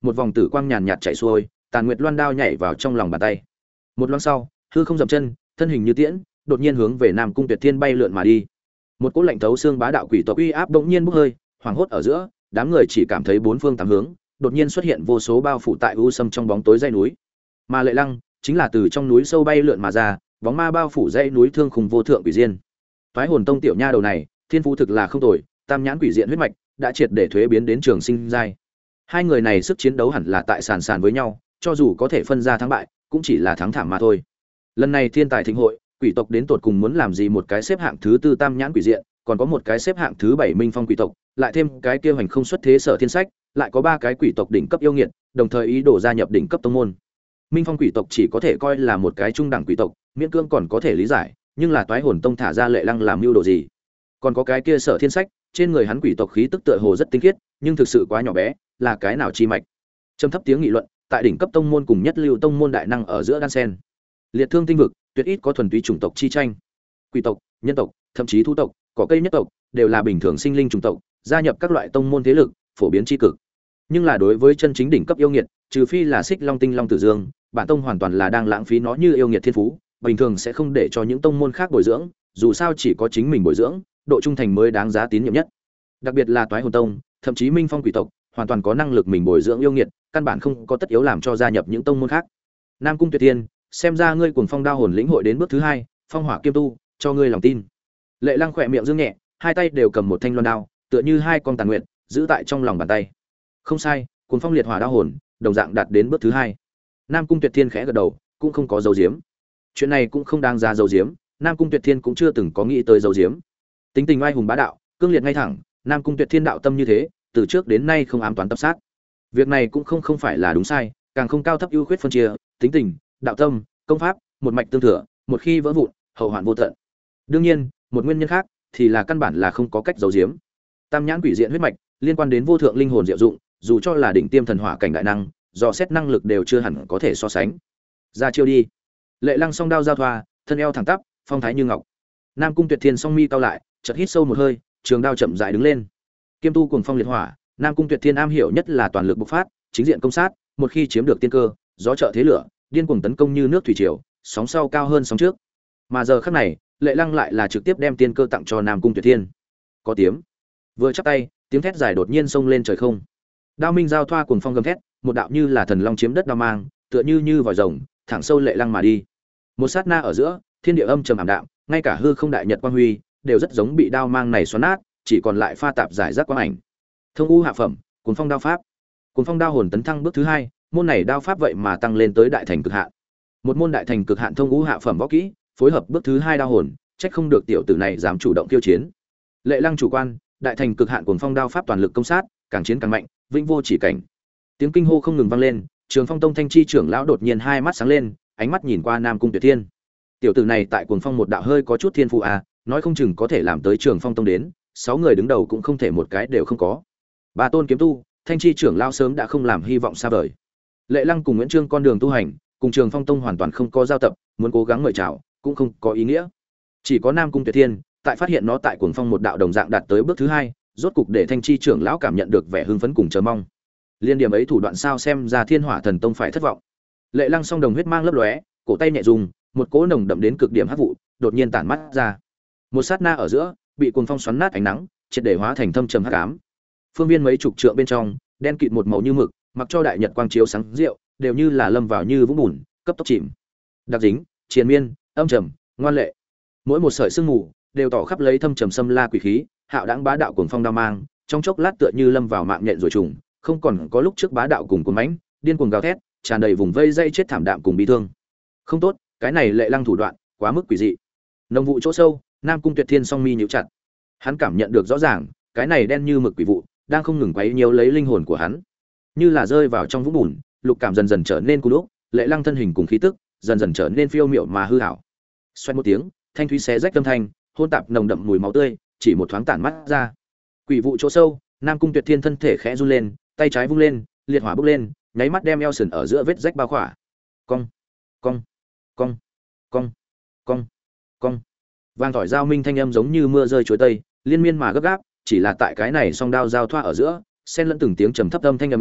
S1: một vòng tử quang nhàn nhạt chạy xuôi, Tàn Nguyệt Loan đao nhảy vào trong lòng bàn tay. Một loáng sau, hư không dậm chân, thân hình như tiễn, đột nhiên hướng về Nam Cung Tuyệt Thiên bay lượn mà đi. Một cỗ lạnh thấu xương bá đạo quỷ tộc uy áp bỗng nhiên bốc hơi, hoàng hốt ở giữa, đám người chỉ cảm thấy bốn phương tám hướng, đột nhiên xuất hiện vô số bao phủ tại u sâm trong bóng tối dãy núi. Mà Lệ Lăng chính là từ trong núi sâu bay lượn mà ra, bóng ma bao phủ dãy núi thương khung vô thượng quỷ diên. Toái Hồn Tông tiểu nha đầu này, thiên phú thực là không tồi, tam nhãn quỷ diện huyết mạch đã triệt để thuế biến đến trường sinh giai. Hai người này sức chiến đấu hẳn là tại sàn sàn với nhau, cho dù có thể phân ra thắng bại, cũng chỉ là thắng thảm mà thôi. Lần này thiên tài thịnh hội, quỷ tộc đến tột cùng muốn làm gì? Một cái xếp hạng thứ tư tam nhãn quỷ diện, còn có một cái xếp hạng thứ 7 minh phong quỷ tộc, lại thêm cái kia hành không xuất thế sở thiên sách, lại có ba cái quỷ tộc đỉnh cấp yêu nghiệt, đồng thời ý đồ gia nhập đỉnh cấp tông môn. Minh phong quỷ tộc chỉ có thể coi là một cái trung đẳng quỷ tộc, miễn cưỡng còn có thể lý giải, nhưng là Toái Hồn Tông thả ra Lệ Lăng làm mưu đồ gì? Còn có cái kia sở thiên sách, trên người hắn quỷ tộc khí tức tựa hồ rất tinh khiết, nhưng thực sự quá nhỏ bé, là cái nào chi mạch? Trầm thấp tiếng nghị luận, tại đỉnh cấp tông môn cùng nhất lưu tông môn đại năng ở giữa đan sen. Liệt Thương tinh vực, tuyệt ít có thuần túy chủng tộc chi tranh. Quỷ tộc, nhân tộc, thậm chí thú tộc, cỏ cây nhất tộc, đều là bình thường sinh linh chủng tộc, gia nhập các loại tông môn thế lực, phổ biến chi cực. Nhưng là đối với chân chính đỉnh cấp yêu nghiệt, trừ phi là Xích Long Tinh Long Tử Dương, bản tông hoàn toàn là đang lãng phí nó như yêu nghiệt thiên phú, bình thường sẽ không để cho những tông môn khác bồi dưỡng, dù sao chỉ có chính mình bồi dưỡng, độ trung thành mới đáng giá tín nhiệm nhất. Đặc biệt là Toái Hồn Tông, thậm chí Minh Phong quỷ tộc, hoàn toàn có năng lực mình bồi dưỡng yêu nghiệt, căn bản không có tất yếu làm cho gia nhập những tông môn khác. Nam Cung Tuyệt Thiên, xem ra ngươi Cuồng Phong Đao Hồn lĩnh hội đến bước thứ hai, Phong Hỏa Kiêm Tu, cho ngươi lòng tin. Lệ Lăng khỏe miệng dương nhẹ, hai tay đều cầm một thanh loan đao, tựa như hai con tàn nguyện, giữ tại trong lòng bàn tay. Không sai, Cuồng Phong Liệt Hỏa Đao Hồn, đồng dạng đạt đến bước thứ hai. Nam Cung Tuyệt Thiên khẽ gật đầu, cũng không có dấu diếm. Chuyện này cũng không đáng giá dấu diếm, Nam Cung Tuyệt Thiên cũng chưa từng có nghĩ tới dấu diếm. Tính tình oai hùng bá đạo, cương liệt ngay thẳng, Nam Cung Tuyệt Thiên đạo tâm như thế, từ trước đến nay không ám toán tập sát. Việc này cũng không phải là đúng sai, càng không cao thấp ưu khuyết phân chia, tính tình, đạo tâm, công pháp, một mạch tương thừa, một khi vỡ vụn, hậu hoạn vô tận. Đương nhiên, một nguyên nhân khác thì là căn bản là không có cách giấu giếm. Tam nhãn quỷ diện huyết mạch liên quan đến vô thượng linh hồn diệu dụng, dù cho là đỉnh tiêm thần hỏa cảnh đại năng, do xét năng lực đều chưa hẳn có thể so sánh. Ra chiêu đi. Lệ Lăng song đao giao thoa, thân eo thẳng tắp, phong thái như ngọc. Nam Cung Tuyệt Thiên song mi cau lại, chợt hít sâu một hơi, trường đao chậm rãi đứng lên. Kiêm tu Cuồng Phong Liệt Hỏa, Nam Cung Tuyệt Thiên am hiểu nhất là toàn lực bộc phát, chính diện công sát, một khi chiếm được tiên cơ, gió trợ thế lửa, điên cuồng tấn công như nước thủy triều, sóng sau cao hơn sóng trước. Mà giờ khắc này, Lệ Lăng lại là trực tiếp đem tiên cơ tặng cho Nam Cung Tuyệt Thiên. Có tiếng, vừa chắp tay, tiếng thét dài đột nhiên xông lên trời không. Đao minh giao thoa cuồng phong gầm thét, một đạo như là thần long chiếm đất đao mang, tựa như vòi rồng, thẳng sâu Lệ Lăng mà đi. Một sát na ở giữa, thiên địa âm trầm ảm đạm, ngay cả hư không đại nhật quang huy, đều rất giống bị đao mang này xoắn nát, chỉ còn lại pha tạp giải rác quang ảnh. Thông u hạ phẩm, Cuồng Phong đao pháp. Cuồng Phong đao hồn tấn thăng bước thứ hai, môn này đao pháp vậy mà tăng lên tới đại thành cực hạn. Một môn đại thành cực hạn thông u hạ phẩm võ kỹ, phối hợp bước thứ hai đao hồn, trách không được tiểu tử này dám chủ động khiêu chiến. Lệ Lăng chủ quan, đại thành cực hạn Cuồng Phong đao pháp toàn lực công sát, càng chiến càng mạnh, vĩnh vô chỉ cảnh. Tiếng kinh hô không ngừng vang lên, Trường Phong Tông Thanh Chi trưởng lão đột nhiên hai mắt sáng lên, ánh mắt nhìn qua Nam Cung Tuyệt Thiên. Tiểu tử này tại Cuồng Phong một đạo hơi có chút thiên phú à, nói không chừng có thể làm tới Trường Phong Tông đến, 6 người đứng đầu cũng không thể một cái đều không có. Ba tôn kiếm tu, Thanh Chi trưởng lão sớm đã không làm hy vọng xa vời. Lệ Lăng cùng Nguyễn Trương con đường tu hành, cùng Trường Phong Tông hoàn toàn không có giao tập, muốn cố gắng mời chào, cũng không có ý nghĩa. Chỉ có Nam Cung Tuyệt Thiên, tại phát hiện nó tại Cuồng Phong một đạo đồng dạng đạt tới bước thứ hai, rốt cục để Thanh Chi trưởng lão cảm nhận được vẻ hưng phấn cùng chờ mong. Liên điểm ấy thủ đoạn sao xem ra Thiên Hỏa Thần Tông phải thất vọng. Lệ Lăng song đồng huyết mang lấp lóe, cổ tay nhẹ dùng, một cỗ nồng đậm đến cực điểm hắc vụ, đột nhiên tản mắt ra. Một sát na ở giữa, bị Cuồng Phong xoắn nát ánh nắng, triệt để hóa thành thâm trầm hắc ám. Phương viên mấy chục trượng bên trong, đen kịt một màu như mực, mặc cho đại nhật quang chiếu sáng rượu, đều như là lâm vào như vũng bùn, cấp tốc chìm. Đặc dính, triền miên, âm trầm, ngoan lệ. Mỗi một sợi sương mù đều tỏ khắp lấy thâm trầm xâm la quỷ khí, hạo đãng bá đạo Cuồng Phong đao mang, trong chốc lát tựa như lâm vào mạng nhện rồi trùng, không còn có lúc trước bá đạo cùng cuồng mãnh, điên cuồng gào thét, tràn đầy vùng vây dây chết thảm đạm cùng bi thương. Không tốt, cái này Lệ Lăng thủ đoạn quá mức quỷ dị. Nông vụ chỗ sâu, Nam Cung Tuyệt Thiên song mi nhíu chặt. Hắn cảm nhận được rõ ràng, cái này đen như mực quỷ vụ đang không ngừng quấy nhiễu lấy linh hồn của hắn, như là rơi vào trong vũng bùn, lục cảm dần dần trở nên cu đúc, Lệ Lăng thân hình cùng khí tức dần dần trở nên phiêu miểu mà hư ảo. Xoẹt một tiếng, thanh thúy xé rách âm thanh, hôn tạp nồng đậm mùi máu tươi, chỉ một thoáng tản mắt ra. Quỷ vụ chỗ sâu, Nam Cung Tuyệt Thiên thân thể khẽ run lên, tay trái vung lên, liệt hỏa bốc lên, nháy mắt đem eo sườn ở giữa vết rách bao khỏa. Cong, cong, cong, cong, cong, cong. Vang tỏi giao minh thanh âm giống như mưa rơi chuối tây, liên miên mà gấp gáp, chỉ là tại cái này song đao giao thoa ở giữa, xen lẫn từng tiếng trầm thấp âm thanh ầm ĩ,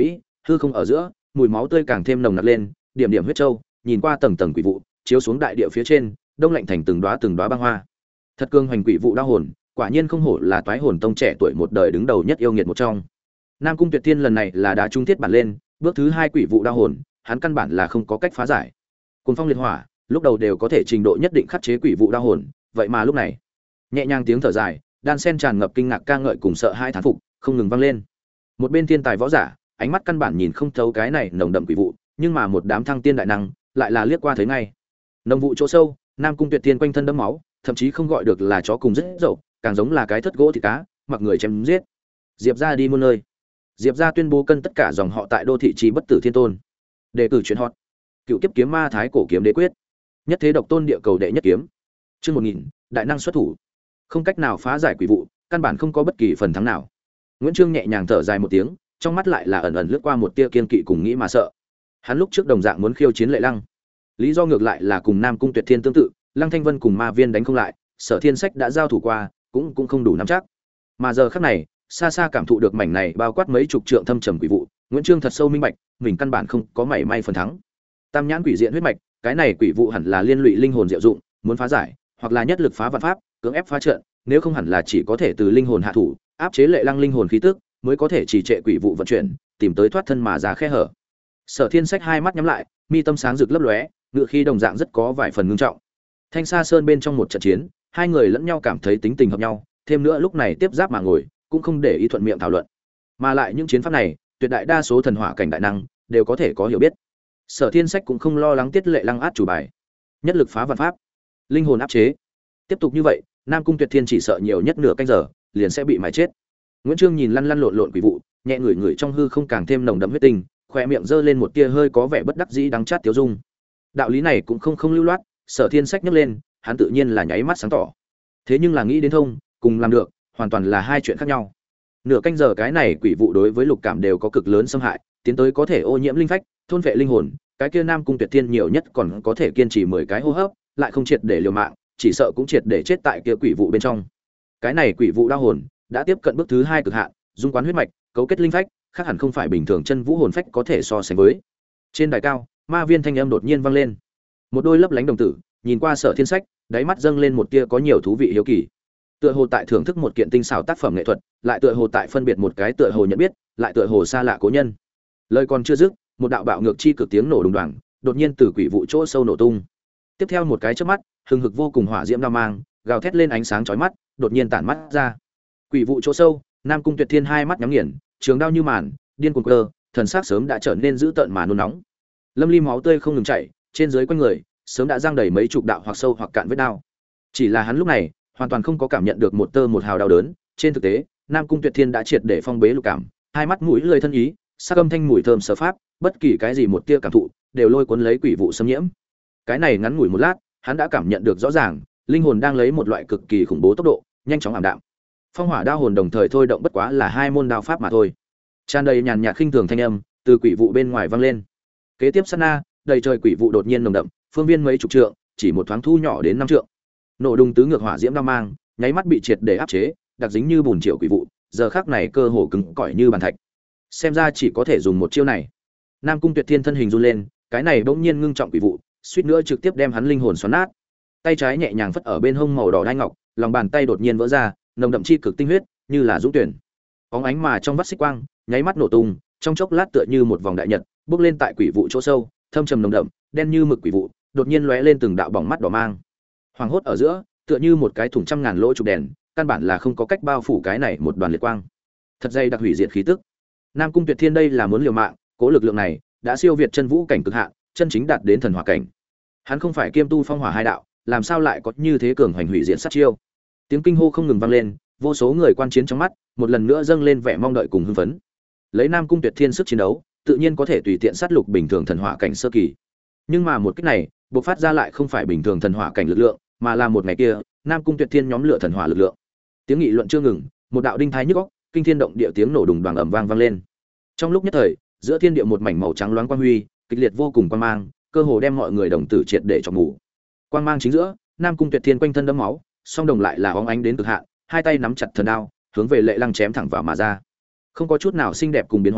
S1: hư không ở giữa mùi máu tươi càng thêm nồng nặc lên, điểm điểm huyết châu nhìn qua tầng tầng quỷ vụ chiếu xuống đại địa phía trên, đông lạnh thành từng đóa băng hoa. Thật cương hoành quỷ vụ đao hồn, quả nhiên không hổ là toái hồn tông trẻ tuổi một đời đứng đầu nhất yêu nghiệt một trong. Nam Cung Tuyệt Thiên lần này là đá trung thiết bản lên, bước thứ 2 quỷ vụ đao hồn, hắn căn bản là không có cách phá giải. Cuồng phong liệt hỏa, lúc đầu đều có thể trình độ nhất định khắc chế quỷ vụ đao hồn, vậy mà lúc này, nhẹ nhàng tiếng thở dài, đan sen tràn ngập kinh ngạc ca ngợi cùng sợ hai thán phục, không ngừng vang lên. Một bên thiên tài võ giả, ánh mắt căn bản nhìn không thấu cái này nồng đậm quỷ vụ, nhưng mà một đám thăng tiên đại năng, lại là liếc qua thấy ngay. Nồng vụ chỗ sâu, Nam Cung Tuyệt Thiên quanh thân đẫm máu, thậm chí không gọi được là chó cùng rất dậu, càng giống là cái thất gỗ thịt cá, mặc người chém giết. Diệp gia đi muôn nơi. Diệp gia tuyên bố cân tất cả dòng họ tại đô thị trì bất tử thiên tôn. Đề cử chuyện hot. Cựu kiếp kiếm ma thái cổ kiếm đế quyết. Nhất thế độc tôn địa cầu đệ nhất kiếm. Chương 1000, đại năng xuất thủ. Không cách nào phá giải quỷ vụ, căn bản không có bất kỳ phần thắng nào. Nguyễn Trương nhẹ nhàng thở dài một tiếng, trong mắt lại là ẩn ẩn lướt qua một tia kiên kỵ cùng nghĩ mà sợ. Hắn lúc trước đồng dạng muốn khiêu chiến Lệ Lăng. Lý do ngược lại là cùng Nam Cung Tuyệt Thiên tương tự, Lăng Thanh Vân cùng Ma Viên đánh không lại, Sở Thiên Sách đã giao thủ qua, cũng không đủ nắm chắc. Mà giờ khắc này, xa xa cảm thụ được mảnh này bao quát mấy chục trượng thâm trầm quỷ vụ, Nguyễn Trương thật sâu minh bạch, mình căn bản không có mảy may phần thắng. Tam nhãn quỷ diện huyết mạch, cái này quỷ vụ hẳn là liên lụy linh hồn diệu dụng, muốn phá giải, hoặc là nhất lực phá vạn pháp, cưỡng ép phá trận, nếu không hẳn là chỉ có thể từ linh hồn hạ thủ, áp chế Lệ Lăng linh hồn khí tức, mới có thể trì trệ quỷ vụ vận chuyển, tìm tới thoát thân mà ra khe hở. Sở Thiên Sách hai mắt nhắm lại, mi tâm sáng rực lấp lóe, ngựa khí đồng dạng rất có vài phần ngưng trọng. Thanh Sa Sơn bên trong một trận chiến, hai người lẫn nhau cảm thấy tính tình hợp nhau, thêm nữa lúc này tiếp giáp mà ngồi, cũng không để ý thuận miệng thảo luận. Mà lại những chiến pháp này, tuyệt đại đa số thần hỏa cảnh đại năng đều có thể có hiểu biết. Sở Thiên Sách cũng không lo lắng Tiết Lệ Lăng át chủ bài, nhất lực phá vạn pháp, linh hồn áp chế. Tiếp tục như vậy, Nam Cung Tuyệt Thiên chỉ sợ nhiều nhất nửa canh giờ, liền sẽ bị mài chết. Nguyễn Trương nhìn lăn lăn lộn lộn quỷ vụ, nhẹ ngửi ngửi trong hư không càng thêm nồng đậm huyết tinh, khóe miệng giơ lên một tia hơi có vẻ bất đắc dĩ đắng chát tiêu dung. Đạo lý này cũng không lưu loát, Sở Thiên Sách nhấc lên, hắn tự nhiên là nháy mắt sáng tỏ. Thế nhưng là nghĩ đến thông, cùng làm được, hoàn toàn là hai chuyện khác nhau. Nửa canh giờ cái này quỷ vụ đối với lục cảm đều có cực lớn xâm hại, tiến tới có thể ô nhiễm linh phách, thôn vệ linh hồn, cái kia Nam Cung Tuyệt Thiên nhiều nhất còn có thể kiên trì 10 cái hô hấp, lại không triệt để liều mạng, chỉ sợ cũng triệt để chết tại kia quỷ vụ bên trong. Cái này quỷ vụ đao hồn đã tiếp cận bước thứ 2 cực hạn, dung quán huyết mạch, cấu kết linh phách, khác hẳn không phải bình thường chân vũ hồn phách có thể so sánh với. Trên đài cao, Ma Viên thanh âm đột nhiên vang lên. Một đôi lấp lánh đồng tử, nhìn qua Sở Thiên Sách, đáy mắt dâng lên một tia có nhiều thú vị hiếu kỳ. Tựa hồ tại thưởng thức một kiện tinh xảo tác phẩm nghệ thuật, lại tựa hồ tại phân biệt một cái tựa hồ nhận biết, lại tựa hồ xa lạ cố nhân. Lời còn chưa dứt, một đạo bạo ngược chi cực tiếng nổ đùng đoàng, đột nhiên từ quỷ vụ chỗ sâu nổ tung. Tiếp theo một cái chớp mắt, hừng hực vô cùng hỏa diễm đao mang, gào thét lên ánh sáng chói mắt, đột nhiên tản mắt ra. Quỷ vụ chỗ sâu, Nam Cung Tuyệt Thiên hai mắt nhắm nghiền, trường đao như màn, điên cuồng cơ, thần sắc sớm đã trở nên dữ tợn mà nôn nóng. Lâm ly máu tươi không ngừng chảy, trên dưới quanh người, sớm đã giăng đầy mấy chục đạo hoặc sâu hoặc cạn vết đao. Chỉ là hắn lúc này, hoàn toàn không có cảm nhận được một tơ một hào đau đớn, trên thực tế, Nam Cung Tuyệt Thiên đã triệt để phong bế lục cảm, hai mắt mũi lưỡi thân ý, sắc âm thanh mùi thơm sở pháp, bất kỳ cái gì một tia cảm thụ, đều lôi cuốn lấy quỷ vụ xâm nhiễm. Cái này ngắn ngủi một lát, hắn đã cảm nhận được rõ ràng, linh hồn đang lấy một loại cực kỳ khủng bố tốc độ, nhanh chóng ảm đạm. Phong hỏa đao hồn đồng thời thôi động bất quá là hai môn đao pháp mà thôi. Tràn đầy nhàn nhạt khinh thường thanh âm từ quỷ vụ bên ngoài vang lên. Kế tiếp sát na, đầy trời quỷ vụ đột nhiên nồng đậm, phương viên mấy chục trượng, chỉ một thoáng thu nhỏ đến 5 trượng. Nổ đùng tứ ngược hỏa diễm đao mang, nháy mắt bị triệt để áp chế, đặc dính như bùn triệu quỷ vụ, giờ khắc này cơ hồ cứng cỏi như bàn thạch. Xem ra chỉ có thể dùng một chiêu này. Nam Cung Tuyệt Thiên thân hình run lên, cái này bỗng nhiên ngưng trọng quỷ vụ, suýt nữa trực tiếp đem hắn linh hồn xoắn nát. Tay trái nhẹ nhàng phất ở bên hông màu đỏ đai ngọc, lòng bàn tay đột nhiên vỡ ra, nồng đậm chi cực tinh huyết, như là dũng tuyển. Bóng ánh mà trong vắt xích quang, nháy mắt nổ tung, trong chốc lát tựa như một vòng đại nhật, bốc lên tại quỷ vụ chỗ sâu, thâm trầm nồng đậm, đen như mực quỷ vụ, đột nhiên lóe lên từng đạo bỏng mắt đỏ mang. Hoàng hốt ở giữa, tựa như một cái thủng trăm ngàn lỗ trục đèn, căn bản là không có cách bao phủ cái này một đoàn liệt quang. Thật dày đặc hủy diệt khí tức. Nam Cung Tuyệt Thiên đây là muốn liều mạng, cố lực lượng này đã siêu việt chân vũ cảnh cực hạn, chân chính đạt đến thần hỏa cảnh. Hắn không phải kiêm tu phong hỏa hai đạo, làm sao lại có như thế cường hành hủy diệt sát chiêu. Tiếng kinh hô không ngừng vang lên, vô số người quan chiến trong mắt một lần nữa dâng lên vẻ mong đợi cùng hưng phấn. Lấy Nam Cung Tuyệt Thiên sức chiến đấu, tự nhiên có thể tùy tiện sát lục bình thường thần hỏa cảnh sơ kỳ. Nhưng mà một kích này, bộc phát ra lại không phải bình thường thần hỏa cảnh lực lượng, mà là một ngày kia, Nam Cung Tuyệt Thiên nhóm lửa thần hỏa lực lượng. Tiếng nghị luận chưa ngừng, một đạo đinh thái nhức óc, kinh thiên động địa tiếng nổ đùng đoàng ầm vang vang lên. Trong lúc nhất thời, giữa thiên địa một mảnh màu trắng loáng quang huy, kịch liệt vô cùng quang mang, cơ hồ đem mọi người đồng tử triệt để cho ngủ. Quang mang chính giữa, Nam Cung Tuyệt Thiên quanh thân đẫm máu, song đồng lại là óng ánh đến cực hạn, hai tay nắm chặt thần đao, hướng về Lệ Lăng chém thẳng vào mà ra. Không có chút nào xinh đẹp cùng biến hóa,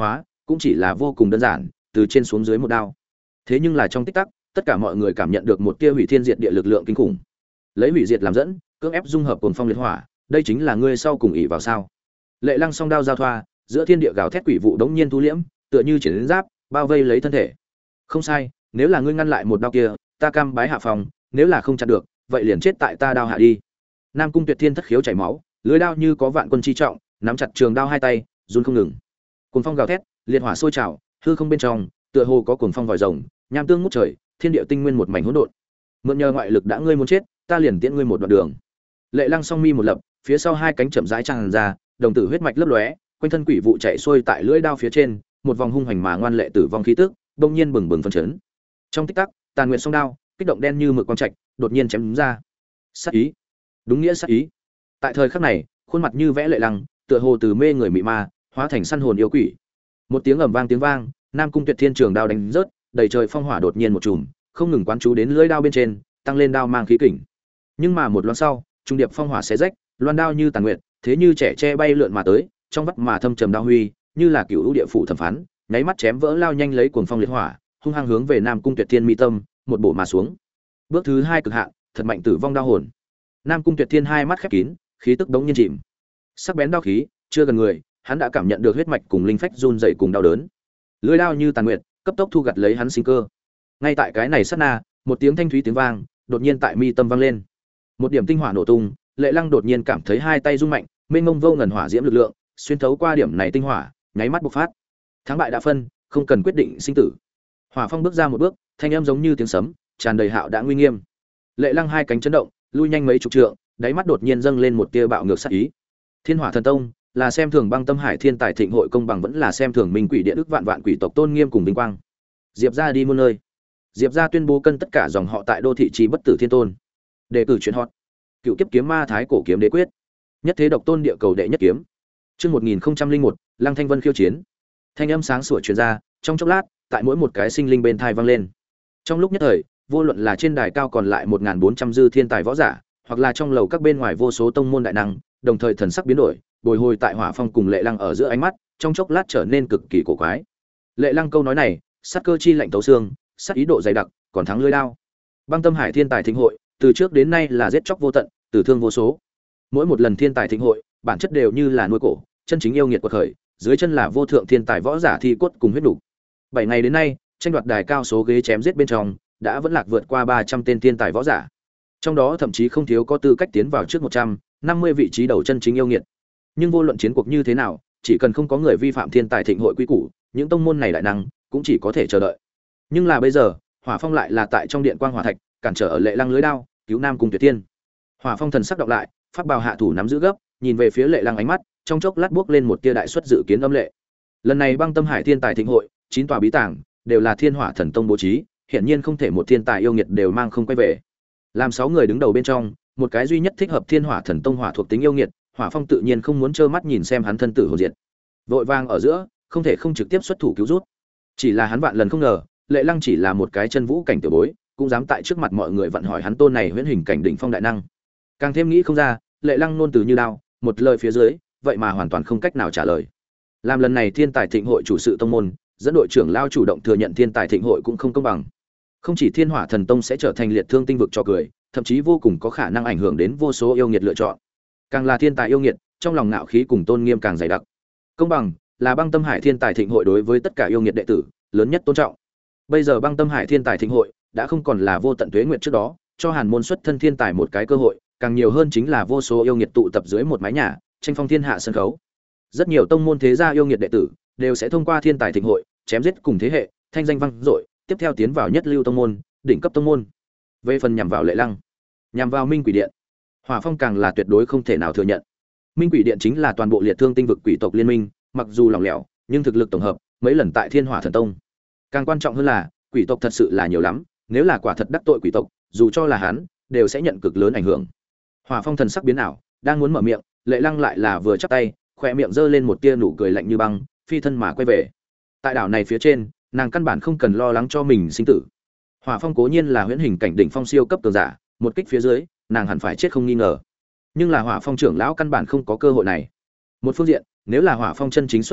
S1: cũng chỉ là vô cùng đơn giản, từ trên xuống dưới một đao. Thế nhưng là trong tích tắc, tất cả mọi người cảm nhận được một tia hủy thiên diệt địa lực lượng kinh khủng. Lấy hủy diệt làm dẫn, cưỡng ép dung hợp cuồng phong liệt hỏa, đây chính là ngươi sau cùng ỷ vào sao? Lệ Lăng song đao giao thoa, giữa thiên địa gào thét quỷ vụ đống nhiên thu liễm, tựa như triển đến giáp, bao vây lấy thân thể. Không sai, nếu là ngươi ngăn lại một đao kia, ta cam bái hạ phòng, nếu là không chặn được, vậy liền chết tại ta đao hạ đi. Nam Cung Tuyệt Thiên thất khiếu chảy máu, lưỡi đao như có vạn quân chi trọng, nắm chặt trường đao hai tay, run không ngừng. Cuồng phong gào thét, liệt hỏa sôi trào, hư không bên trong, tựa hồ có cuồng phong vòi rồng, nham tương ngút trời, thiên địa tinh nguyên một mảnh hỗn độn. Mượn nhờ ngoại lực đã ngươi muốn chết, ta liền tiễn ngươi một đoạn đường. Lệ Lăng song mi một lập, phía sau hai cánh chậm rãi tràn ra, đồng tử huyết mạch lấp lóe, quanh thân quỷ vụ chạy xuôi tại lưỡi đao phía trên, một vòng hung hoành mà ngoan lệ tử vong khí tức, bỗng nhiên bừng bừng phấn chấn. Trong tích tắc, tàn nguyệt song đao, kích động đen như mực quang trạch, đột nhiên chém đúng ra. Sát ý, đúng nghĩa sát ý. Tại thời khắc này, khuôn mặt như vẽ Lệ Lăng, tựa hồ từ mê người mị ma, hóa thành săn hồn yêu quỷ. Một tiếng ầm vang tiếng vang, Nam Cung Tuyệt Thiên trường đao đánh rớt, đầy trời phong hỏa đột nhiên một chùm, không ngừng quán chú đến lưỡi đao bên trên, tăng lên đao mang khí kình. Nhưng mà một loan sau, trung điệp phong hỏa xé rách, loan đao như tàn nguyệt, thế như trẻ tre bay lượn mà tới, trong vắt mà thâm trầm đao huy, như là cựu địa phủ thẩm phán, nháy mắt chém vỡ lao nhanh lấy cuồng phong liệt hỏa, hung hăng hướng về Nam Cung Tuyệt Thiên mi tâm, một bộ mà xuống. Bước thứ hai cực hạn, thật mạnh tử vong đao hồn. Nam Cung Tuyệt Thiên hai mắt khép kín, khí tức đống nhiên chìm. Sắc bén đao khí, chưa gần người, hắn đã cảm nhận được huyết mạch cùng linh phách run rẩy cùng đau đớn. Lưỡi đao như tàn nguyệt, cấp tốc thu gặt lấy hắn sinh cơ. Ngay tại cái này sát na, một tiếng thanh thúy tiếng vang, đột nhiên tại mi tâm vang lên. Một điểm tinh hỏa nổ tung, Lệ Lăng đột nhiên cảm thấy hai tay rung mạnh, mênh mông vô ngần hỏa diễm lực lượng, xuyên thấu qua điểm này tinh hỏa, nháy mắt bộc phát. Thắng bại đã phân, không cần quyết định sinh tử. Hỏa Phong bước ra một bước, thanh âm giống như tiếng sấm, tràn đầy hạo đã nguy nghiêm. Lệ Lăng hai cánh chấn động, lui nhanh mấy chục trượng, đáy mắt đột nhiên dâng lên một tia bạo ngược sát ý. Thiên Hỏa Thần Tông, là xem thường Băng Tâm Hải Thiên Tài Thịnh Hội công bằng vẫn là xem thường Minh Quỷ Địa Đức vạn vạn quỷ tộc tôn nghiêm cùng vinh quang. Diệp gia đi muôn nơi. Diệp gia tuyên bố cân tất cả dòng họ tại đô thị trì bất tử thiên tôn. Đề cử chuyện hot. Cựu kiếp kiếm ma thái cổ kiếm đế quyết. Nhất thế độc tôn địa cầu đệ nhất kiếm. Chương 1001, Lăng Thanh Vân khiêu chiến. Thanh âm sáng sủa truyền ra, trong chốc lát, tại mỗi một cái sinh linh bên thai vang lên. Trong lúc nhất thời, vô luận là trên đài cao còn lại 1400 dư thiên tài võ giả, hoặc là trong lầu các bên ngoài vô số tông môn đại năng, đồng thời thần sắc biến đổi, bồi hồi tại Hỏa Phong cùng Lệ Lăng ở giữa ánh mắt, trong chốc lát trở nên cực kỳ cổ quái. Lệ Lăng câu nói này, sát cơ chi lạnh tấu xương, sát ý độ dày đặc, còn thắng lưỡi đao. Băng Tâm Hải Thiên Tài Thịnh Hội, từ trước đến nay là giết chóc vô tận, tử thương vô số. Mỗi một lần thiên tài thịnh hội, bản chất đều như là nuôi cổ, chân chính yêu nghiệt quật khởi, dưới chân là vô thượng thiên tài võ giả thi cốt cùng huyết đủ. 7 ngày đến nay, tranh đoạt đài cao số ghế chém giết bên trong, đã vẫn lạc vượt qua 300 tên thiên tài võ giả. Trong đó thậm chí không thiếu có tư cách tiến vào trước 150 vị trí đầu chân chính yêu nghiệt. Nhưng vô luận chiến cuộc như thế nào, chỉ cần không có người vi phạm thiên tài thịnh hội quy củ, những tông môn này đại năng cũng chỉ có thể chờ đợi. Nhưng là bây giờ, Hỏa Phong lại là tại trong điện quang hỏa thạch, cản trở ở Lệ Lăng lưới đao, cứu Nam Cung Tuyệt Thiên. Hỏa Phong thần sắc đọc lại, pháp bào hạ thủ nắm giữ gấp, nhìn về phía Lệ Lăng ánh mắt, trong chốc lát bước lên một tia đại suất dự kiến âm lệ. Lần này Băng Tâm Hải Thiên Tài Thịnh Hội, 9 tòa bí tàng đều là Thiên Hỏa Thần Tông bố trí, hiển nhiên không thể một thiên tài yêu nghiệt đều mang không quay về. Làm 6 người đứng đầu bên trong, một cái duy nhất thích hợp Thiên Hỏa Thần Tông hỏa thuộc tính yêu nghiệt, Hỏa Phong tự nhiên không muốn trơ mắt nhìn xem hắn thân tử hồn diệt. Vội vàng ở giữa, không thể không trực tiếp xuất thủ cứu rút. Chỉ là hắn vạn lần không ngờ, Lệ Lăng chỉ là một cái chân vũ cảnh tiểu bối, cũng dám tại trước mặt mọi người vận hỏi hắn tôn này huyễn hình cảnh đỉnh phong đại năng. Càng thêm nghĩ không ra, Lệ Lăng nôn từ như đao, một lời phía dưới, vậy mà hoàn toàn không cách nào trả lời. Làm lần này Thiên Tài Thịnh Hội chủ sự tông môn, dẫn đội trưởng lao chủ động thừa nhận Thiên Tài Thịnh Hội cũng không công bằng. Không chỉ Thiên Hỏa Thần Tông sẽ trở thành liệt thương tinh vực cho cười, thậm chí vô cùng có khả năng ảnh hưởng đến vô số yêu nghiệt lựa chọn. Càng là thiên tài yêu nghiệt, trong lòng ngạo khí cùng tôn nghiêm càng dày đặc. Công bằng là Băng Tâm Hải Thiên Tài Thịnh Hội đối với tất cả yêu nghiệt đệ tử lớn nhất tôn trọng. Bây giờ Băng Tâm Hải Thiên Tài Thịnh Hội đã không còn là vô tận tuế nguyệt trước đó, cho Hàn môn xuất thân thiên tài một cái cơ hội, càng nhiều hơn chính là vô số yêu nghiệt tụ tập dưới một mái nhà, tranh phong thiên hạ sân khấu. Rất nhiều tông môn thế gia yêu nghiệt đệ tử đều sẽ thông qua Thiên Tài Thịnh Hội, chém giết cùng thế hệ, thanh danh vang dội, tiếp theo tiến vào nhất lưu tông môn, đỉnh cấp tông môn. Về phần nhằm vào Lệ Lăng, nhằm vào Minh Quỷ Điện, Hỏa Phong càng là tuyệt đối không thể nào thừa nhận. Minh Quỷ Điện chính là toàn bộ liệt thương tinh vực quỷ tộc liên minh, mặc dù lỏng lẻo, nhưng thực lực tổng hợp mấy lần tại Thiên Hỏa Thần Tông. Càng quan trọng hơn là, quỷ tộc thật sự là nhiều lắm, nếu là quả thật đắc tội quỷ tộc, dù cho là hắn, đều sẽ nhận cực lớn ảnh hưởng. Hỏa Phong thần sắc biến ảo, đang muốn mở miệng, Lệ Lăng lại là vừa chắp tay, khóe miệng giơ lên một tia nụ cười lạnh như băng, phi thân mà quay về. Tại đảo này phía trên, nàng căn bản không cần lo lắng cho mình sinh tử. Hỏa Phong cố nhiên là huyễn hình cảnh đỉnh phong siêu cấp cường giả, một kích phía dưới, nàng hẳn phải chết không nghi ngờ. Nhưng là Hỏa Phong trưởng lão căn bản không có cơ hội này. Một phương diện, nếu là Hỏa Phong chân chính xuất thủ,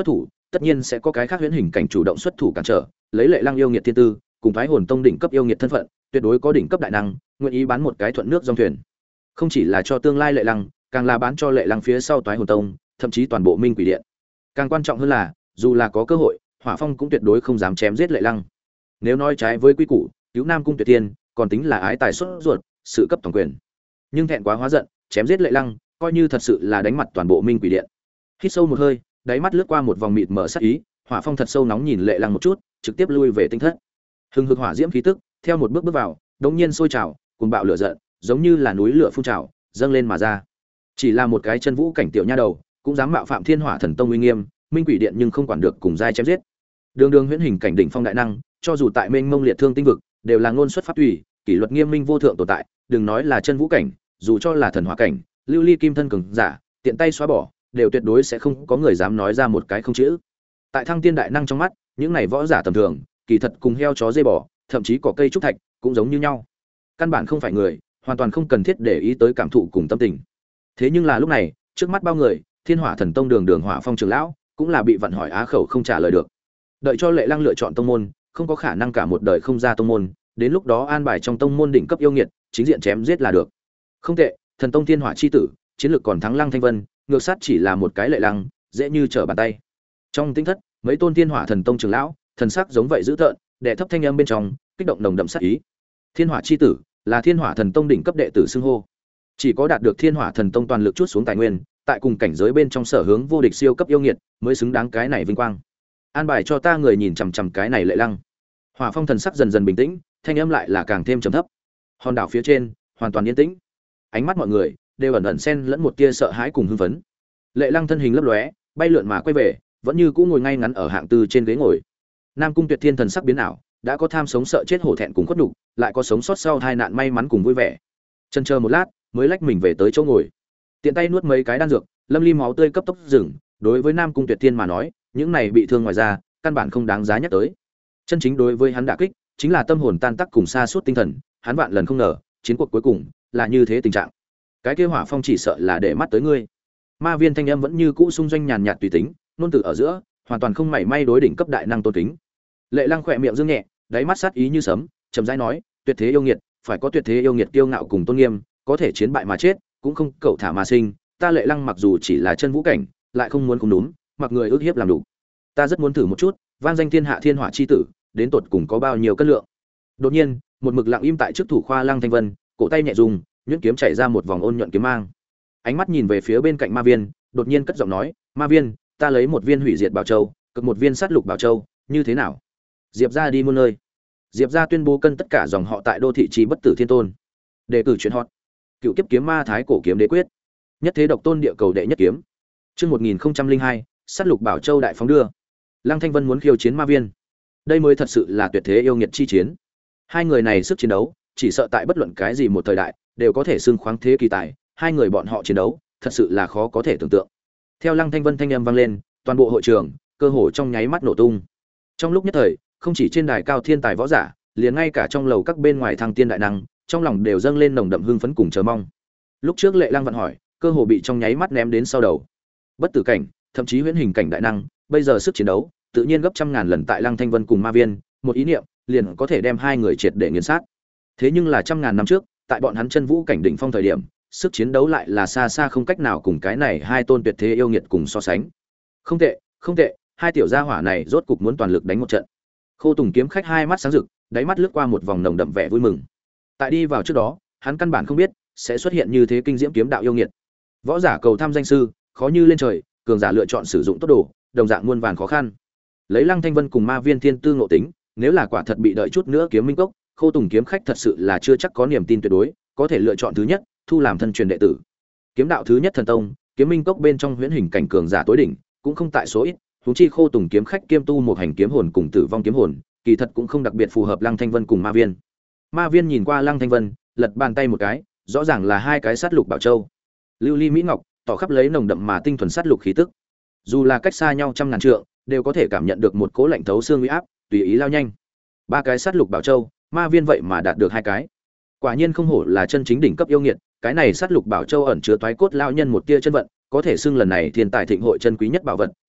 S1: tất nhiên sẽ có cái khác huyễn hình cảnh chủ động xuất thủ cản trở, lấy Lệ Lăng yêu nghiệt thiên tư, cùng Thái Hồn Tông đỉnh cấp yêu nghiệt thân phận, tuyệt đối có đỉnh cấp đại năng, nguyện ý bán một cái thuận nước dòng thuyền. Không chỉ là cho tương lai Lệ Lăng, càng là bán cho Lệ Lăng phía sau Thái Hồn Tông, thậm chí toàn bộ Minh Quỷ Điện. Càng quan trọng hơn là, dù là có cơ hội, Hỏa Phong cũng tuyệt đối không dám chém giết Lệ Lăng. Nếu nói trái với quy củ, cứu Nam Cung Tuyệt Tiên, còn tính là ái tài xuất ruột, sự cấp toàn quyền. Nhưng thẹn quá hóa giận, chém giết Lệ Lăng, coi như thật sự là đánh mặt toàn bộ Minh Quỷ Điện. Hít sâu một hơi, đáy mắt lướt qua một vòng mịt mở sát ý, Hỏa Phong thật sâu nóng nhìn Lệ Lăng một chút, trực tiếp lui về tinh thất. Hừng hực hỏa diễm khí tức, theo một bước bước vào, đống nhiên sôi trào, cuồng bạo lửa giận, giống như là núi lửa phun trào, dâng lên mà ra. Chỉ là một cái chân vũ cảnh tiểu nha đầu, cũng dám mạo phạm Thiên Hỏa Thần Tông uy nghiêm, Minh Quỷ Điện nhưng không quản được cùng giai chém giết. Đường đường huyễn hình cảnh đỉnh phong đại năng, cho dù tại mênh mông liệt thương tinh vực, đều là ngôn xuất pháp tùy, kỷ luật nghiêm minh vô thượng tồn tại, đừng nói là chân vũ cảnh, dù cho là thần hỏa cảnh, lưu ly kim thân cường giả, tiện tay xóa bỏ, đều tuyệt đối sẽ không có người dám nói ra một cái không chữ. Tại Thăng Tiên đại năng trong mắt, những này võ giả tầm thường, kỳ thật cùng heo chó dê bò, thậm chí cỏ cây trúc thạch, cũng giống như nhau. Căn bản không phải người, hoàn toàn không cần thiết để ý tới cảm thụ cùng tâm tình. Thế nhưng là lúc này, trước mắt bao người, Thiên Hỏa Thần Tông đường Hỏa Phong trưởng lão, cũng là bị vặn hỏi á khẩu không trả lời được. Đợi cho Lệ Lăng lựa chọn tông môn, không có khả năng cả một đời không ra tông môn, đến lúc đó an bài trong tông môn đỉnh cấp yêu nghiệt, chính diện chém giết là được. Không tệ, Thần Tông Thiên Hỏa chi tử, chiến lược còn thắng Lăng Thanh Vân, ngược sát chỉ là một cái Lệ Lăng, dễ như trở bàn tay. Trong tinh thất, mấy tôn Thiên Hỏa Thần Tông trưởng lão, thần sắc giống vậy dữ tợn, đệ thấp thanh âm bên trong, kích động nồng đậm sát ý. Thiên Hỏa chi tử, là Thiên Hỏa Thần Tông đỉnh cấp đệ tử xưng hô. Chỉ có đạt được Thiên Hỏa Thần Tông toàn lực chuốt xuống tài nguyên, tại cùng cảnh giới bên trong sở hướng vô địch siêu cấp yêu nghiệt, mới xứng đáng cái này vinh quang. An bài cho ta người nhìn chằm chằm cái này Lệ Lăng. Hỏa Phong thần sắc dần dần bình tĩnh, thanh âm lại là càng thêm trầm thấp. Hòn đảo phía trên, hoàn toàn yên tĩnh. Ánh mắt mọi người đều ẩn ẩn xen lẫn một tia sợ hãi cùng hưng phấn. Lệ Lăng thân hình lấp lóe, bay lượn mà quay về, vẫn như cũ ngồi ngay ngắn ở hạng tư trên ghế ngồi. Nam Cung Tuyệt Thiên thần sắc biến ảo, đã có tham sống sợ chết hổ thẹn cùng khuất nhục, lại có sống sót sau tai nạn may mắn cùng vui vẻ. Chần chờ một lát, mới lách mình về tới chỗ ngồi. Tiện tay nuốt mấy cái đan dược, lâm ly máu tươi cấp tốc dừng, đối với Nam Cung Tuyệt Thiên mà nói, những này bị thương ngoài ra, căn bản không đáng giá nhắc tới. Chân chính đối với hắn đả kích, chính là tâm hồn tan tác cùng sa sút tinh thần, hắn vạn lần không ngờ, chiến cuộc cuối cùng là như thế tình trạng. Cái kia Hỏa Phong chỉ sợ là để mắt tới ngươi. Ma Viên thanh âm vẫn như cũ xung doanh nhàn nhạt tùy tính, nôn từ ở giữa, hoàn toàn không mảy may đối đỉnh cấp đại năng tôn kính. Lệ Lăng khỏe miệng dương nhẹ, đáy mắt sát ý như sấm, chậm rãi nói, tuyệt thế yêu nghiệt, phải có tuyệt thế yêu nghiệt kiêu ngạo cùng tôn nghiêm, có thể chiến bại mà chết, cũng không cẩu thả mà sinh. Ta Lệ Lăng mặc dù chỉ là chân vũ cảnh, lại không muốn cùng đúng, mặc người ước hiếp làm đủ. Ta rất muốn thử một chút, vang danh thiên hạ Thiên Hỏa chi tử, đến tột cùng có bao nhiêu cân lượng. Đột nhiên, một mực lặng im tại trước thủ khoa Lăng Thanh Vân, cổ tay nhẹ dùng, nhuyễn kiếm chảy ra một vòng ôn nhuận kiếm mang. Ánh mắt nhìn về phía bên cạnh Ma Viên, đột nhiên cất giọng nói, Ma Viên, ta lấy một viên hủy diệt bảo châu, cực một viên sát lục bảo châu, như thế nào? Diệp gia đi muôn nơi. Diệp gia tuyên bố cân tất cả dòng họ tại đô thị trì bất tử thiên tôn. Đề cử chuyện hot. Cựu kiếp kiếm ma thái cổ kiếm đế quyết. Nhất thế độc tôn địa cầu đệ nhất kiếm. Chương 1002, sát lục bảo châu đại phóng đưa. Lăng Thanh Vân muốn khiêu chiến Ma Viên. Đây mới thật sự là tuyệt thế yêu nghiệt chi chiến. Hai người này sức chiến đấu, chỉ sợ tại bất luận cái gì một thời đại, đều có thể xưng khoáng thế kỳ tài, hai người bọn họ chiến đấu, thật sự là khó có thể tưởng tượng. Theo Lăng Thanh Vân thanh âm vang lên, toàn bộ hội trường cơ hồ trong nháy mắt nổ tung. Trong lúc nhất thời, không chỉ trên đài cao thiên tài võ giả, liền ngay cả trong lầu các bên ngoài Thăng Tiên đại năng, trong lòng đều dâng lên nồng đậm hưng phấn cùng chờ mong. Lúc trước Lệ Lăng vận hỏi, cơ hồ bị trong nháy mắt ném đến sau đầu. Bất tử cảnh, thậm chí huyễn hình cảnh đại năng, bây giờ sức chiến đấu, tự nhiên gấp trăm ngàn lần tại Lăng Thanh Vân cùng Ma Viên, một ý niệm, liền có thể đem hai người triệt để nghiền sát. Thế nhưng là trăm ngàn năm trước, tại bọn hắn chân vũ cảnh đỉnh phong thời điểm, sức chiến đấu lại là xa xa không cách nào cùng cái này hai tôn tuyệt thế yêu nghiệt cùng so sánh. Không tệ, không tệ, hai tiểu gia hỏa này rốt cục muốn toàn lực đánh một trận. Khô Tùng kiếm khách hai mắt sáng rực, đáy mắt lướt qua một vòng nồng đậm vẻ vui mừng. Tại đi vào trước đó, hắn căn bản không biết sẽ xuất hiện như thế kinh diễm kiếm đạo yêu nghiệt. Võ giả cầu thăm danh sư, khó như lên trời, cường giả lựa chọn sử dụng tốt đồ, đồng dạng muôn vàn khó khăn. Lấy Lăng Thanh Vân cùng Ma Viên thiên tư ngộ tính, nếu là quả thật bị đợi chút nữa kiếm minh cốc, Khô Tùng kiếm khách thật sự là chưa chắc có niềm tin tuyệt đối, có thể lựa chọn thứ nhất, thu làm thân truyền đệ tử. Kiếm đạo thứ nhất thần tông, kiếm minh cốc bên trong huyễn hình cảnh cường giả tối đỉnh, cũng không tại số ít, huống chi Khô Tùng kiếm khách kiêm tu một hành kiếm hồn cùng tử vong kiếm hồn, kỳ thật cũng không đặc biệt phù hợp Lăng Thanh Vân cùng Ma Viên. Ma Viên nhìn qua Lăng Thanh Vân, lật bàn tay một cái, rõ ràng là hai cái sát lục bảo châu. Lưu ly mỹ ngọc, tỏ khắp lấy nồng đậm mà tinh thuần sát lục khí tức. Dù là cách xa nhau trăm ngàn trượng, đều có thể cảm nhận được một cỗ lạnh thấu xương uy áp, tùy ý lao nhanh. Ba cái sát lục bảo châu, Ma Viên vậy mà đạt được hai cái. Quả nhiên không hổ là chân chính đỉnh cấp yêu nghiệt, cái này sát lục bảo châu ẩn chứa toái cốt lao nhân một tia chân vận, có thể xưng lần này thiên tài thịnh hội chân quý nhất bảo vật,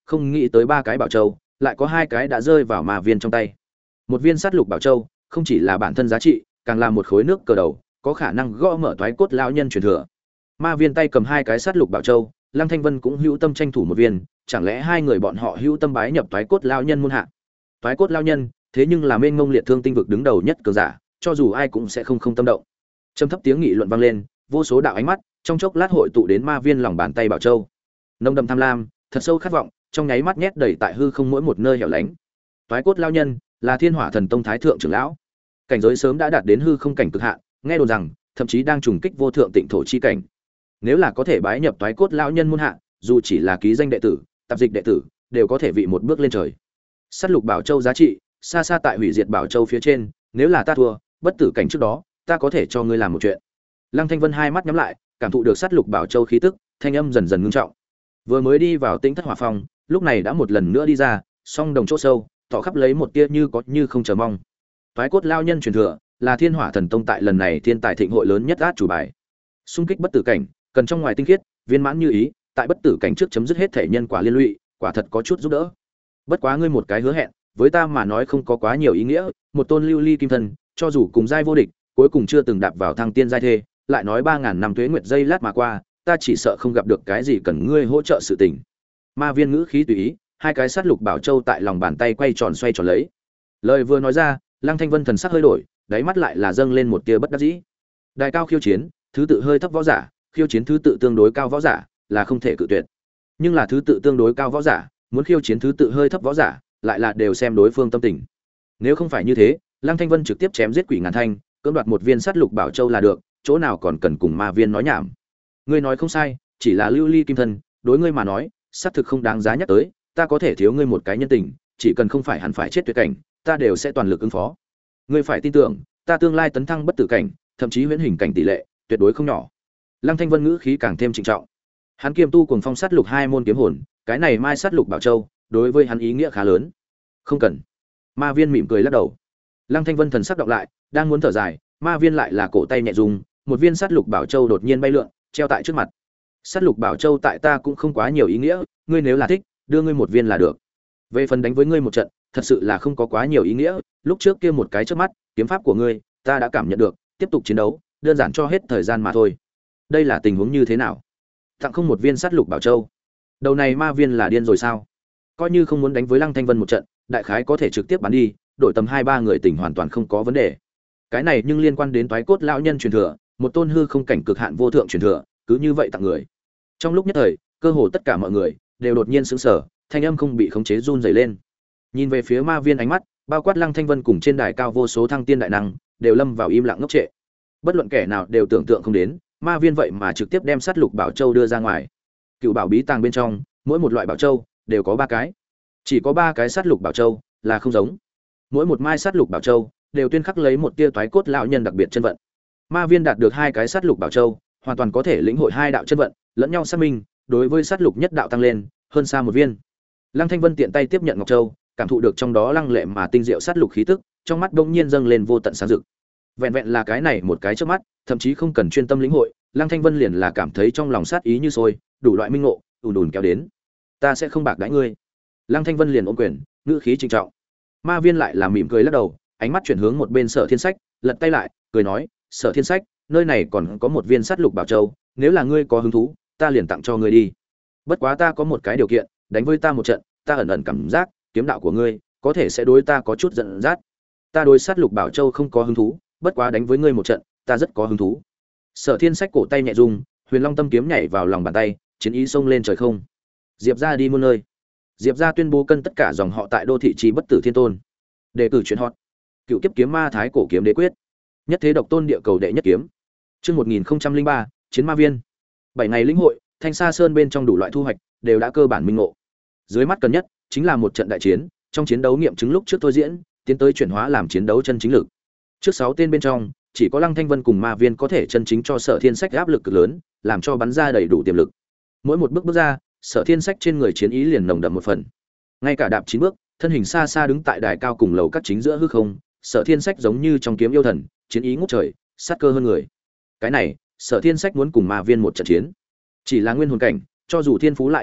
S1: không nghĩ tới 3 cái bảo châu, lại có 2 cái đã rơi vào ma viên trong tay. Một viên sát lục bảo châu, không chỉ là bản thân giá trị, càng là một khối nước cờ đầu, có khả năng gõ mở toái cốt lão nhân truyền thừa. Ma viên tay cầm 2 cái sát lục bảo châu, Lăng Thanh Vân cũng hữu tâm tranh thủ một viên, chẳng lẽ hai người bọn họ hữu tâm bái nhập toái cốt lão nhân môn hạ? Toái cốt lão nhân, thế nhưng là mênh mông liệt thương tinh vực đứng đầu nhất cường giả, cho dù ai cũng sẽ không tâm động. Trầm thấp tiếng nghị luận vang lên, vô số đạo ánh mắt trong chốc lát hội tụ đến ma viên lòng bàn tay bảo châu. Nồng đậm tham lam, thật sâu khát vọng, trong nháy mắt nhét đầy tại hư không mỗi một nơi hẻo lánh. Toái cốt lão nhân là Thiên Hỏa Thần Tông thái thượng trưởng lão, cảnh giới sớm đã đạt đến hư không cảnh cực hạn, nghe đồn rằng thậm chí đang trùng kích vô thượng tịnh thổ chi cảnh. Nếu là có thể bái nhập toái cốt lão nhân môn hạ, dù chỉ là ký danh đệ tử, tạp dịch đệ tử, đều có thể vị một bước lên trời. Sát lục bảo châu giá trị xa xa tại hủy diệt bảo châu phía trên, nếu là ta thua, bất tử cảnh trước đó, ta có thể cho ngươi làm một chuyện. Lăng Thanh Vân hai mắt nhắm lại, cảm thụ được sát lục bảo châu khí tức, thanh âm dần dần ngưng trọng. Vừa mới đi vào Tĩnh Thất Hỏa Phong, lúc này đã một lần nữa đi ra, song đồng chỗ sâu, tỏ khắp lấy một tia như có như không chờ mong. Toái cốt lão nhân truyền thừa, là Thiên Hỏa Thần Tông tại lần này thiên tài thịnh hội lớn nhất át chủ bài. Xung kích bất tử cảnh, cần trong ngoài tinh khiết, viên mãn như ý, tại bất tử cảnh trước chấm dứt hết thể nhân quả liên lụy, quả thật có chút giúp đỡ. Bất quá ngươi một cái hứa hẹn, với ta mà nói không có quá nhiều ý nghĩa, một tôn lưu ly kim thân, cho dù cùng giai vô địch, cuối cùng chưa từng đạp vào thăng tiên giai thê, lại nói 3000 năm tuế nguyệt giây lát mà qua, ta chỉ sợ không gặp được cái gì cần ngươi hỗ trợ sự tình. Ma viên ngữ khí tùy ý, 2 cái sát lục bảo châu tại lòng bàn tay quay tròn xoay tròn lấy. Lời vừa nói ra, Lăng Thanh Vân thần sắc hơi đổi, đáy mắt lại là dâng lên một tia bất đắc dĩ. Đài cao khiêu chiến, thứ tự hơi thấp võ giả, khiêu chiến thứ tự tương đối cao võ giả, là không thể cự tuyệt. Nhưng là thứ tự tương đối cao võ giả, muốn khiêu chiến thứ tự hơi thấp võ giả, lại là đều xem đối phương tâm tình. Nếu không phải như thế, Lăng Thanh Vân trực tiếp chém giết quỷ ngàn thanh, cưỡng đoạt một viên sát lục bảo châu là được, chỗ nào còn cần cùng ma viên nói nhảm. Ngươi nói không sai, chỉ là lưu ly kim thân, đối ngươi mà nói, xác thực không đáng giá nhắc tới, ta có thể thiếu ngươi một cái nhân tình, chỉ cần không phải hẳn phải chết tuyệt cảnh, ta đều sẽ toàn lực ứng phó. Ngươi phải tin tưởng, ta tương lai tấn thăng bất tử cảnh, thậm chí huyễn hình cảnh tỷ lệ, tuyệt đối không nhỏ. Lăng Thanh Vân ngữ khí càng thêm trịnh trọng. Hắn kiêm tu cùng phong sát lục 2 môn kiếm hồn, cái này mai sát lục bảo châu, đối với hắn ý nghĩa khá lớn. Không cần. Ma viên mỉm cười lắc đầu. Lăng Thanh Vân thần sắc đọc lại, đang muốn thở dài, ma viên lại là cổ tay nhẹ rung, một viên sát lục bảo châu đột nhiên bay lượn, treo tại trước mặt. Sát lục bảo châu tại ta cũng không quá nhiều ý nghĩa, ngươi nếu là thích, đưa ngươi một viên là được. Về phần đánh với ngươi một trận, thật sự là không có quá nhiều ý nghĩa, lúc trước kia một cái trước mắt, kiếm pháp của ngươi, ta đã cảm nhận được, tiếp tục chiến đấu, đơn giản cho hết thời gian mà thôi. Đây là tình huống như thế nào? Tặng không một viên sát lục bảo châu. Đầu này ma viên là điên rồi sao? Coi như không muốn đánh với Lăng Thanh Vân một trận, đại khái có thể trực tiếp bắn đi, đổi tầm 2-3 người tỉnh hoàn toàn không có vấn đề. Cái này nhưng liên quan đến toái cốt lão nhân truyền thừa, một tôn hư không cảnh cực hạn vô thượng truyền thừa, cứ như vậy tặng người. Trong lúc nhất thời, cơ hồ tất cả mọi người đều đột nhiên sững sờ, thanh âm không bị khống chế run rẩy lên. Nhìn về phía ma viên ánh mắt, bao quát Lăng Thanh Vân cùng trên đài cao vô số thăng tiên đại năng, đều lâm vào im lặng ngốc trệ. Bất luận kẻ nào đều tưởng tượng không đến, ma viên vậy mà trực tiếp đem sát lục bảo châu đưa ra ngoài. Cựu bảo bí tàng bên trong, mỗi một loại bảo châu đều có 3 cái. Chỉ có 3 cái sát lục bảo châu là không giống. Mỗi một mai sát lục bảo châu đều tuyên khắc lấy một tia toái cốt lão nhân đặc biệt chân vận. Ma viên đạt được 2 cái sát lục bảo châu, hoàn toàn có thể lĩnh hội 2 đạo chân vận, lẫn nhau xác minh, đối với sát lục nhất đạo tăng lên, hơn xa một viên. Lăng Thanh Vân tiện tay tiếp nhận ngọc châu, cảm thụ được trong đó lăng lệ mà tinh diệu sát lục khí tức, trong mắt bỗng nhiên dâng lên vô tận sáng rực. Vẹn vẹn là cái này một cái chớp mắt, thậm chí không cần chuyên tâm lĩnh hội, Lăng Thanh Vân liền là cảm thấy trong lòng sát ý như sôi, đủ loại minh ngộ, ùn ùn kéo đến. Ta sẽ không bạc đãi ngươi. Lăng Thanh Vân liền ôm quyền, ngữ khí trịnh trọng. Ma viên lại là mỉm cười lắc đầu, ánh mắt chuyển hướng một bên Sở Thiên Sách, lật tay lại, cười nói, Sở Thiên Sách, nơi này còn có một viên sát lục bảo châu, nếu là ngươi có hứng thú, ta liền tặng cho ngươi đi. Bất quá ta có một cái điều kiện, đánh với ta một trận, ta ẩn ẩn cảm giác, kiếm đạo của ngươi có thể sẽ đối ta có chút giận dắt. Ta đối sát lục bảo châu không có hứng thú, bất quá đánh với ngươi một trận, ta rất có hứng thú. Sở Thiên Sách cổ tay nhẹ rung, Huyền Long tâm kiếm nhảy vào lòng bàn tay, chiến ý xông lên trời không. Diệp gia đi muôn nơi. Diệp gia tuyên bố cân tất cả dòng họ tại đô thị trì bất tử thiên tôn. Đề cử chuyện hot. Cựu kiếp kiếm ma thái cổ kiếm đế quyết. Nhất thế độc tôn địa cầu đệ nhất kiếm. Chương 1003, chiến ma viên. 7 ngày lĩnh hội, Thanh Sa Sơn bên trong đủ loại thu hoạch đều đã cơ bản minh ngộ. Dưới mắt cần nhất chính là một trận đại chiến, trong chiến đấu nghiệm chứng lúc trước thôi diễn, tiến tới chuyển hóa làm chiến đấu chân chính lực. Trước 6 tên bên trong, chỉ có Lăng Thanh Vân cùng Ma Viên có thể chân chính cho Sở Thiên Sách áp lực cực lớn, làm cho bắn ra đầy đủ tiềm lực. Mỗi một bước bước ra, Sở Thiên Sách trên người chiến ý liền nồng đậm một phần. Ngay cả đạp 9 bước, thân hình xa xa đứng tại đài cao cùng lầu các chính giữa hư không, Sở Thiên Sách giống như trong kiếm yêu thần, chiến ý ngút trời, sát cơ hơn người. Cái này, Sở Thiên Sách muốn cùng Ma Viên một trận chiến. Chỉ là nguyên hồn cảnh, cho dù thiên phú lại yêu nghiệt,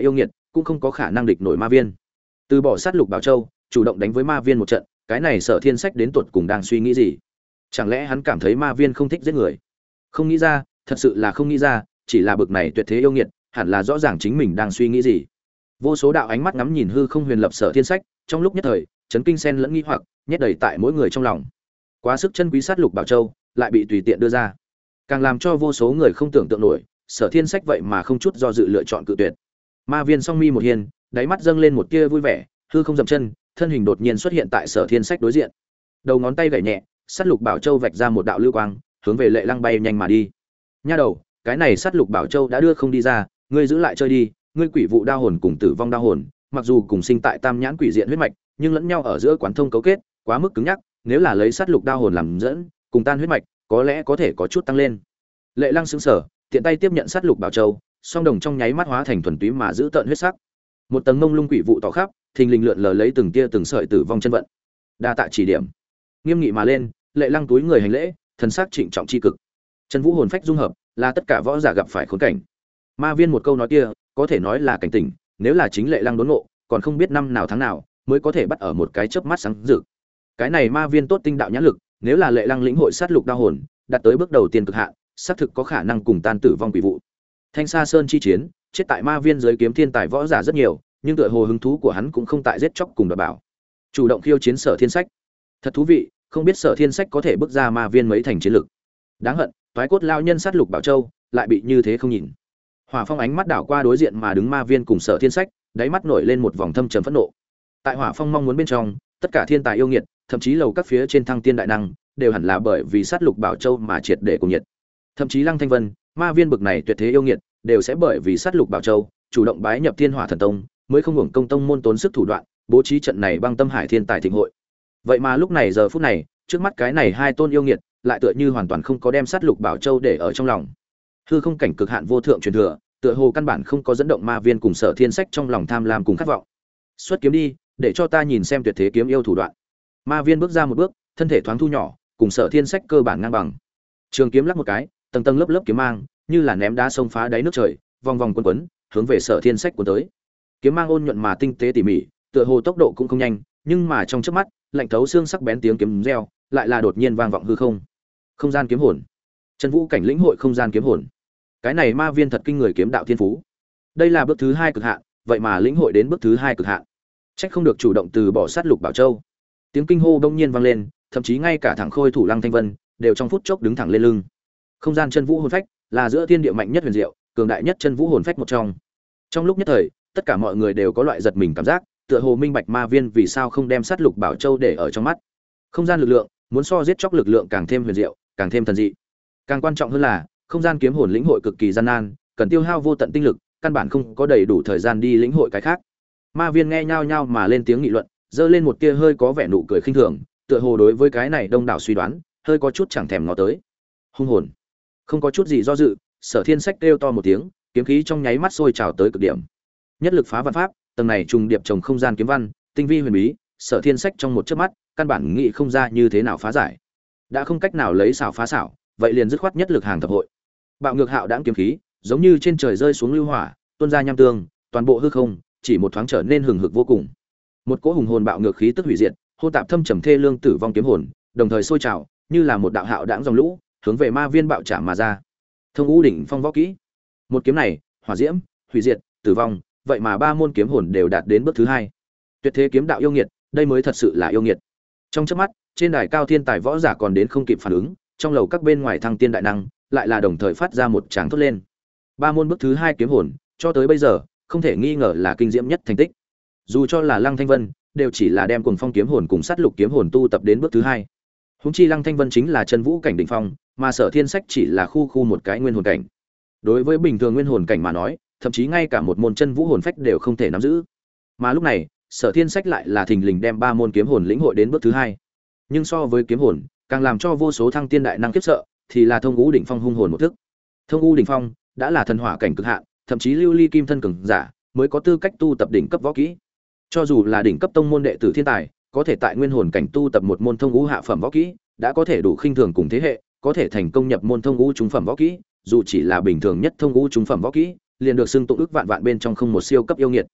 S1: cũng không có khả năng địch nổi ma viên. Từ bỏ sát lục bảo châu, chủ động đánh với ma viên một trận, cái này Sở Thiên Sách đến tuột cùng đang suy nghĩ gì? Chẳng lẽ hắn cảm thấy ma viên không thích giết người? Không nghĩ ra, thật sự là không nghĩ ra, chỉ là bực này tuyệt thế yêu nghiệt, hẳn là rõ ràng chính mình đang suy nghĩ gì. Vô số đạo ánh mắt ngắm nhìn hư không huyền lập Sở Thiên Sách, trong lúc nhất thời, chấn kinh xen lẫn nghi hoặc, nhét đầy tại mỗi người trong lòng. Quá sức chân quý sát lục bảo châu, lại bị tùy tiện đưa ra, càng làm cho vô số người không tưởng tượng nổi, Sở Thiên Sách vậy mà không chút do dự lựa chọn cự tuyệt. Ma viên song mi một hiền, đáy mắt dâng lên một tia vui vẻ, hư không dậm chân, thân hình đột nhiên xuất hiện tại Sở Thiên Sách đối diện. Đầu ngón tay gảy nhẹ, sát lục bảo châu vạch ra một đạo lưu quang, hướng về Lệ Lăng bay nhanh mà đi. Nha đầu, cái này sát lục bảo châu đã đưa không đi ra, ngươi giữ lại chơi đi, ngươi quỷ vụ đao hồn cùng tử vong đao hồn, mặc dù cùng sinh tại tam nhãn quỷ diện huyết mạch, nhưng lẫn nhau ở giữa quán thông cấu kết, quá mức cứng nhắc, nếu là lấy sát lục đao hồn làm dẫn, cùng tan huyết mạch, có lẽ có thể có chút tăng lên. Lệ Lăng sững sờ, tiện tay tiếp nhận sát lục bảo châu, song đồng trong nháy mắt hóa thành thuần túy mà giữ tợn huyết sắc. Một tầng mông lung quỷ vụ tỏ khắp, thình lình lượn lờ lấy từng tia từng sợi tử vong chân vận. Đa tạ chỉ điểm. Nghiêm nghị mà lên, Lệ Lăng túi người hành lễ, thần sắc trịnh trọng chi cực. Chân vũ hồn phách dung hợp, là tất cả võ giả gặp phải khốn cảnh. Ma viên một câu nói kia, có thể nói là cảnh tỉnh, nếu là chính Lệ Lăng đốn ngộ, còn không biết năm nào tháng nào mới có thể bắt ở một cái chớp mắt sáng rực. Cái này ma viên tốt tinh đạo nhãn lực, nếu là Lệ Lăng lĩnh hội sát lục đao hồn, đạt tới bước đầu tiên cực hạn, xác thực có khả năng cùng tan tử vong quỷ vụ. Thanh Sa Sơn chi chiến, chết tại ma viên giới kiếm thiên tài võ giả rất nhiều, nhưng tựa hồ hứng thú của hắn cũng không tại giết chóc cùng đoạt bảo. Chủ động khiêu chiến Sở Thiên Sách. Thật thú vị, không biết Sở Thiên Sách có thể bước ra ma viên mấy thành chiến lực. Đáng hận, toái cốt lao nhân sát lục bảo châu, lại bị như thế không nhìn. Hỏa Phong ánh mắt đảo qua đối diện mà đứng ma viên cùng Sở Thiên Sách, đáy mắt nổi lên một vòng thâm trầm phẫn nộ. Tại Hỏa Phong mong muốn bên trong, tất cả thiên tài yêu nghiệt, thậm chí lầu các phía trên thăng tiên đại năng, đều hẳn là bởi vì sát lục bảo châu mà triệt để cùng nhiệt. Thậm chí Lăng Thanh Vân, ma viên bực này tuyệt thế yêu nghiệt, đều sẽ bởi vì sát lục bảo châu, chủ động bái nhập Thiên Hỏa Thần Tông, mới không hưởng công tông môn tốn sức thủ đoạn, bố trí trận này băng tâm hải thiên tài thịnh hội. Vậy mà lúc này giờ phút này, trước mắt cái này hai tôn yêu nghiệt, lại tựa như hoàn toàn không có đem sát lục bảo châu để ở trong lòng. Hư không cảnh cực hạn vô thượng truyền thừa, tựa hồ căn bản không có dẫn động ma viên cùng Sở Thiên Sách trong lòng tham lam cùng khát vọng. Xuất kiếm đi, để cho ta nhìn xem tuyệt thế kiếm yêu thủ đoạn. Ma viên bước ra một bước, thân thể thoáng thu nhỏ, cùng Sở Thiên Sách cơ bản ngang bằng. Trường kiếm lắc một cái, tầng tầng lớp lớp kiếm mang, như là ném đá sông phá đáy nước trời, vòng vòng quấn quấn, hướng về Sở Thiên Sách cuốn tới. Kiếm mang ôn nhuận mà tinh tế tỉ mỉ, tựa hồ tốc độ cũng không nhanh, nhưng mà trong chớp mắt, lạnh thấu xương sắc bén tiếng kiếm reo, lại là đột nhiên vang vọng hư không. Không gian kiếm hồn. Chân vũ cảnh lĩnh hội không gian kiếm hồn. Cái này ma viên thật kinh người kiếm đạo thiên phú. Đây là bước thứ hai cực hạn, vậy mà lĩnh hội đến bước thứ hai cực hạn. Trách không được chủ động từ bỏ sát lục bảo châu. Tiếng kinh hô đông nhiên vang lên, thậm chí ngay cả thẳng khôi thủ Lăng Thanh Vân đều trong phút chốc đứng thẳng lên lưng. Không gian chân vũ hồn phách là giữa thiên địa mạnh nhất huyền diệu, cường đại nhất chân vũ hồn phách một trong. Trong lúc nhất thời, tất cả mọi người đều có loại giật mình cảm giác, tựa hồ minh bạch ma viên vì sao không đem sát lục bảo châu để ở trong mắt. Không gian lực lượng, muốn so giết chóc lực lượng càng thêm huyền diệu, càng thêm thần dị. Càng quan trọng hơn là, không gian kiếm hồn lĩnh hội cực kỳ gian nan, cần tiêu hao vô tận tinh lực, căn bản không có đầy đủ thời gian đi lĩnh hội cái khác. Ma viên nghe nhao nhao mà lên tiếng nghị luận, giơ lên một tia hơi có vẻ nụ cười khinh thường, tựa hồ đối với cái này đông đảo suy đoán, hơi có chút chẳng thèm ngó tới. Hung hồn. Không có chút gì do dự, Sở Thiên Sách kêu to một tiếng, kiếm khí trong nháy mắt sôi trào tới cực điểm. Nhất lực phá văn pháp, tầng này trùng điệp trồng không gian kiếm văn, tinh vi huyền bí, Sở Thiên Sách trong một chớp mắt, căn bản nghĩ không ra như thế nào phá giải. Đã không cách nào lấy xảo phá xảo, vậy liền dứt khoát nhất lực hàng thập hội. Bạo ngược hạo đãng kiếm khí, giống như trên trời rơi xuống lưu hỏa, tuôn ra nham tương, toàn bộ hư không chỉ một thoáng trở nên hừng hực vô cùng. Một cỗ hùng hồn bạo ngược khí tức hủy diệt, hô tạp thâm trầm thê lương tử vong kiếm hồn, đồng thời sôi trào, như là một đạo hạo đãng dòng lũ, hướng về ma viên bạo trả mà ra. Thông ngũ đỉnh phong võ kỹ. Một kiếm này, hỏa diễm, hủy diệt, tử vong, vậy mà ba môn kiếm hồn đều đạt đến bước thứ hai. Tuyệt thế kiếm đạo yêu nghiệt, đây mới thật sự là yêu nghiệt. Trong chớp mắt, trên đài cao thiên tài võ giả còn đến không kịp phản ứng, trong lầu các bên ngoài thăng tiên đại năng, lại là đồng thời phát ra một tràng thốt lên. Ba môn bước thứ hai kiếm hồn, cho tới bây giờ, không thể nghi ngờ là kinh diễm nhất thành tích. Dù cho là Lăng Thanh Vân, đều chỉ là đem Cuồng Phong kiếm hồn cùng sát lục kiếm hồn tu tập đến bước thứ hai. Huống chi Lăng Thanh Vân chính là chân vũ cảnh đỉnh phong, mà Sở Thiên Sách chỉ là khu một cái nguyên hồn cảnh. Đối với bình thường nguyên hồn cảnh mà nói, thậm chí ngay cả một môn chân vũ hồn phách đều không thể nắm giữ. Mà lúc này, Sở Thiên Sách lại là thình lình đem ba môn kiếm hồn lĩnh hội đến bước thứ hai. Nhưng so với kiếm hồn, càng làm cho vô số thăng tiên đại năng khiếp sợ, thì là Thông Ngũ đỉnh phong hung hồn một thức. Thông Ngũ đỉnh phong đã là thần hỏa cảnh cực hạn, thậm chí lưu ly kim thân cường giả mới có tư cách tu tập đỉnh cấp võ kỹ. Cho dù là đỉnh cấp tông môn đệ tử thiên tài, có thể tại nguyên hồn cảnh tu tập một môn thông ngũ hạ phẩm võ kỹ, đã có thể đủ khinh thường cùng thế hệ, có thể thành công nhập môn thông ngũ trung phẩm võ kỹ, dù chỉ là bình thường nhất thông ngũ trung phẩm võ kỹ, liền được xưng tụng ức vạn vạn bên trong không một siêu cấp yêu nghiệt.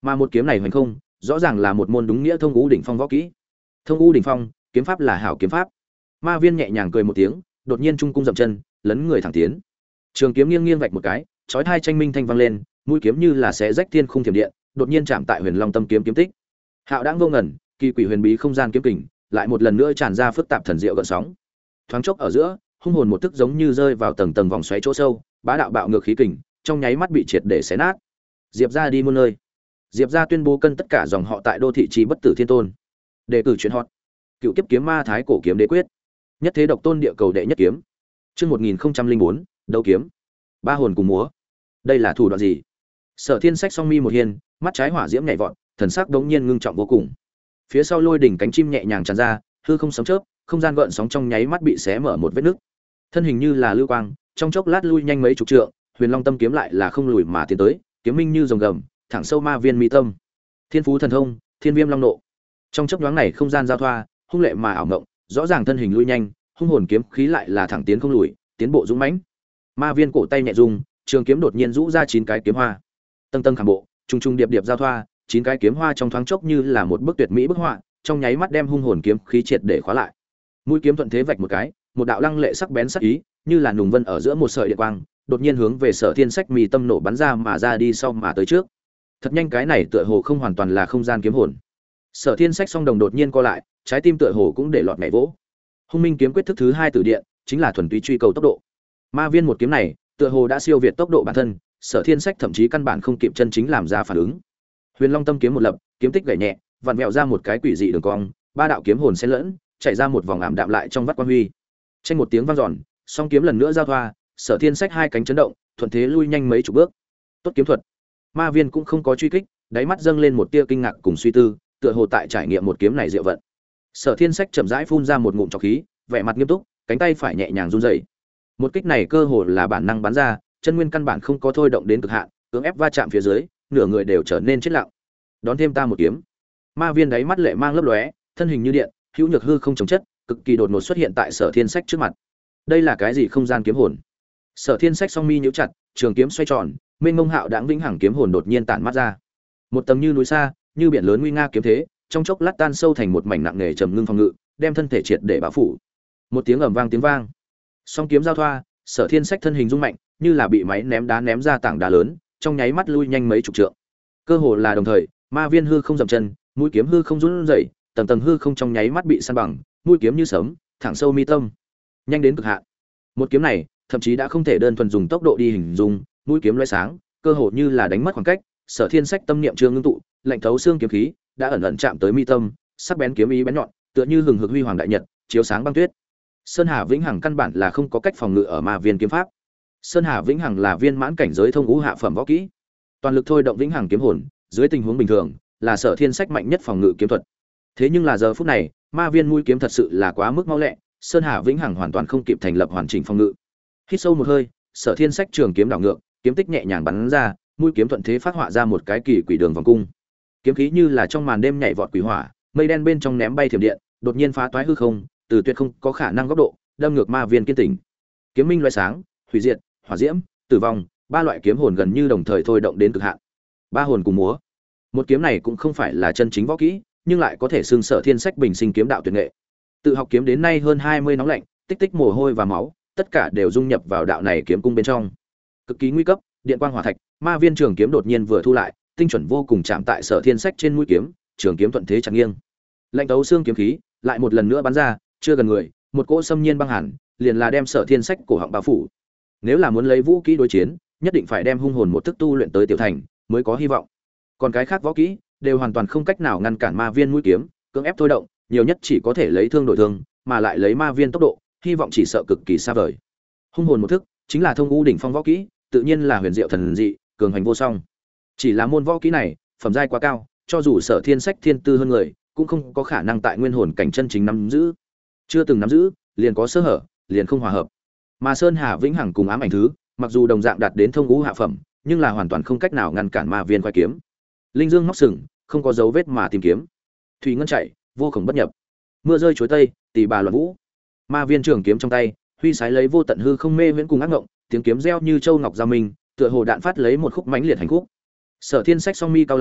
S1: Mà một kiếm này hoành không, rõ ràng là một môn đúng nghĩa thông ngũ đỉnh phong võ kỹ. Thông ngũ đỉnh phong, kiếm pháp là hảo kiếm pháp. Ma Viên nhẹ nhàng cười một tiếng, đột nhiên trung cung dậm chân, lấn người thẳng tiến. Trường kiếm nghiêng nghiêng vạch một cái, chói tai tranh minh thanh vang lên, mũi kiếm như là xé rách thiên khung thiểm điện, đột nhiên chạm tại Huyền Long Tâm kiếm kiếm tích. Hạo đãng vô ngần, kỳ quỷ huyền bí không gian kiếm kình, lại một lần nữa tràn ra phức tạp thần diệu gợn sóng. Thoáng chốc ở giữa, hung hồn một tức giống như rơi vào tầng tầng vòng xoáy chỗ sâu, bá đạo bạo ngược khí kình, trong nháy mắt bị triệt để xé nát. Diệp gia đi muôn nơi. Diệp gia tuyên bố cân tất cả dòng họ tại đô thị trì bất tử thiên tôn. Đề cử chuyện hot. Cựu kiếp kiếm ma thái cổ kiếm đế quyết. Nhất thế độc tôn địa cầu đệ nhất kiếm. Chương 1004, đấu kiếm. Ba hồn cùng múa. Đây là thủ đoạn gì? Sở Thiên Sách song mi một hiên, mắt trái hỏa diễm nhảy vọt, thần sắc đống nhiên ngưng trọng vô cùng. Phía sau lôi đỉnh cánh chim nhẹ nhàng tràn ra, hư không sấm chớp, không gian gợn sóng trong nháy mắt bị xé mở một vết nứt. Thân hình như là lưu quang, trong chốc lát lui nhanh mấy chục trượng, Huyền Long Tâm kiếm lại là không lùi mà tiến tới, kiếm minh như rồng gầm, thẳng sâu Ma Viên mi tâm. Thiên phú thần thông, Thiên Viêm Long nộ. Trong chốc nhoáng này không gian giao thoa, hung lệ mà ảo ngộng, rõ ràng thân hình lui nhanh, hung hồn kiếm khí lại là thẳng tiến không lùi, tiến bộ dũng mãnh. Ma Viên cổ tay nhẹ rung, trường kiếm đột nhiên rũ ra 9 cái kiếm hoa. Tầng tầng khảm bộ, trùng trùng điệp điệp giao thoa, 9 cái kiếm hoa trong thoáng chốc như là một bức tuyệt mỹ bức họa, trong nháy mắt đem hung hồn kiếm khí triệt để khóa lại. Mũi kiếm thuận thế vạch một cái, một đạo lăng lệ sắc bén sắc ý, như là nùng vân ở giữa một sợi điện quang, đột nhiên hướng về Sở Thiên Sách mì tâm nổ bắn ra mà ra đi sau mà tới trước. Thật nhanh, cái này tựa hồ không hoàn toàn là không gian kiếm hồn. Sở Thiên Sách song đồng đột nhiên co lại, trái tim tựa hồ cũng để lọt nhảy vỗ. Hung Minh kiếm quyết thức thứ 2 từ điện, chính là thuần túy truy cầu tốc độ. Ma Viên một kiếm này, tựa hồ đã siêu việt tốc độ bản thân, Sở Thiên Sách thậm chí căn bản không kịp chân chính làm ra phản ứng. Huyền Long Tâm kiếm một lập, kiếm tích gảy nhẹ, vặn vẹo ra một cái quỷ dị đường cong, ba đạo kiếm hồn xen lẫn, chạy ra một vòng ảm đạm lại trong vắt quan huy. Trên một tiếng vang dọn, song kiếm lần nữa giao thoa, Sở Thiên Sách hai cánh chấn động, thuận thế lui nhanh mấy chục bước. Tốt kiếm thuật. Ma Viên cũng không có truy kích, đáy mắt dâng lên một tia kinh ngạc cùng suy tư, tựa hồ tại trải nghiệm một kiếm này diệu vận. Sở Thiên Sách chậm rãi phun ra một ngụm trọc khí, vẻ mặt nghiêm túc, cánh tay phải nhẹ nhàng run rẩy. Một kích này cơ hồ là bản năng bắn ra, chân nguyên căn bản không có thôi động đến cực hạn, cưỡng ép va chạm phía dưới, nửa người đều trở nên chết lặng. Đón thêm ta một kiếm. Ma Viên đáy mắt lệ mang lấp lóe, thân hình như điện, hữu nhược hư không chống chất, cực kỳ đột ngột xuất hiện tại Sở Thiên Sách trước mặt. Đây là cái gì không gian kiếm hồn? Sở Thiên Sách song mi nhíu chặt, trường kiếm xoay tròn, mênh mông hạo đãng vĩnh hằng kiếm hồn đột nhiên tản mắt ra. Một tầng như núi xa, như biển lớn nguy nga kiếm thế, trong chốc lát tan sâu thành một mảnh nặng nề trầm ngưng phòng ngự, đem thân thể triệt để bao phủ. Một tiếng ầm vang tiếng vang. Song kiếm giao thoa, Sở Thiên Sách thân hình rung mạnh, như là bị máy ném đá ném ra tảng đá lớn, trong nháy mắt lui nhanh mấy chục trượng. Cơ hồ là đồng thời, Ma Viên hư không dậm chân, mũi kiếm hư không run rẩy, tầng tầng hư không trong nháy mắt bị san bằng, mũi kiếm như sấm, thẳng sâu mi tâm, nhanh đến cực hạn. Một kiếm này, thậm chí đã không thể đơn thuần dùng tốc độ đi hình dung, mũi kiếm lóe sáng, cơ hồ như là đánh mất khoảng cách, Sở Thiên Sách tâm niệm chưa ngưng tụ, lạnh thấu xương kiếm khí, đã ẩn ẩn chạm tới mi tâm, sắc bén kiếm ý bén nhọn, tựa như hừng hực huy hoàng đại nhật, chiếu sáng băng tuyết. Sơn Hà Vĩnh Hằng căn bản là không có cách phòng ngự ở Ma Viên kiếm pháp. Sơn Hà Vĩnh Hằng là viên mãn cảnh giới thông ngũ hạ phẩm võ kỹ, toàn lực thôi động Vĩnh Hằng kiếm hồn, dưới tình huống bình thường, là Sở Thiên Sách mạnh nhất phòng ngự kiếm thuật. Thế nhưng là giờ phút này, Ma Viên mũi kiếm thật sự là quá mức mau lẹ, Sơn Hà Vĩnh Hằng hoàn toàn không kịp thành lập hoàn chỉnh phòng ngự. Hít sâu một hơi, Sở Thiên Sách trường kiếm đảo ngược, kiếm tích nhẹ nhàng bắn ra, mũi kiếm thuận thế phát họa ra một cái kỳ quỷ đường vòng cung. Kiếm khí như là trong màn đêm nhảy vọt quỷ hỏa, mây đen bên trong ném bay thiểm điện, đột nhiên phá toái hư không, từ tuyệt không có khả năng góc độ, đâm ngược Ma Viên kiên tỉnh. Kiếm minh loại sáng, hủy diệt, hỏa diễm, tử vong, ba loại kiếm hồn gần như đồng thời thôi động đến cực hạn. Ba hồn cùng múa. Một kiếm này cũng không phải là chân chính võ kỹ, nhưng lại có thể xưng Sở Thiên Sách bình sinh kiếm đạo tuyệt nghệ. Tự học kiếm đến nay hơn 20 nóng lạnh, tích tích mồ hôi và máu, tất cả đều dung nhập vào đạo này kiếm cung bên trong. Cực kỳ nguy cấp, điện quang hỏa thạch, Ma Viên trường kiếm đột nhiên vừa thu lại, tinh chuẩn vô cùng chạm tại Sở Thiên Sách trên mũi kiếm, trường kiếm thuận thế chặt nghiêng. Lạnh tấu xương kiếm khí, lại một lần nữa bắn ra, chưa gần người, một cỗ xâm nhiên băng hàn, liền là đem Sở Thiên Sách cổ họng bao phủ. Nếu là muốn lấy vũ khí đối chiến, nhất định phải đem hung hồn một thức tu luyện tới tiểu thành, mới có hy vọng. Còn cái khác võ kỹ, đều hoàn toàn không cách nào ngăn cản Ma Viên mũi kiếm, cưỡng ép thôi động, nhiều nhất chỉ có thể lấy thương đổi thương, mà lại lấy Ma Viên tốc độ, hy vọng chỉ sợ cực kỳ xa vời. Hung hồn một thức, chính là thông ngũ đỉnh phong võ kỹ, tự nhiên là huyền diệu thần dị, cường hành vô song. Chỉ là môn võ kỹ này, phẩm giai quá cao, cho dù Sở Thiên Sách thiên tư hơn người, cũng không có khả năng tại nguyên hồn cảnh chân chính nắm giữ. Chưa từng nắm giữ, liền có sơ hở, liền không hòa hợp. Mà Sơn Hà Vĩnh Hằng cùng Ám Ảnh Thứ, mặc dù đồng dạng đạt đến thông ngũ hạ phẩm, nhưng là hoàn toàn không cách nào ngăn cản Ma Viên quay kiếm. Linh dương móc sừng, không có dấu vết mà tìm kiếm. Thủy ngân chạy, vô cùng bất nhập. Mưa rơi chuối tây, tỷ bà loạn vũ. Ma Viên trường kiếm trong tay, huy sái lấy vô tận hư không mê viễn cùng ác ngộng, tiếng kiếm reo như châu ngọc giao minh, tựa hồ đạn phát lấy một khúc mãnh liệt hành khúc. Sở Thiên Sách song mi cao lại,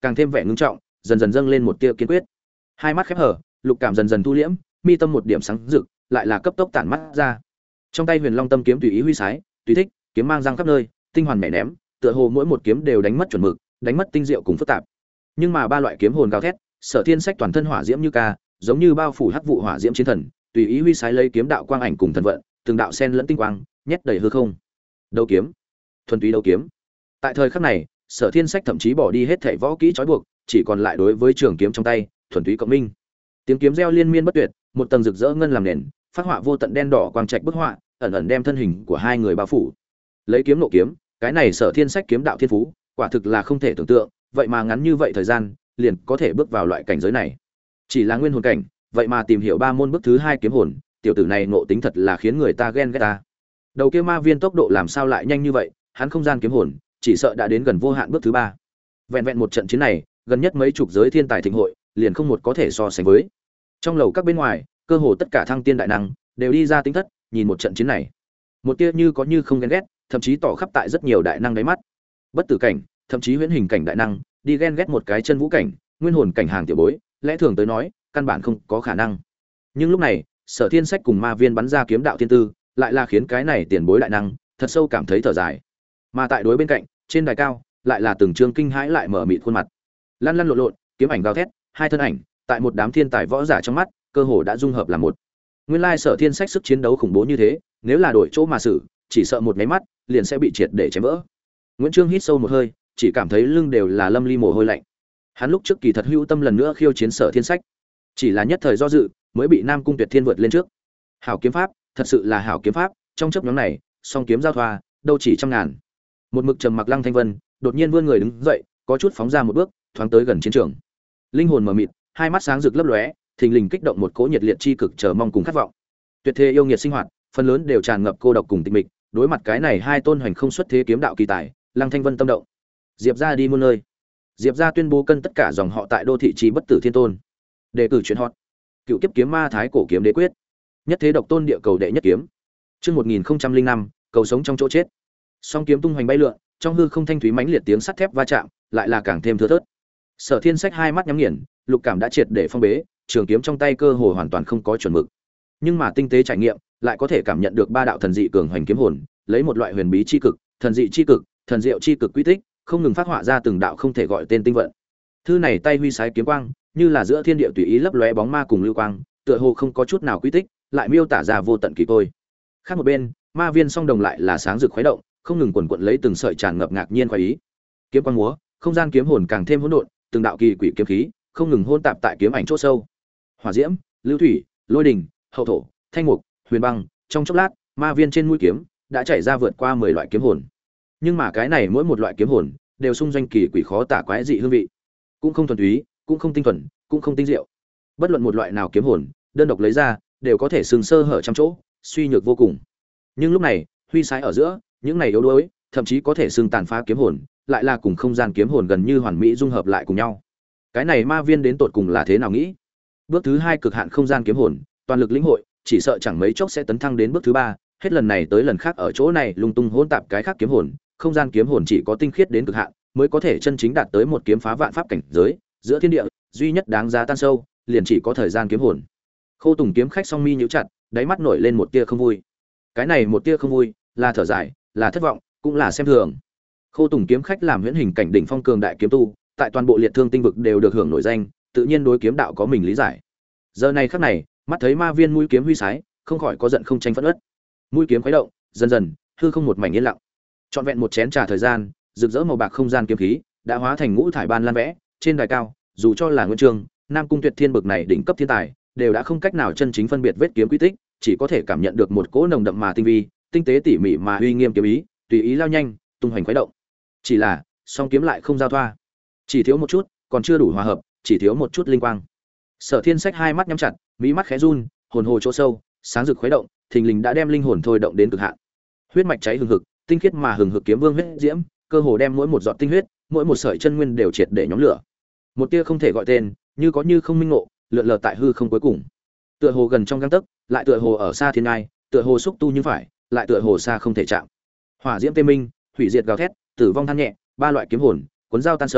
S1: càng thêm vẻ ngưng trọng, dần dần dâng lên một tia kiên quyết. Hai mắt khép hờ, lục cảm dần dần thu liễm, mi tâm một điểm sáng rực, lại là cấp tốc tản mắt ra. Trong tay Huyền Long Tâm kiếm tùy ý huy sái, tùy thích, kiếm mang răng khắp nơi, tinh hoàn mẻ ném, tựa hồ mỗi một kiếm đều đánh mất chuẩn mực, đánh mất tinh diệu cùng phức tạp. Nhưng mà ba loại kiếm hồn gào thét, Sở Thiên Sách toàn thân hỏa diễm như ca, giống như bao phủ hắc vụ hỏa diễm chiến thần, tùy ý huy sái lấy kiếm đạo quang ảnh cùng thần vận, từng đạo sen lẫn tinh quang, nhét đầy hư không. Đấu kiếm, thuần túy đấu kiếm. Tại thời khắc này, Sở Thiên Sách thậm chí bỏ đi hết thảy võ kỹ trói buộc, chỉ còn lại đối với trường kiếm trong tay, thuần túy cộng minh. Tiếng kiếm reo liên miên bất tuyệt, một tầng rực rỡ ngân làm nền, phát họa vô tận đen đỏ quang trạch bức họa, ẩn ẩn đem thân hình của hai người bao phủ. Lấy kiếm nộ kiếm, cái này Sở Thiên Sách kiếm đạo thiên phú, quả thực là không thể tưởng tượng, vậy mà ngắn như vậy thời gian, liền có thể bước vào loại cảnh giới này. Chỉ là nguyên hồn cảnh, vậy mà tìm hiểu ba môn bước thứ hai kiếm hồn, tiểu tử này ngộ tính thật là khiến người ta ghen ghét ta. Đầu kia ma viên tốc độ làm sao lại nhanh như vậy, hắn không gian kiếm hồn, chỉ sợ đã đến gần vô hạn bước thứ ba. Vẹn vẹn một trận chiến này, gần nhất mấy chục giới thiên tài thịnh hội, liền không một có thể so sánh với. Trong lầu các bên ngoài, cơ hồ tất cả thăng tiên đại năng đều đi ra tính thất, nhìn một trận chiến này. Một tia như có như không ghen ghét, thậm chí tỏ khắp tại rất nhiều đại năng đáy mắt. Bất tử cảnh, thậm chí huyễn hình cảnh đại năng, đi ghen ghét một cái chân vũ cảnh, nguyên hồn cảnh hàng tiểu bối, lẽ thường tới nói, căn bản không có khả năng. Nhưng lúc này, Sở Thiên Sách cùng ma viên bắn ra kiếm đạo thiên tư, lại là khiến cái này tiền bối đại năng thật sâu cảm thấy thở dài. Mà tại đối bên cạnh, trên đài cao, lại là từng trương kinh hãi lại mở mịt khuôn mặt. Lăn lăn lộn lộn, kiếm ảnh gào thét, hai thân ảnh, tại một đám thiên tài võ giả trong mắt, cơ hồ đã dung hợp làm một. Nguyên lai Sở Thiên Sách sức chiến đấu khủng bố như thế, nếu là đổi chỗ mà xử, chỉ sợ một cái mắt, liền sẽ bị triệt để chém vỡ. Nguyễn Trương hít sâu một hơi, chỉ cảm thấy lưng đều là lâm ly mồ hôi lạnh. Hắn lúc trước kỳ thật hữu tâm lần nữa khiêu chiến Sở Thiên Sách, chỉ là nhất thời do dự, mới bị Nam Cung Tuyệt Thiên vượt lên trước. Hảo kiếm pháp, thật sự là hảo kiếm pháp, trong chớp nhoáng này, song kiếm giao thoa, đâu chỉ trăm ngàn. Một mực trầm mặc Lăng Thanh Vân, đột nhiên vươn người đứng dậy, có chút phóng ra một bước, thoáng tới gần chiến trường. Linh hồn mờ mịt, hai mắt sáng rực lấp lóe, thình lình kích động một cỗ nhiệt liệt chi cực chờ mong cùng khát vọng. Tuyệt thế yêu nghiệt sinh hoạt, phần lớn đều tràn ngập cô độc cùng tịch mịch, đối mặt cái này hai tôn hoành không xuất thế kiếm đạo kỳ tài, Lăng Thanh Vân tâm động. Diệp gia đi muôn nơi. Diệp gia tuyên bố cân tất cả dòng họ tại đô thị trì bất tử thiên tôn. Đề cử chuyện hot. Cựu kiếp kiếm ma thái cổ kiếm đế quyết. Nhất thế độc tôn địa cầu đệ nhất kiếm. Chương 1005, cầu sống trong chỗ chết. Song kiếm tung hoành bay lượn, trong hư không thanh thúy mãnh liệt tiếng sắt thép va chạm, lại là càng thêm thưa thớt. Sở Thiên Sách hai mắt nhắm nghiền, lục cảm đã triệt để phong bế, trường kiếm trong tay cơ hồ hoàn toàn không có chuẩn mực. Nhưng mà tinh tế trải nghiệm, lại có thể cảm nhận được ba đạo thần dị cường hoành kiếm hồn, lấy một loại huyền bí chi cực, thần dị chi cực, thần diệu chi cực quy tích, không ngừng phát họa ra từng đạo không thể gọi tên tinh vận. Thư này tay huy sái kiếm quang, như là giữa thiên địa tùy ý lấp lóe bóng ma cùng lưu quang, tựa hồ không có chút nào quy tích, lại miêu tả ra vô tận kỳ côi. Khác một bên, ma viên song đồng lại là sáng rực khuấy động, không ngừng quần quật lấy từng sợi tràn ngập ngạc nhiên khoái ý. Kiếm quang múa, không gian kiếm hồn càng thêm hỗn độn, từng đạo kỳ quỷ kiếm khí, không ngừng hôn tạp tại kiếm ảnh chỗ sâu. Hỏa diễm, lưu thủy, lôi đình, hậu thổ, thanh mục, huyền băng, trong chốc lát, ma viên trên mũi kiếm đã chảy ra vượt qua 10 loại kiếm hồn. Nhưng mà cái này mỗi một loại kiếm hồn đều xung doanh kỳ quỷ khó tả quái dị hương vị, cũng không thuần túy, cũng không tinh thuần, cũng không tinh diệu. Bất luận một loại nào kiếm hồn, đơn độc lấy ra, đều có thể sừng sơ hở trăm chỗ, suy nhược vô cùng. Nhưng lúc này, huy sái ở giữa, những này yếu đuối, thậm chí có thể sừng tàn phá kiếm hồn, lại là cùng không gian kiếm hồn gần như hoàn mỹ dung hợp lại cùng nhau. Cái này ma viên đến tột cùng là thế nào nghĩ? Bước thứ hai cực hạn không gian kiếm hồn, toàn lực lĩnh hội, chỉ sợ chẳng mấy chốc sẽ tấn thăng đến bước thứ ba, hết lần này tới lần khác ở chỗ này lung tung hỗn tạp cái khác kiếm hồn, không gian kiếm hồn chỉ có tinh khiết đến cực hạn, mới có thể chân chính đạt tới một kiếm phá vạn pháp cảnh giới, giữa thiên địa, duy nhất đáng giá tan sâu, liền chỉ có thời gian kiếm hồn. Khô Tùng kiếm khách song mi nhíu chặt, đáy mắt nổi lên một tia không vui. Cái này một tia không vui, là thở dài, là thất vọng, cũng là xem thường. Khô Tùng kiếm khách làm huyễn hình cảnh đỉnh phong cường đại kiếm tu, tại toàn bộ liệt thương tinh vực đều được hưởng nổi danh, tự nhiên đối kiếm đạo có mình lý giải. Giờ này khắc này, mắt thấy ma viên mũi kiếm huy sái, không khỏi có giận không tranh phẫn uất. Mũi kiếm khuấy động, dần dần, hư không một mảnh yên lặng. Trọn vẹn một chén trà thời gian, rực rỡ màu bạc không gian kiếm khí đã hóa thành ngũ thải ban lan vẽ, trên đài cao, dù cho là Nguyễn Trương, Nam Cung Tuyệt Thiên bực này đỉnh cấp thiên tài, đều đã không cách nào chân chính phân biệt vết kiếm quy tích, chỉ có thể cảm nhận được một cỗ nồng đậm mà tinh vi, tinh tế tỉ mỉ mà uy nghiêm kiếm ý, tùy ý lao nhanh, tung hoành khuấy động. Chỉ là, song kiếm lại không giao thoa, chỉ thiếu một chút, còn chưa đủ hòa hợp, chỉ thiếu một chút linh quang. Sở Thiên Sách hai mắt nhắm chặt, mí mắt khẽ run, hồn hồ chỗ sâu, sáng rực khuấy động, thình lình đã đem linh hồn thôi động đến cực hạn. Huyết mạch cháy hừng hực, tinh khiết mà hừng hực kiếm vương huyết diễm, cơ hồ đem mỗi một giọt tinh huyết, mỗi một sợi chân nguyên đều triệt để nhóm lửa. Một tia không thể gọi tên, như có như không minh ngộ, lượn lờ tại hư không cuối cùng. Tựa hồ gần trong gang tấc, lại tựa hồ ở xa thiên ngai, tựa hồ xúc tu như phải, lại tựa hồ xa không thể chạm. Hỏa diễm tê minh, hủy diệt gào thét, tử vong than nhẹ, ba loại kiếm hồn, cuốn dao tan sâu,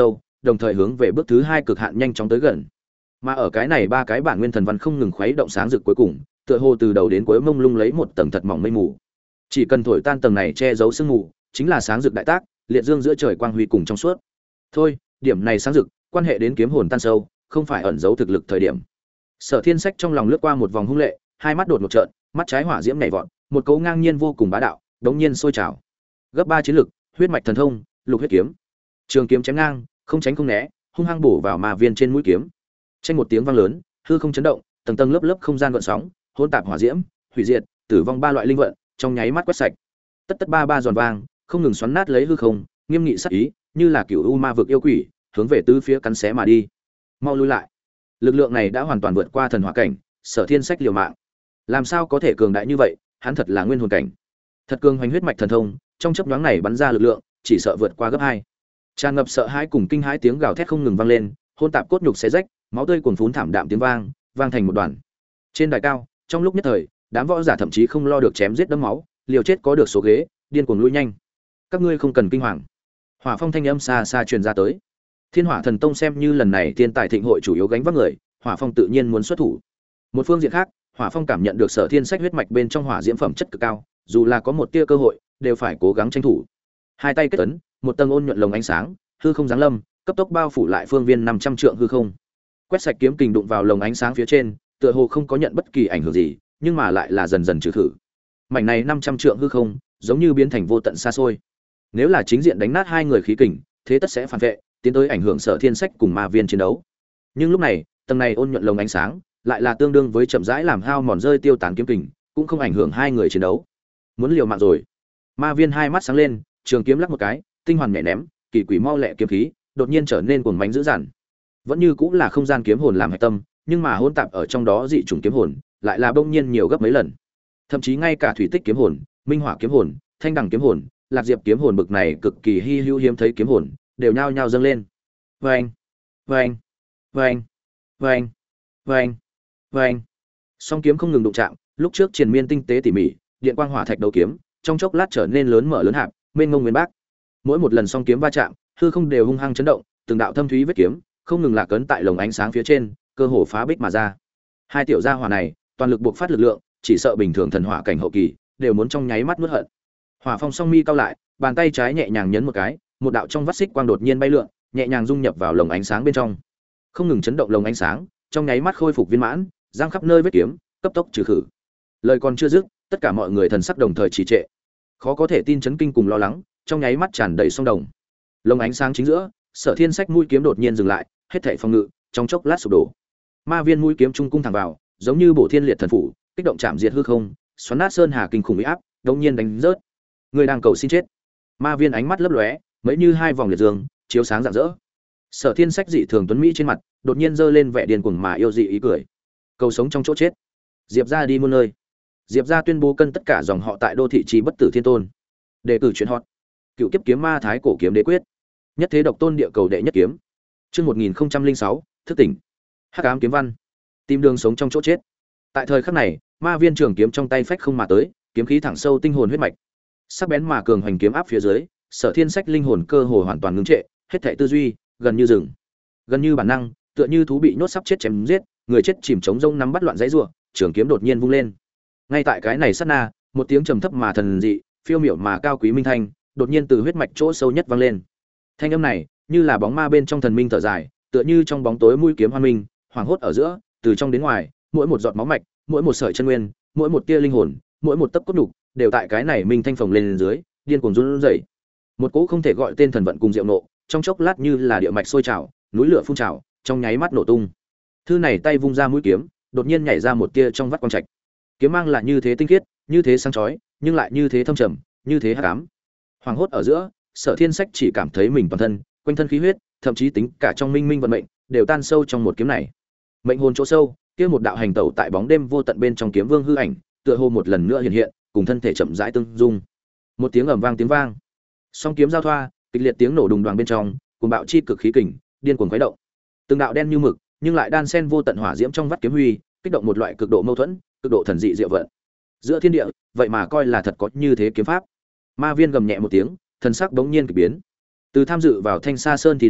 S1: đồng thời hướng về bước thứ 2 cực hạn nhanh chóng tới gần. Mà ở cái này ba cái bản nguyên thần văn không ngừng khuấy động sáng rực cuối cùng, tựa hồ từ đầu đến cuối mông lung lấy một tầng thật mỏng mây mù. Chỉ cần thổi tan tầng này che giấu sương mù, chính là sáng rực đại tác, liệt dương giữa trời quang huy cùng trong suốt. Thôi, điểm này sáng rực, quan hệ đến kiếm hồn tan sâu, không phải ẩn giấu thực lực thời điểm. Sở Thiên Sách trong lòng lướt qua một vòng hung lệ, hai mắt đột ngột trợn, mắt trái hỏa diễm nhảy vọt, một cấu ngang nhiên vô cùng bá đạo, đống nhiên sôi trào. Gấp 3 chiến lực, huyết mạch thần thông, lục huyết kiếm. Trường kiếm chém ngang, không tránh không né, hung hăng bổ vào ma viên trên mũi kiếm. Chênh một tiếng vang lớn, hư không chấn động, tầng tầng lớp lớp không gian gợn sóng, hỗn tạp hỏa diễm, hủy diệt, tử vong ba loại linh vận, trong nháy mắt quét sạch. Tất tất ba ba giòn vang, không ngừng xoắn nát lấy hư không, nghiêm nghị sát ý, như là cửu u ma vực yêu quỷ, hướng về tứ phía cắn xé mà đi. Mau lui lại. Lực lượng này đã hoàn toàn vượt qua thần hỏa cảnh, Sở Thiên Sách liều mạng. Làm sao có thể cường đại như vậy, hắn thật là nguyên hồn cảnh. Thật cường hoành huyết mạch thần thông, trong chớp nhoáng này bắn ra lực lượng, chỉ sợ vượt qua gấp 2. Tràn ngập sợ hãi cùng kinh hãi tiếng gào thét không ngừng vang lên, hôn tạp cốt nhục xé rách, máu tươi cuồn phún thảm đạm tiếng vang, vang thành một đoàn. Trên đài cao, trong lúc nhất thời, đám võ giả thậm chí không lo được chém giết đẫm máu, liều chết có được số ghế, điên cuồng lui nhanh. Các ngươi không cần kinh hoàng. Hỏa phong thanh âm xa xa truyền ra tới. Thiên Hỏa Thần Tông xem như lần này thiên tài thịnh hội chủ yếu gánh vác người, Hỏa Phong tự nhiên muốn xuất thủ. Một phương diện khác, Hỏa Phong cảm nhận được Sở Thiên Sách huyết mạch bên trong hỏa diễm phẩm chất cực cao, dù là có một tia cơ hội, đều phải cố gắng tranh thủ. Hai tay kết ấn, một tầng ôn nhuận lồng ánh sáng, hư không giáng lâm, cấp tốc bao phủ lại phương viên 500 trượng hư không. Quét sạch kiếm kình đụng vào lồng ánh sáng phía trên, tựa hồ không có nhận bất kỳ ảnh hưởng gì, nhưng mà lại là dần dần trừ khử. Mảnh này 500 trượng hư không, giống như biến thành vô tận xa xôi. Nếu là chính diện đánh nát hai người khí kình, thế tất sẽ phản vệ, tiến tới ảnh hưởng Sở Thiên Sách cùng ma viên chiến đấu. Nhưng lúc này, tầng này ôn nhuận lồng ánh sáng, lại là tương đương với chậm rãi làm hao mòn rơi tiêu tán kiếm kình, cũng không ảnh hưởng hai người chiến đấu. Muốn liều mạng rồi. Ma viên hai mắt sáng lên, trường kiếm lắc một cái, tinh hoàn nhảy ném, kỳ quỷ mau lẹ kiếm khí, đột nhiên trở nên cuồng mãnh dữ dằn. Vẫn như cũng là không gian kiếm hồn làm hệ tâm, nhưng mà hỗn tạp ở trong đó dị chủng kiếm hồn, lại là bỗng nhiên nhiều gấp mấy lần. Thậm chí ngay cả thủy tích kiếm hồn, minh hỏa kiếm hồn, thanh đằng kiếm hồn, lạc diệp kiếm hồn bực này cực kỳ hi hữu hiếm thấy kiếm hồn, đều nhao nhao dâng lên. Vâng, vâng, vâng, vâng, vâng, vâng. Song kiếm không ngừng đụng chạm, lúc trước triền miên tinh tế tỉ mỉ, điện quang hỏa thạch đấu kiếm, trong chốc lát trở nên lớn mở lớn hạp, mênh mông nguyên bác. Mỗi một lần song kiếm va chạm, hư không đều hung hăng chấn động, từng đạo thâm thúy vết kiếm, không ngừng lạc ấn tại lồng ánh sáng phía trên, cơ hồ phá bích mà ra. Hai tiểu gia hỏa này, toàn lực buộc phát lực lượng, chỉ sợ bình thường thần hỏa cảnh hậu kỳ, đều muốn trong nháy mắt nuốt hận. Hỏa Phong song mi cao lại, bàn tay trái nhẹ nhàng nhấn một cái, một đạo trong vắt xích quang đột nhiên bay lượn, nhẹ nhàng dung nhập vào lồng ánh sáng bên trong. Không ngừng chấn động lồng ánh sáng, trong nháy mắt khôi phục viên mãn, giang khắp nơi vết kiếm, cấp tốc trừ khử. Lời còn chưa dứt, tất cả mọi người thần sắc đồng thời trì trệ. Khó có thể tin chấn kinh cùng lo lắng, trong nháy mắt tràn đầy song đồng. Lồng ánh sáng chính giữa, Sở Thiên Sách mũi kiếm đột nhiên dừng lại, hết thảy phòng ngự, trong chốc lát sụp đổ. Ma viên mũi kiếm trung cung thẳng vào, giống như bổ thiên liệt thần phủ, kích động chạm diệt hư không, xoắn nát sơn hà kinh khủng uy áp, đột nhiên đánh rớt. Người đang cầu xin chết. Ma viên ánh mắt lấp lóe, mấy như hai vòng liệt dương, chiếu sáng rạng rỡ. Sở Thiên Sách dị thường tuấn mỹ trên mặt, đột nhiên giơ lên vẻ điên cuồng mà yêu dị ý cười. Cầu sống trong chỗ chết. Diệp gia đi muôn nơi. Diệp gia tuyên bố cân tất cả dòng họ tại đô thị trì bất tử thiên tôn. Đề cử chuyện hot. Cựu kiếp kiếm ma thái cổ kiếm đế quyết. Nhất thế độc tôn địa cầu đệ nhất kiếm. Chương 1006, thức tỉnh. Hắc ám kiếm văn. Tìm đường sống trong chỗ chết. Tại thời khắc này, ma viên trường kiếm trong tay phách không mà tới, kiếm khí thẳng sâu tinh hồn huyết mạch. Sắc bén mà cường hoành kiếm áp phía dưới, Sở Thiên Sách linh hồn cơ hồ hoàn toàn ngưng trệ, hết thảy tư duy gần như dừng. Gần như bản năng, tựa như thú bị nhốt sắp chết chém giết, người chết chìm trống rông nắm bắt loạn dãy rủa, trường kiếm đột nhiên vung lên. Ngay tại cái này sát na, một tiếng trầm thấp mà thần dị, phiêu miểu mà cao quý minh thanh, đột nhiên từ huyết mạch chỗ sâu nhất vang lên. Thanh âm này, như là bóng ma bên trong thần minh thở dài, tựa như trong bóng tối mũi kiếm hoan minh, hoàng hốt ở giữa, từ trong đến ngoài, mỗi một giọt máu mạch, mỗi một sợi chân nguyên, mỗi một tia linh hồn, mỗi một tấc cốt nhục, đều tại cái này minh thanh phồng lên dưới, điên cuồng run rẩy. Một cỗ không thể gọi tên thần vận cùng diệu nộ, trong chốc lát như là địa mạch sôi trào, núi lửa phun trào, trong nháy mắt nổ tung. Thư này tay vung ra mũi kiếm, đột nhiên nhảy ra một tia trong vắt quang trạch. Kiếm mang là như thế tinh khiết, như thế sáng chói, nhưng lại như thế thâm trầm, như thế hắc ám. Hoàng hốt ở giữa, Sở Thiên Sách chỉ cảm thấy mình toàn thân, quanh thân khí huyết, thậm chí tính cả trong minh minh vận mệnh, đều tan sâu trong một kiếm này. Mệnh hồn chỗ sâu, kia một đạo hành tẩu tại bóng đêm vô tận bên trong kiếm vương hư ảnh, tựa hồ một lần nữa hiện hiện, cùng thân thể chậm rãi tương dung. Một tiếng ầm vang tiếng vang, song kiếm giao thoa, kịch liệt tiếng nổ đùng đoàng bên trong, cùng bạo chi cực khí kình, điên cuồng khuấy động. Từng đạo đen như mực, nhưng lại đan xen vô tận hỏa diễm trong vắt kiếm huy, kích động một loại cực độ mâu thuẫn, cực độ thần dị diệu vận. Giữa thiên địa, vậy mà coi là thật có như thế kiếm pháp. Ma viên gầm nhẹ một tiếng, thần sắc bỗng nhiên kỳ biến. Từ tham dự vào Thanh Sa Sơn thi đấu,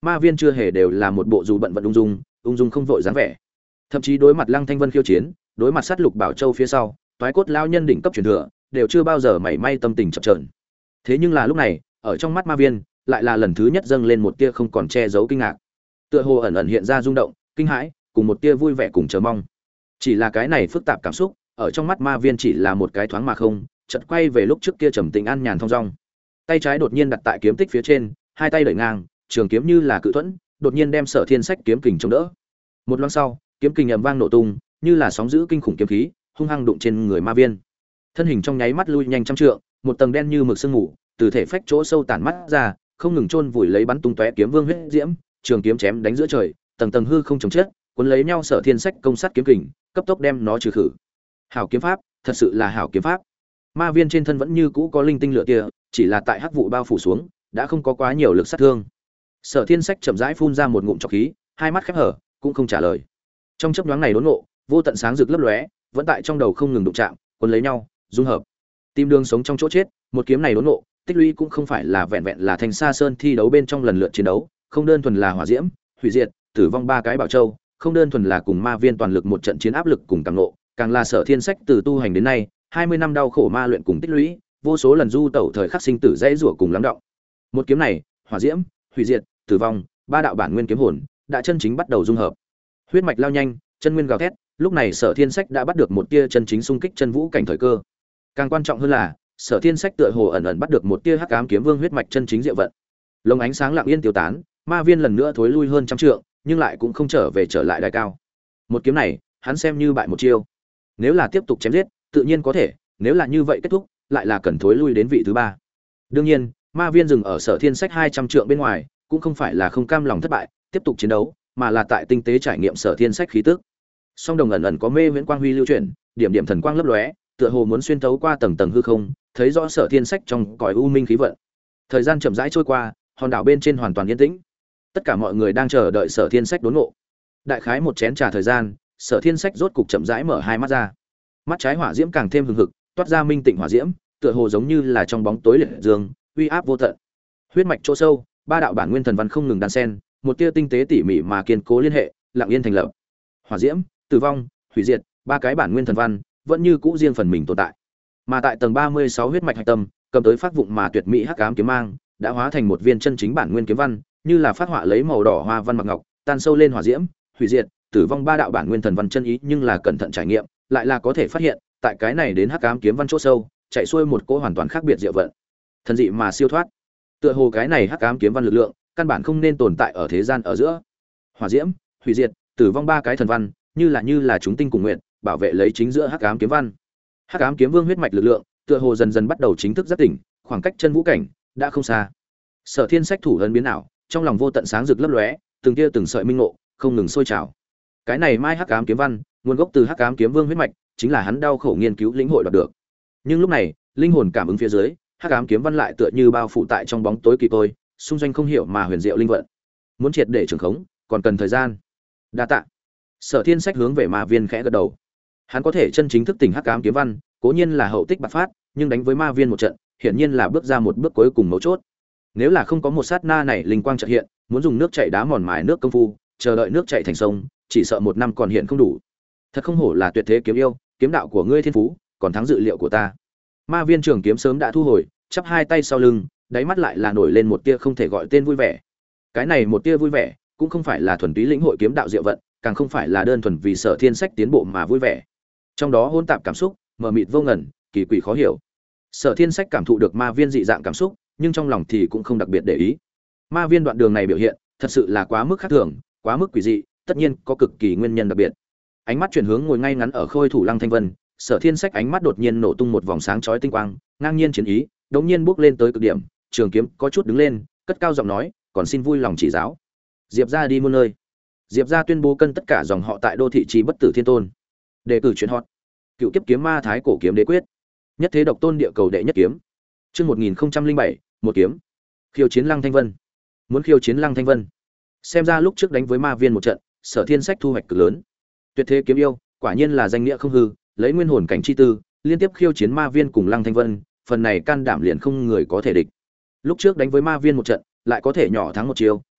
S1: ma viên chưa hề đều là một bộ dù bận vận ung dung không vội dáng vẻ. Thậm chí đối mặt Lăng Thanh Vân khiêu chiến, đối mặt sát lục Bảo Châu phía sau, toái cốt lao nhân đỉnh cấp truyền thừa, đều chưa bao giờ mảy may tâm tình chập chờn. Thế nhưng là lúc này, ở trong mắt ma viên, lại là lần thứ nhất dâng lên một tia không còn che giấu kinh ngạc. Tựa hồ ẩn ẩn hiện ra rung động, kinh hãi, cùng một tia vui vẻ cùng chờ mong. Chỉ là cái này phức tạp cảm xúc, ở trong mắt ma viên chỉ là một cái thoáng mà không, chợt quay về lúc trước kia trầm tĩnh an nhàn thong dong. Tay trái đột nhiên đặt tại kiếm tích phía trên, hai tay đẩy ngang, trường kiếm như là cự thuẫn, đột nhiên đem Sở Thiên Sách kiếm kình chống đỡ. Một loáng sau, kiếm kình ầm vang nổ tung, như là sóng dữ kinh khủng kiếm khí, hung hăng đụng trên người ma viên. Thân hình trong nháy mắt lui nhanh trăm trượng, một tầng đen như mực sương mù, từ thể phách chỗ sâu tản mắt ra, không ngừng chôn vùi lấy bắn tung tóe kiếm vương huyết diễm, trường kiếm chém đánh giữa trời, tầng tầng hư không chống chết, cuốn lấy nhau Sở Thiên Sách công sát kiếm kình, cấp tốc đem nó trừ khử. Hảo kiếm pháp, thật sự là hảo kiếm pháp. Ma viên trên thân vẫn như cũ có linh tinh lửa tia, chỉ là tại hắc vụ bao phủ xuống, đã không có quá nhiều lực sát thương. Sở Thiên Sách chậm rãi phun ra một ngụm trọc khí, hai mắt khép hở, cũng không trả lời. Trong chớp nhoáng này đốn ngộ, vô tận sáng rực lấp lóe, vẫn tại trong đầu không ngừng đụng chạm, cuốn lấy nhau, dung hợp. Tìm đường sống trong chỗ chết, một kiếm này đốn ngộ, tích lũy cũng không phải là vẹn vẹn là Thanh Sa Sơn thi đấu bên trong lần lượt chiến đấu, không đơn thuần là hỏa diễm, hủy diệt, tử vong ba cái bảo châu, không đơn thuần là cùng ma viên toàn lực một trận chiến áp lực cùng càng ngộ, càng là Sở Thiên Sách từ tu hành đến nay, 20 năm đau khổ ma luyện cùng tích lũy, vô số lần du tẩu thời khắc sinh tử dãy rủa cùng lắng động. Một kiếm này, hỏa diễm, hủy diệt, tử vong, ba đạo bản nguyên kiếm hồn, đã chân chính bắt đầu dung hợp. Huyết mạch lao nhanh, chân nguyên gào thét, lúc này Sở Thiên Sách đã bắt được một tia chân chính xung kích chân vũ cảnh thời cơ. Càng quan trọng hơn là, Sở Thiên Sách tựa hồ ẩn ẩn bắt được một tia hắc ám kiếm vương huyết mạch chân chính diệu vận. Lồng ánh sáng lặng yên tiêu tán, ma viên lần nữa thối lui hơn trăm trượng, nhưng lại cũng không trở lại đài cao. Một kiếm này, hắn xem như bại một chiêu. Nếu là tiếp tục chém giết, tự nhiên có thể, nếu là như vậy kết thúc, lại là cần thối lui đến vị thứ ba. Đương nhiên, ma viên dừng ở Sở Thiên Sách 200 trượng bên ngoài, cũng không phải là không cam lòng thất bại, tiếp tục chiến đấu, mà là tại tinh tế trải nghiệm Sở Thiên Sách khí tức. Song đồng ẩn ẩn có mê viễn quang huy lưu chuyển, điểm điểm thần quang lấp lóe, tựa hồ muốn xuyên thấu qua tầng tầng hư không, thấy rõ Sở Thiên Sách trong cõi u minh khí vận. Thời gian chậm rãi trôi qua, hòn đảo bên trên hoàn toàn yên tĩnh. Tất cả mọi người đang chờ đợi Sở Thiên Sách đốn ngộ. Đại khái một chén trà thời gian, Sở Thiên Sách rốt cục chậm rãi mở hai mắt ra. Mắt trái hỏa diễm càng thêm hừng hực, toát ra minh tịnh hỏa diễm, tựa hồ giống như là trong bóng tối liệt dương, uy áp vô tận. Huyết mạch chỗ sâu, ba đạo bản nguyên thần văn không ngừng đan xen, một tia tinh tế tỉ mỉ mà kiên cố liên hệ, lặng yên thành lập. Hỏa diễm, tử vong, hủy diệt, ba cái bản nguyên thần văn vẫn như cũ riêng phần mình tồn tại. Mà tại tầng 36 huyết mạch hạch tâm, cầm tới phát vụng mà tuyệt mỹ hắc ám kiếm mang, đã hóa thành một viên chân chính bản nguyên kiếm văn, như là phát họa lấy màu đỏ hoa văn mặc ngọc, tan sâu lên hỏa diễm, hủy diệt, tử vong ba đạo bản nguyên thần văn chân ý, nhưng là cẩn thận trải nghiệm, lại là có thể phát hiện, tại cái này đến hắc ám kiếm văn chỗ sâu, chạy xuôi một cỗ hoàn toàn khác biệt diệu vận. Thần dị mà siêu thoát. Tựa hồ cái này hắc ám kiếm văn lực lượng, căn bản không nên tồn tại ở thế gian ở giữa. Hỏa diễm, hủy diệt, tử vong ba cái thần văn, như là chúng tinh cùng nguyện, bảo vệ lấy chính giữa hắc ám kiếm văn. Hắc ám kiếm vương huyết mạch lực lượng, tựa hồ dần dần bắt đầu chính thức giác tỉnh, khoảng cách chân vũ cảnh đã không xa. Sở Thiên Sách thủ ấn biến ảo, trong lòng vô tận sáng rực lấp lóe, từng tia từng sợi minh ngộ, không ngừng sôi trào. Cái này mai hắc ám kiếm văn, nguồn gốc từ hắc ám kiếm vương huyết mạch, chính là hắn đau khổ nghiên cứu lĩnh hội đoạt được. Nhưng lúc này, linh hồn cảm ứng phía dưới, hắc ám kiếm văn lại tựa như bao phủ tại trong bóng tối kỳ tôi, xung doanh không hiểu mà huyền diệu linh vận. Muốn triệt để trường khống, còn cần thời gian. Đa tạ. Sở Thiên Sách hướng về ma viên khẽ gật đầu. Hắn có thể chân chính thức tỉnh hắc ám kiếm văn, cố nhiên là hậu tích bạc phát, nhưng đánh với ma viên một trận, hiển nhiên là bước ra một bước cuối cùng mấu chốt. Nếu là không có một sát na này linh quang chợt hiện, muốn dùng nước chảy đá mòn mài nước công phu, chờ đợi nước chảy thành sông, chỉ sợ một năm còn hiện không đủ. Thật không hổ là tuyệt thế kiếm yêu, kiếm đạo của ngươi thiên phú, còn thắng dự liệu của ta. Ma viên trường kiếm sớm đã thu hồi, chắp hai tay sau lưng, đáy mắt lại là nổi lên một tia không thể gọi tên vui vẻ. Cái này một tia vui vẻ, cũng không phải là thuần túy lĩnh hội kiếm đạo diệu vận, càng không phải là đơn thuần vì Sở Thiên Sách tiến bộ mà vui vẻ. Trong đó hỗn tạp cảm xúc, mờ mịt vô ngần, kỳ quỷ khó hiểu. Sở Thiên Sách cảm thụ được ma viên dị dạng cảm xúc, nhưng trong lòng thì cũng không đặc biệt để ý. Ma viên đoạn đường này biểu hiện, thật sự là quá mức khác thường, quá mức quỷ dị, tất nhiên có cực kỳ nguyên nhân đặc biệt. Ánh mắt chuyển hướng ngồi ngay ngắn ở khôi thủ Lăng Thanh Vân, Sở Thiên Sách ánh mắt đột nhiên nổ tung một vòng sáng chói tinh quang, ngang nhiên chiến ý, đột nhiên bước lên tới cực điểm, trường kiếm có chút đứng lên, cất cao giọng nói, "Còn xin vui lòng chỉ giáo." Diệp gia đi muôn nơi. Diệp gia tuyên bố cân tất cả dòng họ tại đô thị trì bất tử thiên tôn. Đề cử chuyện hot. Cựu kiếp kiếm ma thái cổ kiếm đế quyết. Nhất thế độc tôn địa cầu đệ nhất kiếm. Chương 1007, một kiếm. Khiêu chiến Lăng Thanh Vân. Muốn khiêu chiến Lăng Thanh Vân. Xem ra lúc trước đánh với ma viên một trận, Sở Thiên Sách thu hoạch cực lớn. Tuyệt thế kiếm yêu, quả nhiên là danh nghĩa không hư, lấy nguyên hồn cảnh chi tư, liên tiếp khiêu chiến ma viên cùng Lăng Thanh Vân, phần này can đảm liền không người có thể địch. Lúc trước đánh với ma viên một trận, lại có thể nhỏ thắng một chiều,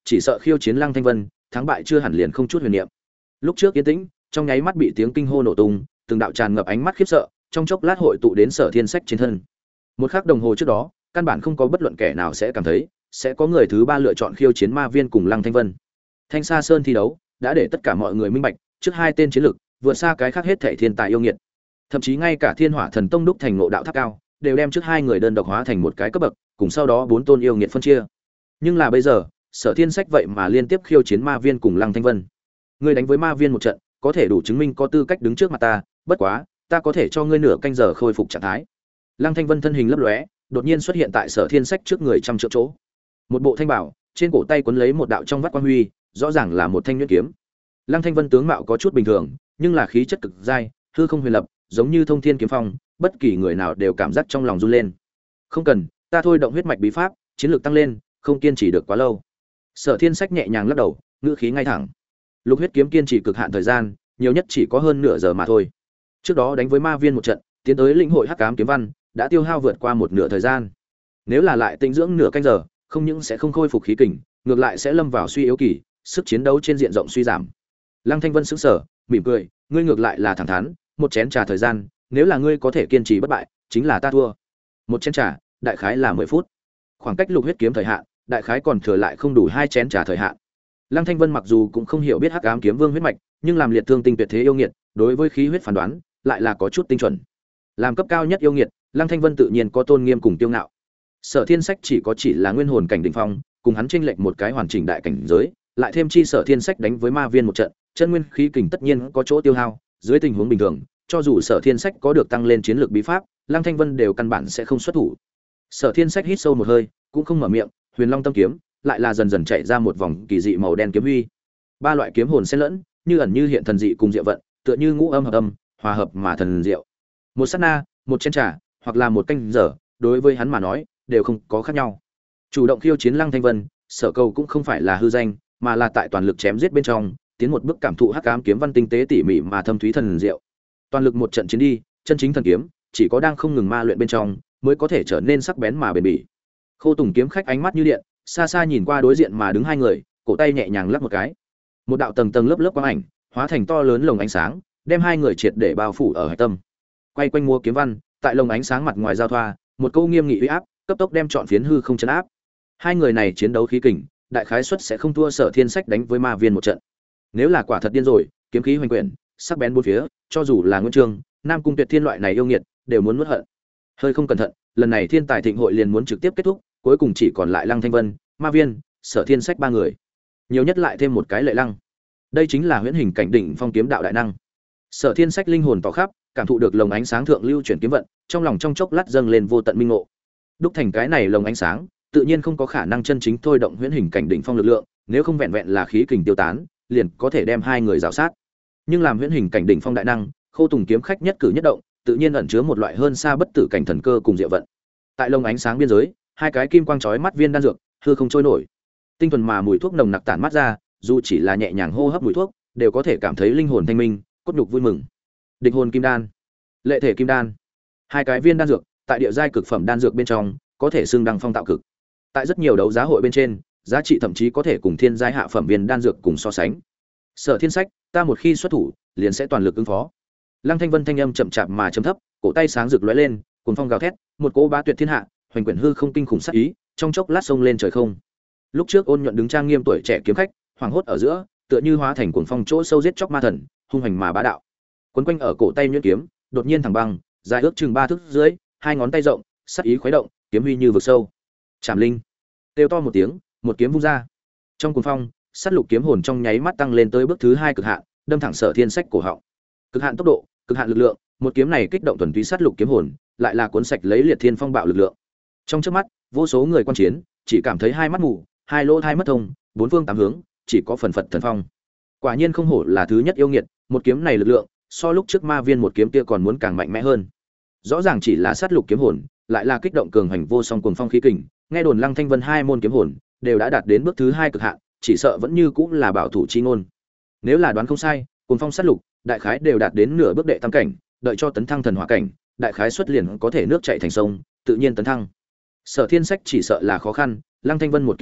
S1: chỉ sợ khiêu chiến Lăng Thanh Vân, thắng bại chưa hẳn liền không chút huyền niệm. Lúc trước yên tĩnh, trong nháy mắt bị tiếng kinh hô nổ tung, từng đạo tràn ngập ánh mắt khiếp sợ, trong chốc lát hội tụ đến Sở Thiên Sách trên thân. Một khắc đồng hồ trước đó, căn bản không có bất luận kẻ nào sẽ cảm thấy sẽ có người thứ ba lựa chọn khiêu chiến Ma Viên cùng Lăng Thanh Vân. Thanh Sa Sơn thi đấu đã để tất cả mọi người minh bạch, trước hai tên chiến lực vượt xa cái khác hết thảy thiên tài yêu nghiệt. Thậm chí ngay cả Thiên Hỏa Thần Tông đúc thành ngộ đạo tháp cao, đều đem trước hai người đơn độc hóa thành một cái cấp bậc, cùng sau đó bốn tôn yêu nghiệt phân chia. Nhưng là bây giờ, Sở Thiên Sách vậy mà liên tiếp khiêu chiến Ma Viên cùng Lăng Thanh Vân. Ngươi đánh với Ma Viên một trận, có thể đủ chứng minh có tư cách đứng trước mặt ta, bất quá, ta có thể cho ngươi nửa canh giờ khôi phục trạng thái. Lăng Thanh Vân thân hình lấp lóe, đột nhiên xuất hiện tại Sở Thiên Sách trước người trăm trượng chỗ. Một bộ thanh bảo, trên cổ tay quấn lấy một đạo trong vắt quang huy, rõ ràng là một thanh nhuyễn kiếm. Lăng Thanh Vân tướng mạo có chút bình thường, nhưng là khí chất cực dai, hư không huyền lập, giống như thông thiên kiếm phong, bất kỳ người nào đều cảm giác trong lòng run lên. Không cần, ta thôi động huyết mạch bí pháp, chiến lược tăng lên, không kiên trì được quá lâu. Sở Thiên Sách nhẹ nhàng lắc đầu, ngữ khí ngay thẳng. Lục huyết kiếm kiên trì cực hạn thời gian, nhiều nhất chỉ có hơn nửa giờ mà thôi. Trước đó đánh với Ma Viên một trận, tiến tới lĩnh hội Hắc Ám kiếm văn, đã tiêu hao vượt qua một nửa thời gian. Nếu là lại tĩnh dưỡng nửa canh giờ, không những sẽ không khôi phục khí kình, ngược lại sẽ lâm vào suy yếu kỳ, sức chiến đấu trên diện rộng suy giảm. Lăng Thanh Vân sững sờ, mỉm cười, ngươi ngược lại là thẳng thắn, một chén trà thời gian, nếu là ngươi có thể kiên trì bất bại, chính là ta thua. Một chén trà, đại khái là 10 phút. Khoảng cách lục huyết kiếm thời hạn, đại khái còn thừa lại không đủ 2 chén trà thời hạn. Lăng Thanh Vân mặc dù cũng không hiểu biết Hắc Ám kiếm vương huyết mạch, nhưng làm liệt thương tinh tuyệt thế yêu nghiệt, đối với khí huyết phán đoán, lại là có chút tinh chuẩn. Làm cấp cao nhất yêu nghiệt, Lăng Thanh Vân tự nhiên có tôn nghiêm cùng kiêu ngạo. Sở Thiên Sách chỉ là nguyên hồn cảnh đỉnh phong, cùng hắn chênh lệch một cái hoàn chỉnh đại cảnh giới, lại thêm chi Sở Thiên Sách đánh với Ma Viên một trận, chân nguyên khí kình tất nhiên có chỗ tiêu hao, dưới tình huống bình thường, cho dù Sở Thiên Sách có được tăng lên chiến lược bí pháp, Lăng Thanh Vân đều căn bản sẽ không xuất thủ. Sở Thiên Sách hít sâu một hơi, cũng không mở miệng, Huyền Long Tâm kiếm lại là dần dần chạy ra một vòng kỳ dị màu đen kiếm huy. Ba loại kiếm hồn xen lẫn, như ẩn như hiện thần dị cùng diệu vận, tựa như ngũ âm hợp âm, hòa hợp mà thần diệu. Một sát na, một chén trà, hoặc là một canh giờ, đối với hắn mà nói, đều không có khác nhau. Chủ động khiêu chiến Lăng Thanh Vân, Sở Cầu cũng không phải là hư danh, mà là tại toàn lực chém giết bên trong, tiến một bước cảm thụ Hắc Ám kiếm văn tinh tế tỉ mỉ mà thâm thúy thần diệu. Toàn lực một trận chiến đi, chân chính thần kiếm, chỉ có đang không ngừng ma luyện bên trong, mới có thể trở nên sắc bén mà bền bỉ. Khô Tùng kiếm khách ánh mắt như điện, xa xa nhìn qua đối diện mà đứng hai người, cổ tay nhẹ nhàng lắc một cái. Một đạo tầng tầng lớp lớp quang ảnh, hóa thành to lớn lồng ánh sáng, đem hai người triệt để bao phủ ở hải tâm. Quay quanh mua kiếm văn, tại lồng ánh sáng mặt ngoài giao thoa, một câu nghiêm nghị uy áp, cấp tốc đem trọn phiến hư không chấn áp. Hai người này chiến đấu khí kình, đại khái suất sẽ không thua Sở Thiên Sách đánh với Ma Viên một trận. Nếu là quả thật điên rồi, kiếm khí hoành quyển, sắc bén bốn phía, cho dù là Nguyễn Trương, Nam Cung Tuyệt Thiên loại này yêu nghiệt, đều muốn nuốt hận. Hơi không cẩn thận, lần này Thiên Tài Thịnh hội liền muốn trực tiếp kết thúc, cuối cùng chỉ còn lại Lăng Thanh Vân, Ma Viên, Sở Thiên Sách ba người. Nhiều nhất lại thêm một cái Lệ Lăng. Đây chính là huyễn hình cảnh đỉnh phong kiếm đạo đại năng. Sở Thiên Sách linh hồn tỏ khắp, cảm thụ được lồng ánh sáng thượng lưu chuyển kiếm vận, trong lòng trong chốc lát dâng lên vô tận minh ngộ. Đúc thành cái này lồng ánh sáng, tự nhiên không có khả năng chân chính thôi động huyễn hình cảnh đỉnh phong lực lượng, nếu không vẹn vẹn là khí kình tiêu tán, liền có thể đem hai người rào sát. Nhưng làm huyễn hình cảnh đỉnh phong đại năng, Khô Tùng kiếm khách nhất cử nhất động, tự nhiên ẩn chứa một loại hơn xa bất tử cảnh thần cơ cùng diệu vận. Tại lồng ánh sáng biên giới, hai cái kim quang chói mắt viên đan dược, hư không trôi nổi. Tinh thuần mà mùi thuốc nồng nặc tản mát ra, dù chỉ là nhẹ nhàng hô hấp mùi thuốc, đều có thể cảm thấy linh hồn thanh minh, cốt nhục vui mừng. Địch hồn kim đan, lệ thể kim đan. Hai cái viên đan dược, tại địa giai cực phẩm đan dược bên trong, có thể xưng đăng phong tạo cực. Tại rất nhiều đấu giá hội bên trên, giá trị thậm chí có thể cùng thiên giai hạ phẩm viên đan dược cùng so sánh. Sở Thiên Sách, ta một khi xuất thủ, liền sẽ toàn lực ứng phó. Lăng Thanh Vân thanh âm chậm chạp mà trầm thấp, cổ tay sáng rực lóe lên, cuồng phong gào thét, một cỗ bá tuyệt thiên hạ, hoành quyển hư không kinh khủng sát ý, trong chốc lát xông lên trời không. Lúc trước Ôn Nhuận đứng trang nghiêm tuổi trẻ kiếm khách, hoàng hốt ở giữa, tựa như hóa thành cuồng phong chỗ sâu giết chóc ma thần, hung hành mà bá đạo. Quấn quanh ở cổ tay nhuyễn kiếm, đột nhiên thẳng băng, dài ước chừng 3 thước dưới, hai ngón tay rộng, sát ý khuấy động, kiếm huy như vực sâu. Trảm linh. Kêu to một tiếng, một kiếm vung ra. Trong cuồng phong, sát lục kiếm hồn trong nháy mắt tăng lên tới bước thứ 2 cực hạn, đâm thẳng Sở Thiên Sách cổ họng. Cực hạn tốc độ, cực hạn lực lượng, một kiếm này kích động thuần túy sát lục kiếm hồn, lại là cuốn sạch lấy liệt thiên phong bạo lực lượng. Trong chớp mắt, vô số người quan chiến, chỉ cảm thấy hai mắt mù, hai lỗ tai mất thông, bốn phương tám hướng, chỉ có phần phật thần phong. Quả nhiên không hổ là thứ nhất yêu nghiệt, một kiếm này lực lượng, so lúc trước Ma Viên một kiếm kia còn muốn càng mạnh mẽ hơn. Rõ ràng chỉ là sát lục kiếm hồn, lại là kích động cường hành vô song cuồng phong khí kình, nghe đồn Lăng Thanh Vân hai môn kiếm hồn đều đã đạt đến bước thứ 2 cực hạn, chỉ sợ vẫn như cũng là bảo thủ chi ngôn. Nếu là đoán không sai, cuồng phong sát lục, đại khái đều đạt đến nửa bước đệ tam cảnh, đợi cho tấn thăng thần hỏa cảnh, đại khái xuất liền có thể nước chảy thành sông, tự nhiên tấn thăng. Sở Thiên Sách chỉ sợ là khó khăn, Lăng Thanh Vân một kiếm này,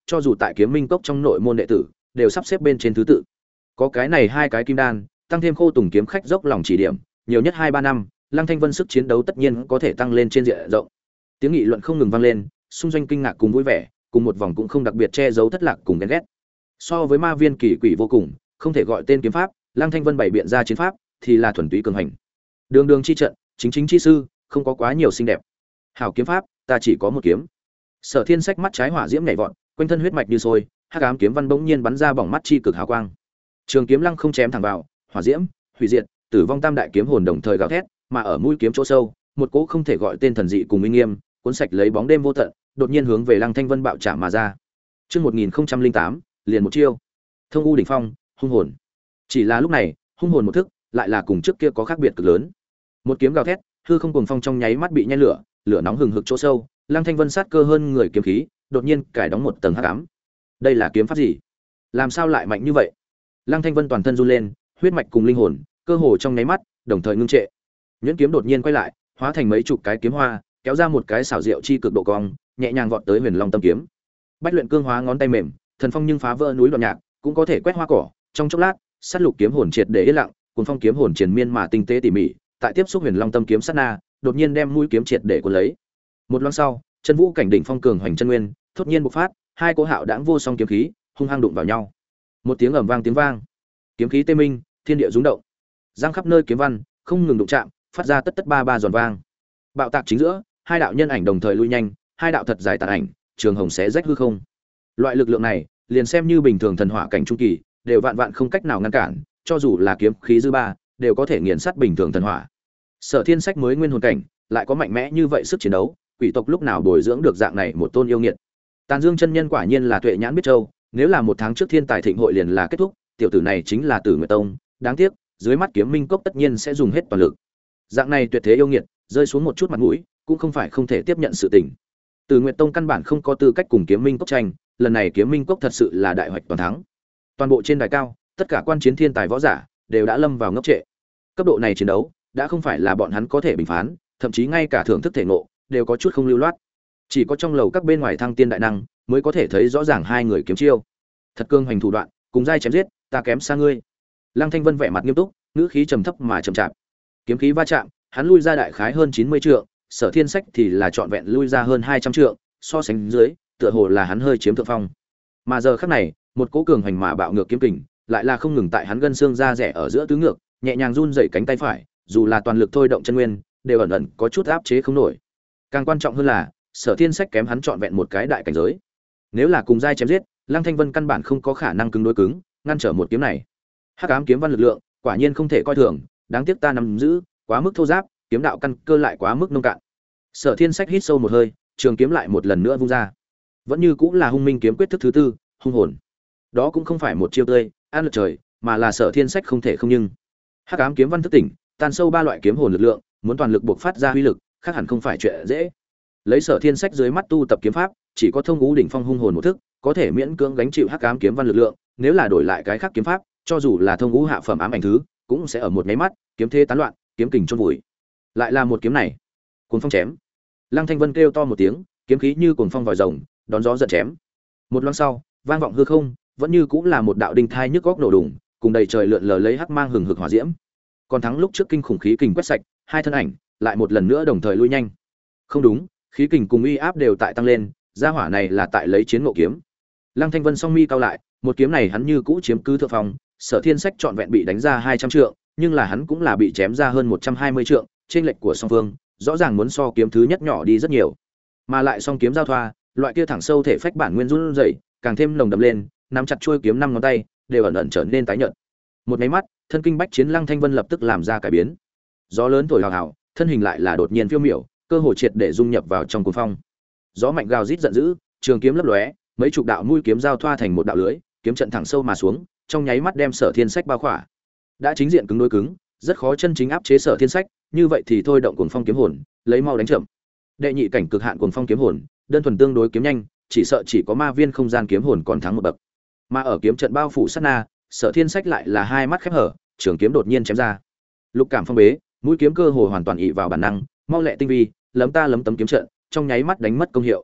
S1: cho dù tại Kiếm Minh Cốc trong nội môn đệ tử, đều sắp xếp bên trên thứ tự. Có cái này hai cái kim đan, tăng thêm Khô Tùng kiếm khách dốc lòng chỉ điểm, nhiều nhất 2-3 năm, Lăng Thanh Vân sức chiến đấu tất nhiên có thể tăng lên trên diện rộng. Tiếng nghị luận không ngừng vang lên, xung doanh kinh ngạc cùng vui vẻ, cùng một vòng cũng không đặc biệt che giấu thất lạc cùng ghen ghét. So với ma viên kỳ quỷ vô cùng, không thể gọi tên kiếm pháp, Lăng Thanh Vân bày biện ra chiến pháp thì là thuần túy cường hành. Đường đường chi trận, chính chính chi sư, không có quá nhiều xinh đẹp. Hảo kiếm pháp, ta chỉ có một kiếm. Sở Thiên Sách mắt trái hỏa diễm nhảy vọt, quanh thân huyết mạch như sôi, hắc ám kiếm văn bỗng nhiên bắn ra bỏng mắt chi cực hào quang. Trường kiếm lăng không chém thẳng vào, hỏa diễm, hủy diệt, tử vong tam đại kiếm hồn đồng thời gào thét, mà ở mũi kiếm chỗ sâu, một cỗ không thể gọi tên thần dị cùng uy nghiêm, cuốn sạch lấy bóng đêm vô tận, đột nhiên hướng về Lăng Thanh Vân bạo chạm mà ra. Chương 1008, liền một chiêu. Thông U đỉnh phong, hung hồn. Chỉ là lúc này, hung hồn một thức, lại là cùng trước kia có khác biệt cực lớn. Một kiếm gào thét, hư không cuồng phong trong nháy mắt bị nhen lửa, lửa nóng hừng hực chỗ sâu, Lăng Thanh Vân sát cơ hơn người kiếm khí, đột nhiên cải đóng một tầng hắc ám. Đây là kiếm pháp gì? Làm sao lại mạnh như vậy? Lăng Thanh Vân toàn thân run lên, huyết mạch cùng linh hồn, cơ hồ trong nháy mắt, đồng thời ngưng trệ. Nhuyễn kiếm đột nhiên quay lại, hóa thành mấy chục cái kiếm hoa, kéo ra một cái xảo diệu chi cực độ cong, nhẹ nhàng vọt tới Huyền Long Tâm kiếm. Bách luyện cương hóa ngón tay mềm, thần phong nhưng phá vỡ núi đoạn nhạc, cũng có thể quét hoa cỏ. Trong chốc lát, sát lục kiếm hồn triệt để yên lặng, cuốn phong kiếm hồn triền miên mà tinh tế tỉ mỉ, tại tiếp xúc Huyền Long Tâm kiếm sát na, đột nhiên đem mũi kiếm triệt để cuốn lấy. Một loáng sau, chân vũ cảnh đỉnh phong cường hoành chân nguyên, thốt nhiên bộc phát, hai cỗ hạo đãng vô song kiếm khí, hung hăng đụng vào nhau. Một tiếng ầm vang tiếng vang, kiếm khí tê minh, thiên địa rung động. Giang khắp nơi kiếm văn, không ngừng đụng chạm, phát ra tất tất ba ba giòn vang. Bạo tạc chính giữa, hai đạo nhân ảnh đồng thời lui nhanh, hai đạo thật dài tàn ảnh, trường hồng xé rách hư không. Loại lực lượng này, liền xem như bình thường thần hỏa cảnh trung kỳ, đều vạn vạn không cách nào ngăn cản, cho dù là kiếm khí dư ba, đều có thể nghiền sát bình thường thần hỏa. Sở Thiên Sách mới nguyên hồn cảnh, lại có mạnh mẽ như vậy sức chiến đấu, quỷ tộc lúc nào bồi dưỡng được dạng này một tôn yêu nghiệt. Tàn Dương chân nhân quả nhiên là tuệ nhãn biết châu, nếu là một tháng trước Thiên Tài Thịnh hội liền là kết thúc, tiểu tử này chính là Tử Nguyệt Tông, đáng tiếc, dưới mắt Kiếm Minh Cốc tất nhiên sẽ dùng hết toàn lực. Dạng này tuyệt thế yêu nghiệt, rơi xuống một chút mặt mũi, cũng không phải không thể tiếp nhận sự tình. Tử Nguyệt Tông căn bản không có tư cách cùng Kiếm Minh Cốc tranh, lần này Kiếm Minh Cốc thật sự là đại hoạch toàn thắng. Toàn bộ trên đài cao, tất cả quan chiến thiên tài võ giả đều đã lâm vào ngốc trệ. Cấp độ này chiến đấu, đã không phải là bọn hắn có thể bình phán, thậm chí ngay cả thưởng thức thể ngộ đều có chút không lưu loát. Chỉ có trong lầu các bên ngoài thăng tiên đại năng mới có thể thấy rõ ràng hai người kiếm chiêu. Thật cương hành thủ đoạn, cùng giai chém giết, ta kém xa ngươi. Lăng Thanh Vân vẻ mặt nghiêm túc, ngữ khí trầm thấp mà chậm chạp. Kiếm khí va chạm, hắn lui ra đại khái hơn 90 trượng, Sở Thiên Sách thì là trọn vẹn lui ra hơn 200 trượng, so sánh dưới, tựa hồ là hắn hơi chiếm thượng phong. Mà giờ khắc này, một cỗ cường hành mà bạo ngược kiếm kình, lại là không ngừng tại hắn gân xương ra rẻ ở giữa tứ ngược, nhẹ nhàng run rẩy cánh tay phải, dù là toàn lực thôi động chân nguyên, đều ẩn ẩn có chút áp chế không nổi. Càng quan trọng hơn là, Sở Thiên Sách kém hắn trọn vẹn một cái đại cảnh giới. Nếu là cùng giai chém giết, Lăng Thanh Vân căn bản không có khả năng cứng đối cứng, ngăn trở một kiếm này. Hắc ám kiếm văn lực lượng, quả nhiên không thể coi thường, đáng tiếc ta nắm giữ quá mức thô giáp, kiếm đạo căn cơ lại quá mức nông cạn. Sở Thiên Sách hít sâu một hơi, trường kiếm lại một lần nữa vung ra. Vẫn như cũng là Hung Minh kiếm quyết thức thứ tư, hung hồn. Đó cũng không phải một chiêu tươi, ăn lực trời, mà là Sở Thiên Sách không thể không nhưng. Hắc ám kiếm văn thức tỉnh, tan sâu ba loại kiếm hồn lực lượng, muốn toàn lực buộc phát ra uy lực, khác hẳn không phải chuyện dễ. Lấy Sở Thiên Sách dưới mắt tu tập kiếm pháp, chỉ có Thông Ngũ đỉnh phong hung hồn một thức, có thể miễn cưỡng gánh chịu hắc ám kiếm văn lực lượng, nếu là đổi lại cái khác kiếm pháp, cho dù là Thông Ngũ hạ phẩm ám ảnh thứ, cũng sẽ ở một cái mắt, kiếm thế tán loạn, kiếm kình chôn vùi. Lại là một kiếm này, cuồng phong chém. Lăng Thanh Vân kêu to một tiếng, kiếm khí như cuồng phong vòi rồng, đón gió giật chém. Một loáng sau, vang vọng hư không, vẫn như cũng là một đạo đinh thai nhức góc nổ đùng, cùng đầy trời lượn lờ lấy hắc mang hừng hực hỏa diễm. Còn thắng lúc trước kinh khủng khí kình quét sạch, hai thân ảnh lại một lần nữa đồng thời lui nhanh. Không đúng, khí kình cùng uy áp đều tại tăng lên, gia hỏa này là tại lấy chiến ngộ kiếm. Lăng Thanh Vân song mi cao lại, một kiếm này hắn như cũ chiếm cứ thượng phong, Sở Thiên Sách trọn vẹn bị đánh ra 200 trượng, nhưng là hắn cũng là bị chém ra hơn 120 trượng, trên lệch của song phương, rõ ràng muốn so kiếm thứ nhất nhỏ đi rất nhiều. Mà lại song kiếm giao thoa, loại kia thẳng sâu thể phách bản nguyên run rẩy, càng thêm nồng đậm lên, nắm chặt chuôi kiếm năm ngón tay, đều ẩn ẩn trở nên tái nhợt. Một cái mắt, thân kinh bách chiến Lăng Thanh Vân lập tức làm ra cải biến. Gió lớn thổi hào hào, thân hình lại là đột nhiên phiêu miểu, cơ hồ triệt để dung nhập vào trong cuồng phong. Gió mạnh gào rít giận dữ, trường kiếm lấp lóe, mấy chục đạo mũi kiếm giao thoa thành một đạo lưới, kiếm trận thẳng sâu mà xuống, trong nháy mắt đem Sở Thiên Sách bao khỏa. Đã chính diện cứng đối cứng, rất khó chân chính áp chế Sở Thiên Sách, như vậy thì thôi động cuồng phong kiếm hồn, lấy mau đánh chậm. Đệ nhị cảnh cực hạn cuồng phong kiếm hồn, đơn thuần tương đối kiếm nhanh, chỉ sợ chỉ có ma viên không gian kiếm hồn còn thắng một bậc. Mà ở kiếm trận bao phủ sát na, Sở Thiên Sách lại là hai mắt khép hở, trường kiếm đột nhiên chém ra. Lục cảm phong bế, mũi kiếm cơ hồ hoàn toàn ỷ vào bản năng, mau lẹ tinh vi, lấm ta lấm tấm kiếm trận, trong nháy mắt đánh mất công hiệu.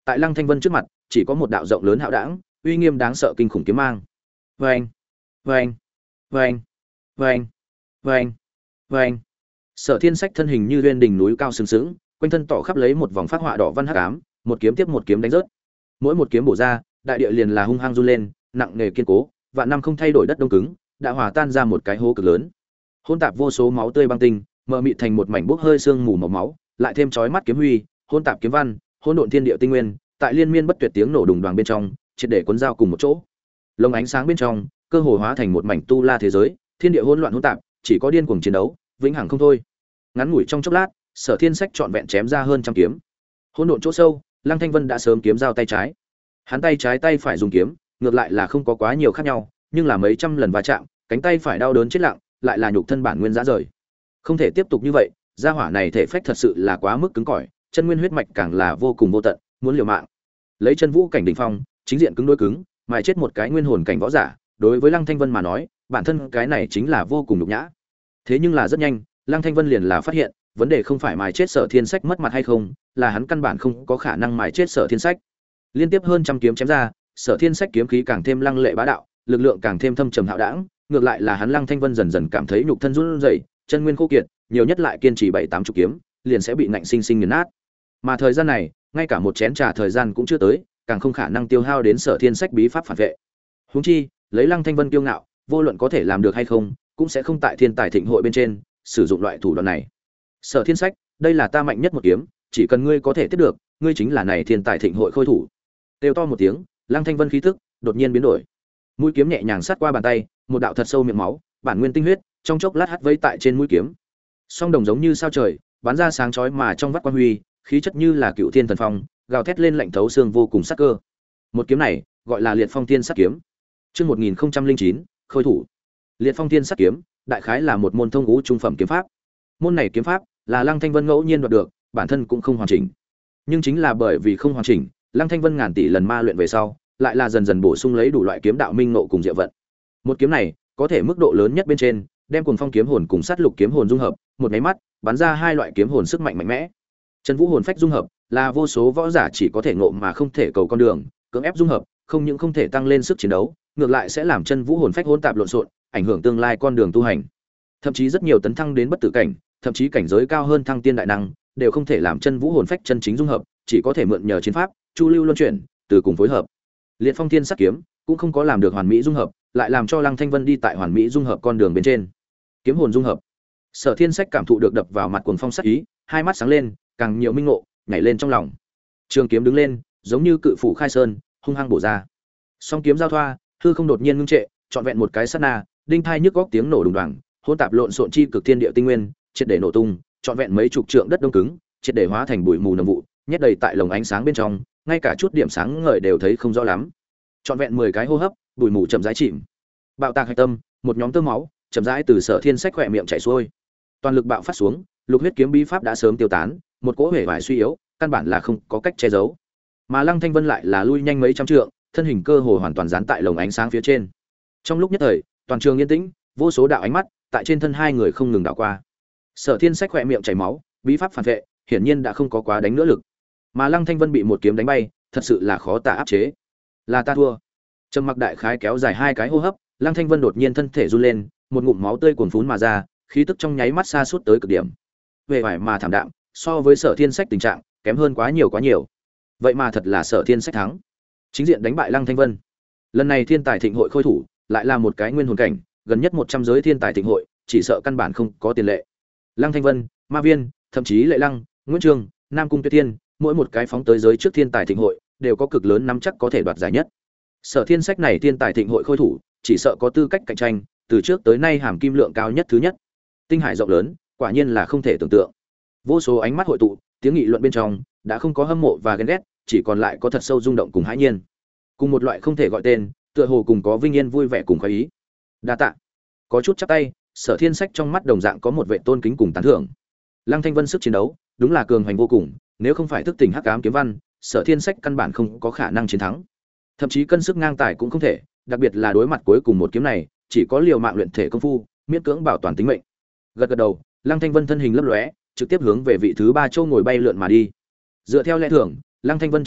S1: Tại Lăng Thanh Vân trước mặt, chỉ có một đạo rộng lớn hạo đãng, uy nghiêm đáng sợ kinh khủng kiếm mang. Vâng, vâng, vâng, vâng, vâng, vâng. Sở Thiên Sách thân hình như uyên đỉnh núi cao sừng sững, quanh thân tỏ khắp lấy một vòng phát họa đỏ văn hắc ám, một kiếm tiếp một kiếm đánh rớt. Mỗi một kiếm bổ ra, đại địa liền là hung hăng run lên, nặng nề kiên cố, vạn năm không thay đổi đất đông cứng, đã hòa tan ra một cái hố cực lớn. Hỗn tạp vô số máu tươi băng tinh, mờ mịt thành một mảnh bốc hơi sương mù màu máu, lại thêm chói mắt kiếm huy, hỗn tạp kiếm văn, hỗn độn thiên địa tinh nguyên, tại liên miên bất tuyệt tiếng nổ đùng đoàng bên trong, triệt để cuốn dao cùng một chỗ. Lồng ánh sáng bên trong, cơ hồ hóa thành một mảnh tu la thế giới, thiên địa hỗn loạn hỗn tạp, chỉ có điên cuồng chiến đấu, vĩnh hằng không thôi. Ngắn ngủi trong chốc lát, Sở Thiên Sách trọn vẹn chém ra hơn trăm kiếm. Hỗn độn chỗ sâu, Lăng Thanh Vân đã sớm kiếm dao tay trái. Hắn tay trái tay phải dùng kiếm, ngược lại là không có quá nhiều khác nhau, nhưng là mấy trăm lần va chạm, cánh tay phải đau đớn chết lặng, lại là nhục thân bản nguyên rã rời. Không thể tiếp tục như vậy, gia hỏa này thể phách thật sự là quá mức cứng cỏi, chân nguyên huyết mạch càng là vô cùng vô tận, muốn liều mạng. Lấy chân vũ cảnh đỉnh phong, chính diện cứng đối cứng, mài chết một cái nguyên hồn cảnh võ giả, đối với Lăng Thanh Vân mà nói, bản thân cái này chính là vô cùng nhục nhã. Thế nhưng là rất nhanh, Lăng Thanh Vân liền là phát hiện, vấn đề không phải mài chết Sở Thiên Sách mất mặt hay không, là hắn căn bản không có khả năng mài chết Sở Thiên Sách. Liên tiếp hơn trăm kiếm chém ra, Sở Thiên Sách kiếm khí càng thêm lăng lệ bá đạo, lực lượng càng thêm thâm trầm hạo đãng, ngược lại là hắn Lăng Thanh Vân dần dần cảm thấy nhục thân run rẩy, chân nguyên khô kiệt, nhiều nhất lại kiên trì 7-8 chục kiếm, liền sẽ bị nạnh sinh sinh nghiền nát. Mà thời gian này, ngay cả một chén trà thời gian cũng chưa tới, càng không khả năng tiêu hao đến Sở Thiên Sách bí pháp phản vệ. Huống chi, lấy Lăng Thanh Vân kiêu ngạo, vô luận có thể làm được hay không, cũng sẽ không tại Thiên Tài Thịnh hội bên trên sử dụng loại thủ đoạn này. Sở Thiên Sách, đây là ta mạnh nhất một kiếm, chỉ cần ngươi có thể tiếp được, ngươi chính là này Thiên Tài Thịnh hội khôi thủ. Kêu to một tiếng, Lăng Thanh Vân khí tức đột nhiên biến đổi. Mũi kiếm nhẹ nhàng sát qua bàn tay, một đạo thật sâu miệng máu, bản nguyên tinh huyết, trong chốc lát hắt vây tại trên mũi kiếm. Song đồng giống như sao trời, bắn ra sáng chói mà trong vắt quang huy, khí chất như là cựu thiên thần phong, gào thét lên lạnh thấu xương vô cùng sắc cơ. Một kiếm này, gọi là Liệt Phong Thiên Sát Kiếm. Chương 1009, khôi thủ. Liệt Phong Thiên Sát Kiếm, đại khái là một môn thông ngũ trung phẩm kiếm pháp. Môn này kiếm pháp là Lăng Thanh Vân ngẫu nhiên đoạt được, bản thân cũng không hoàn chỉnh. Nhưng chính là bởi vì không hoàn chỉnh, Lăng Thanh Vân ngàn tỷ lần ma luyện về sau, lại là dần dần bổ sung lấy đủ loại kiếm đạo minh ngộ cùng diệu vận. Một kiếm này, có thể mức độ lớn nhất bên trên, đem Cuồng Phong kiếm hồn cùng Sát Lục kiếm hồn dung hợp, một cái mắt, bắn ra hai loại kiếm hồn sức mạnh mạnh mẽ. Chân Vũ hồn phách dung hợp, là vô số võ giả chỉ có thể ngộ mà không thể cầu con đường, cưỡng ép dung hợp, không những không thể tăng lên sức chiến đấu, ngược lại sẽ làm Chân Vũ hồn phách hỗn tạp lộn xộn, ảnh hưởng tương lai con đường tu hành. Thậm chí rất nhiều tấn thăng đến bất tử cảnh, thậm chí cảnh giới cao hơn thăng tiên đại năng, đều không thể làm Chân Vũ hồn phách chân chính dung hợp, chỉ có thể mượn nhờ chiến pháp, chu lưu luân chuyển, từ cùng phối hợp. Liệt Phong Thiên Sát Kiếm cũng không có làm được hoàn mỹ dung hợp, lại làm cho Lăng Thanh Vân đi tại hoàn mỹ dung hợp con đường bên trên. Kiếm hồn dung hợp. Sở Thiên Sách cảm thụ được đập vào mặt cuồng phong sát ý, hai mắt sáng lên, càng nhiều minh ngộ, nhảy lên trong lòng. Trường kiếm đứng lên, giống như cự phủ khai sơn, hung hăng bổ ra. Song kiếm giao thoa, hư không đột nhiên ngưng trệ, trọn vẹn một cái sát na, đinh thai nhức góc tiếng nổ đùng đoàng, hỗn tạp lộn xộn chi cực thiên địa tinh nguyên, triệt để nổ tung, trọn vẹn mấy chục trượng đất đông cứng, triệt để hóa thành bụi mù nồng vụ, nhét đầy tại lồng ánh sáng bên trong, ngay cả chút điểm sáng ngời đều thấy không rõ lắm. Trọn vẹn 10 cái hô hấp, bụi mù chậm rãi chìm. Bạo tạc hạch tâm, một nhóm tơ máu, chậm rãi từ Sở Thiên Sách khỏe miệng chảy xuôi. Toàn lực bạo phát xuống, lục huyết kiếm bí pháp đã sớm tiêu tán, một cỗ hể vải suy yếu, căn bản là không có cách che giấu. Mà Lăng Thanh Vân lại là lui nhanh mấy trăm trượng, thân hình cơ hồ hoàn toàn dán tại lồng ánh sáng phía trên. Trong lúc nhất thời, toàn trường yên tĩnh, vô số đạo ánh mắt tại trên thân hai người không ngừng đảo qua. Sở Thiên Sách khỏe miệng chảy máu, bí pháp phản vệ, hiển nhiên đã không có quá đánh nữa lực. Mà Lăng Thanh Vân bị một kiếm đánh bay, thật sự là khó tả áp chế. Là ta thua. Trầm mặc đại khái kéo dài hai cái hô hấp, Lăng Thanh Vân đột nhiên thân thể run lên, một ngụm máu tươi cuồn phún mà ra, khí tức trong nháy mắt xa suốt tới cực điểm. Về vải mà thảm đạm, so với Sở Thiên Sách tình trạng kém hơn quá nhiều quá nhiều. Vậy mà thật là Sở Thiên Sách thắng, chính diện đánh bại Lăng Thanh Vân. Lần này Thiên Tài Thịnh hội khôi thủ lại là một cái nguyên hồn cảnh, gần nhất 100 giới Thiên Tài Thịnh hội, chỉ sợ căn bản không có tiền lệ. Lăng Thanh Vân, Ma Viên, thậm chí Lệ Lăng, Nguyễn Trương, Nam Cung Tuyết Thiên, mỗi một cái phóng tới giới trước Thiên Tài Thịnh hội đều có cực lớn nắm chắc có thể đoạt giải nhất. Sở Thiên Sách này Thiên Tài Thịnh hội khôi thủ, chỉ sợ có tư cách cạnh tranh, từ trước tới nay hàm kim lượng cao nhất thứ nhất. Tinh hải rộng lớn, quả nhiên là không thể tưởng tượng. Vô số ánh mắt hội tụ, tiếng nghị luận bên trong đã không có hâm mộ và ghen ghét, chỉ còn lại có thật sâu rung động cùng hãi nhiên. Cùng một loại không thể gọi tên, tựa hồ cùng có vinh yên vui vẻ cùng khoái ý. Đa tạ. Có chút chắp tay, Sở Thiên Sách trong mắt đồng dạng có một vẻ tôn kính cùng tán thưởng. Lăng Thanh Vân sức chiến đấu, đúng là cường hành vô cùng, nếu không phải thức tỉnh hắc ám kiếm văn, Sở Thiên Sách căn bản không có khả năng chiến thắng. Thậm chí cân sức ngang tài cũng không thể, đặc biệt là đối mặt cuối cùng một kiếm này, chỉ có liều mạng luyện thể công phu, miễn cưỡng bảo toàn tính mệnh. Gật gật đầu, Lăng Thanh Vân thân hình lấp lóe, trực tiếp hướng về vị thứ 3 châu ngồi bay lượn mà đi. Dựa theo lẽ thường, Lăng Thanh Vân chiến bại,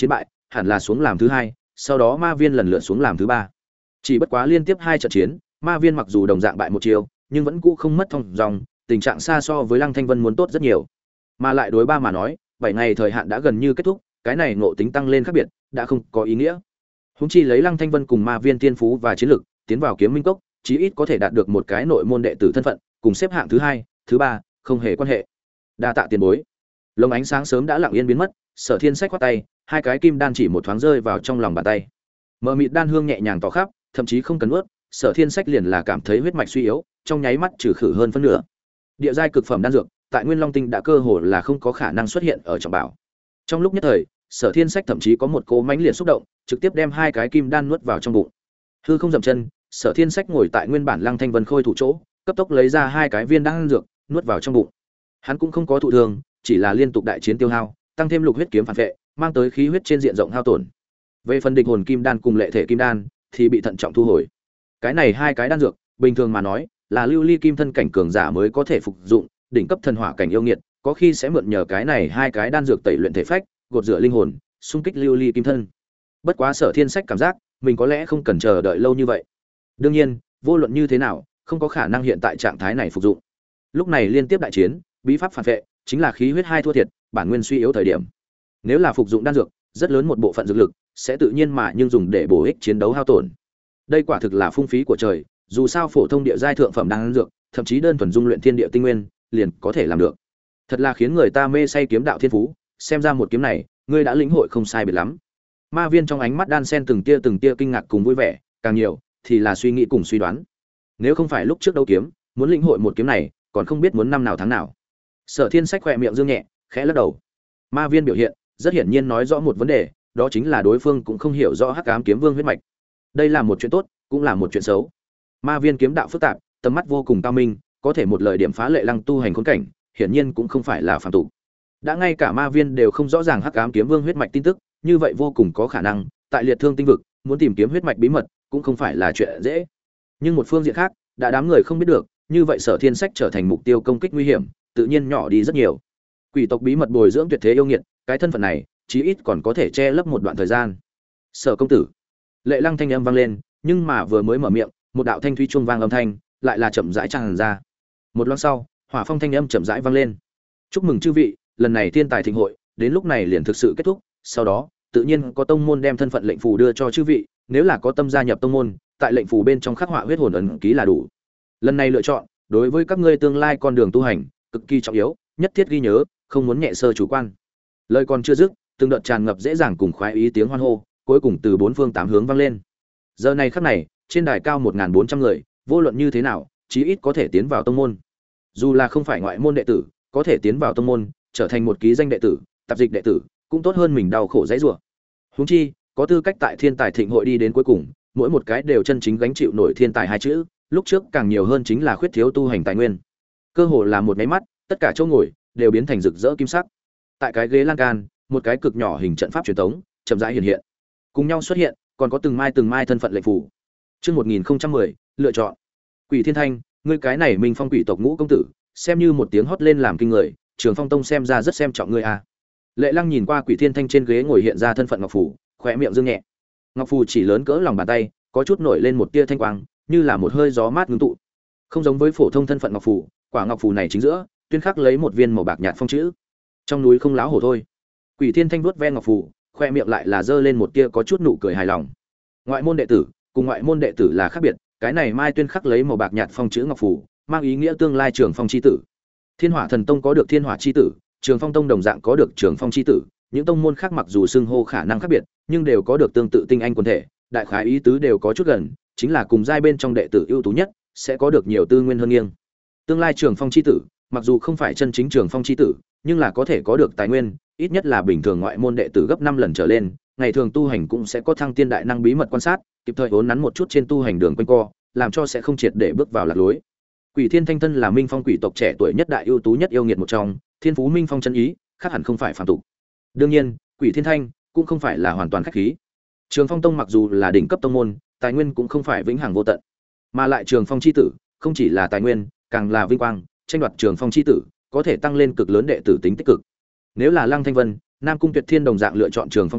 S1: hẳn là xuống làm thứ hai, sau đó Ma Viên lần lượt xuống làm thứ ba. Chỉ bất quá liên tiếp 2 trận chiến, Ma Viên mặc dù đồng dạng bại một chiêu, nhưng vẫn cũ không mất thông dòng, tình trạng xa so với Lăng Thanh Vân muốn tốt rất nhiều. Mà lại đối ba mà nói, 7 ngày thời hạn đã gần như kết thúc, cái này ngộ tính tăng lên khác biệt, đã không có ý nghĩa. Huống chi lấy Lăng Thanh Vân cùng Ma Viên tiên phú và chiến lực, tiến vào Kiếm Minh Cốc, chí ít có thể đạt được một cái nội môn đệ tử thân phận, cùng xếp hạng thứ hai, thứ ba, không hề quan hệ. Đa tạ tiền bối. Lồng ánh sáng sớm đã lặng yên biến mất, Sở Thiên Sách quát tay, 2 cái kim đan chỉ một thoáng rơi vào trong lòng bàn tay. Mờ mịt đan hương nhẹ nhàng tỏ khắp, thậm chí không cần nuốt, Sở Thiên Sách liền là cảm thấy huyết mạch suy yếu, trong nháy mắt trừ khử hơn phân nửa. Địa giai cực phẩm đan dược, tại Nguyên Long Tinh đã cơ hồ là không có khả năng xuất hiện ở trọng bảo. Trong lúc nhất thời, Sở Thiên Sách thậm chí có một cỗ mãnh liệt xúc động, trực tiếp đem 2 cái kim đan nuốt vào trong bụng. Hư không dậm chân, Sở Thiên Sách ngồi tại nguyên bản Lăng Thanh Vân khôi thủ chỗ, cấp tốc lấy ra 2 cái viên đan dược, nuốt vào trong bụng. Hắn cũng không có thụ thương, chỉ là liên tục đại chiến tiêu hao, tăng thêm lục huyết kiếm phản vệ, mang tới khí huyết trên diện rộng hao tổn. Về phần địch hồn kim đan cùng lệ thể kim đan thì bị thận trọng thu hồi. Cái này 2 cái đan dược, bình thường mà nói, là lưu ly kim thân cảnh cường giả mới có thể phục dụng, đỉnh cấp thần hỏa cảnh yêu nghiệt, có khi sẽ mượn nhờ cái này 2 cái đan dược tẩy luyện thể phách, gột rửa linh hồn, xung kích lưu ly kim thân. Bất quá Sở Thiên Sách cảm giác, mình có lẽ không cần chờ đợi lâu như vậy. Đương nhiên, vô luận như thế nào, không có khả năng hiện tại trạng thái này phục dụng. Lúc này liên tiếp đại chiến, bí pháp phản vệ, chính là khí huyết 2 thua thiệt, bản nguyên suy yếu thời điểm. Nếu là phục dụng đan dược, rất lớn một bộ phận dược lực sẽ tự nhiên mà nhưng dùng để bổ ích chiến đấu hao tổn. Đây quả thực là phung phí của trời, dù sao phổ thông địa giai thượng phẩm đan dược, thậm chí đơn thuần dung luyện thiên địa tinh nguyên, liền có thể làm được. Thật là khiến người ta mê say kiếm đạo thiên phú, xem ra một kiếm này, ngươi đã lĩnh hội không sai biệt lắm. Ma Viên trong ánh mắt đan sen từng tia kinh ngạc cùng vui vẻ, càng nhiều thì là suy nghĩ cùng suy đoán. Nếu không phải lúc trước đấu kiếm, muốn lĩnh hội một kiếm này, còn không biết muốn năm nào tháng nào. Sở Thiên Sách khẽ miệng dương nhẹ, khẽ lắc đầu. Ma Viên biểu hiện, rất hiển nhiên nói rõ một vấn đề, đó chính là đối phương cũng không hiểu rõ Hắc Ám Kiếm Vương huyết mạch. Đây là một chuyện tốt, cũng là một chuyện xấu. Ma Viên kiếm đạo phức tạp, tầm mắt vô cùng cao minh, có thể một lời điểm phá lệ lăng tu hành khốn cảnh, hiển nhiên cũng không phải là phàm tục. Đã ngay cả Ma Viên đều không rõ ràng Hắc Ám Kiếm Vương huyết mạch tin tức, như vậy vô cùng có khả năng, tại Liệt Thương tinh vực, muốn tìm kiếm huyết mạch bí mật, cũng không phải là chuyện dễ. Nhưng một phương diện khác, đã đám người không biết được, như vậy Sở Thiên Sách trở thành mục tiêu công kích nguy hiểm, tự nhiên nhỏ đi rất nhiều. Quỷ tộc bí mật bồi dưỡng tuyệt thế yêu nghiệt, cái thân phận này, chí ít còn có thể che lấp một đoạn thời gian. Sở công tử. Lệ Lăng thanh âm vang lên, nhưng mà vừa mới mở miệng, một đạo thanh thủy chuông vang âm thanh, lại là chậm rãi tràn ra. Một loáng sau, hỏa phong thanh âm chậm rãi vang lên. Chúc mừng chư vị, lần này thiên tài thịnh hội, đến lúc này liền thực sự kết thúc, sau đó, tự nhiên có tông môn đem thân phận lệnh phù đưa cho chư vị, nếu là có tâm gia nhập tông môn, tại lệnh phù bên trong khắc họa huyết hồn ấn ký là đủ. Lần này lựa chọn, đối với các ngươi tương lai con đường tu hành, cực kỳ trọng yếu, nhất thiết ghi nhớ, không muốn nhẹ sơ chủ quan. Lời còn chưa dứt, từng đợt tràn ngập dễ dàng cùng khoái ý tiếng hoan hô, cuối cùng từ 4 phương 8 hướng vang lên. Giờ này khắc này, trên đài cao 1400 người, vô luận như thế nào, chí ít có thể tiến vào tông môn. Dù là không phải ngoại môn đệ tử, có thể tiến vào tông môn, trở thành một ký danh đệ tử, tạp dịch đệ tử, cũng tốt hơn mình đau khổ dãy rủa. Huống chi, có tư cách tại thiên tài thịnh hội đi đến cuối cùng, mỗi một cái đều chân chính gánh chịu nổi thiên tài hai chữ, lúc trước càng nhiều hơn chính là khuyết thiếu tu hành tài nguyên. Cơ hồ là một cái mắt, tất cả chỗ ngồi đều biến thành rực rỡ kim sắc. Tại cái ghế lan can, một cái cực nhỏ hình trận pháp truyền thống chậm rãi hiện hiện. Cùng nhau xuất hiện, còn có từng mai thân phận lệnh phù. Chương 1010, lựa chọn. Quỷ Thiên Thanh, ngươi cái này Minh Phong quỷ tộc ngũ công tử, xem như một tiếng hót lên làm kinh người, Trường Phong Tông xem ra rất xem trọng ngươi a. Lệ Lăng nhìn qua Quỷ Thiên Thanh trên ghế ngồi hiện ra thân phận ngọc phù, khóe miệng dương nhẹ. Ngọc phù chỉ lớn cỡ lòng bàn tay, có chút nổi lên một tia thanh quang, như là một hơi gió mát ngưng tụ. Không giống với phổ thông thân phận ngọc phù, quả ngọc phù này chính giữa, tuyên khắc lấy một viên màu bạc nhạt phong chữ. Trong núi không láo hổ thôi. Quỷ Thiên Thanh vuốt ven ngọc phù, khoe miệng lại là giơ lên một tia có chút nụ cười hài lòng. Ngoại môn đệ tử, cùng ngoại môn đệ tử là khác biệt, cái này mai tuyên khắc lấy màu bạc nhạt phong chữ ngọc phù, mang ý nghĩa tương lai Trường Phong chi tử. Thiên Hỏa Thần Tông có được Thiên Hỏa chi tử, Trường Phong Tông đồng dạng có được Trường Phong chi tử, những tông môn khác mặc dù xưng hô khả năng khác biệt, nhưng đều có được tương tự tinh anh quần thể, đại khái ý tứ đều có chút gần, chính là cùng giai bên trong đệ tử ưu tú nhất, sẽ có được nhiều tư nguyên hơn nghiêng. Tương lai Trường Phong chi tử, mặc dù không phải chân chính Trường Phong chi tử, nhưng là có thể có được tài nguyên, ít nhất là bình thường ngoại môn đệ tử gấp 5 lần trở lên, ngày thường tu hành cũng sẽ có thăng tiên đại năng bí mật quan sát, kịp thời vốn nắn một chút trên tu hành đường quanh co, làm cho sẽ không triệt để bước vào lạc lối. Quỷ Thiên Thanh thân là Minh Phong quỷ tộc trẻ tuổi nhất đại ưu tú nhất yêu nghiệt một trong, thiên phú Minh Phong chân ý, khác hẳn không phải phàm tục. Đương nhiên, Quỷ Thiên Thanh cũng không phải là hoàn toàn khách khí. Trường Phong Tông mặc dù là đỉnh cấp tông môn, tài nguyên cũng không phải vĩnh hằng vô tận, mà lại Trường Phong chi tử, không chỉ là tài nguyên, càng là vinh quang, tranh đoạt Trường Phong chi tử, có thể tăng lên cực lớn đệ tử tính tích cực. Nếu là Lăng Thanh Vân, Nam Cung Tuyệt Thiên đồng dạng lựa chọn Trường Phong Tông,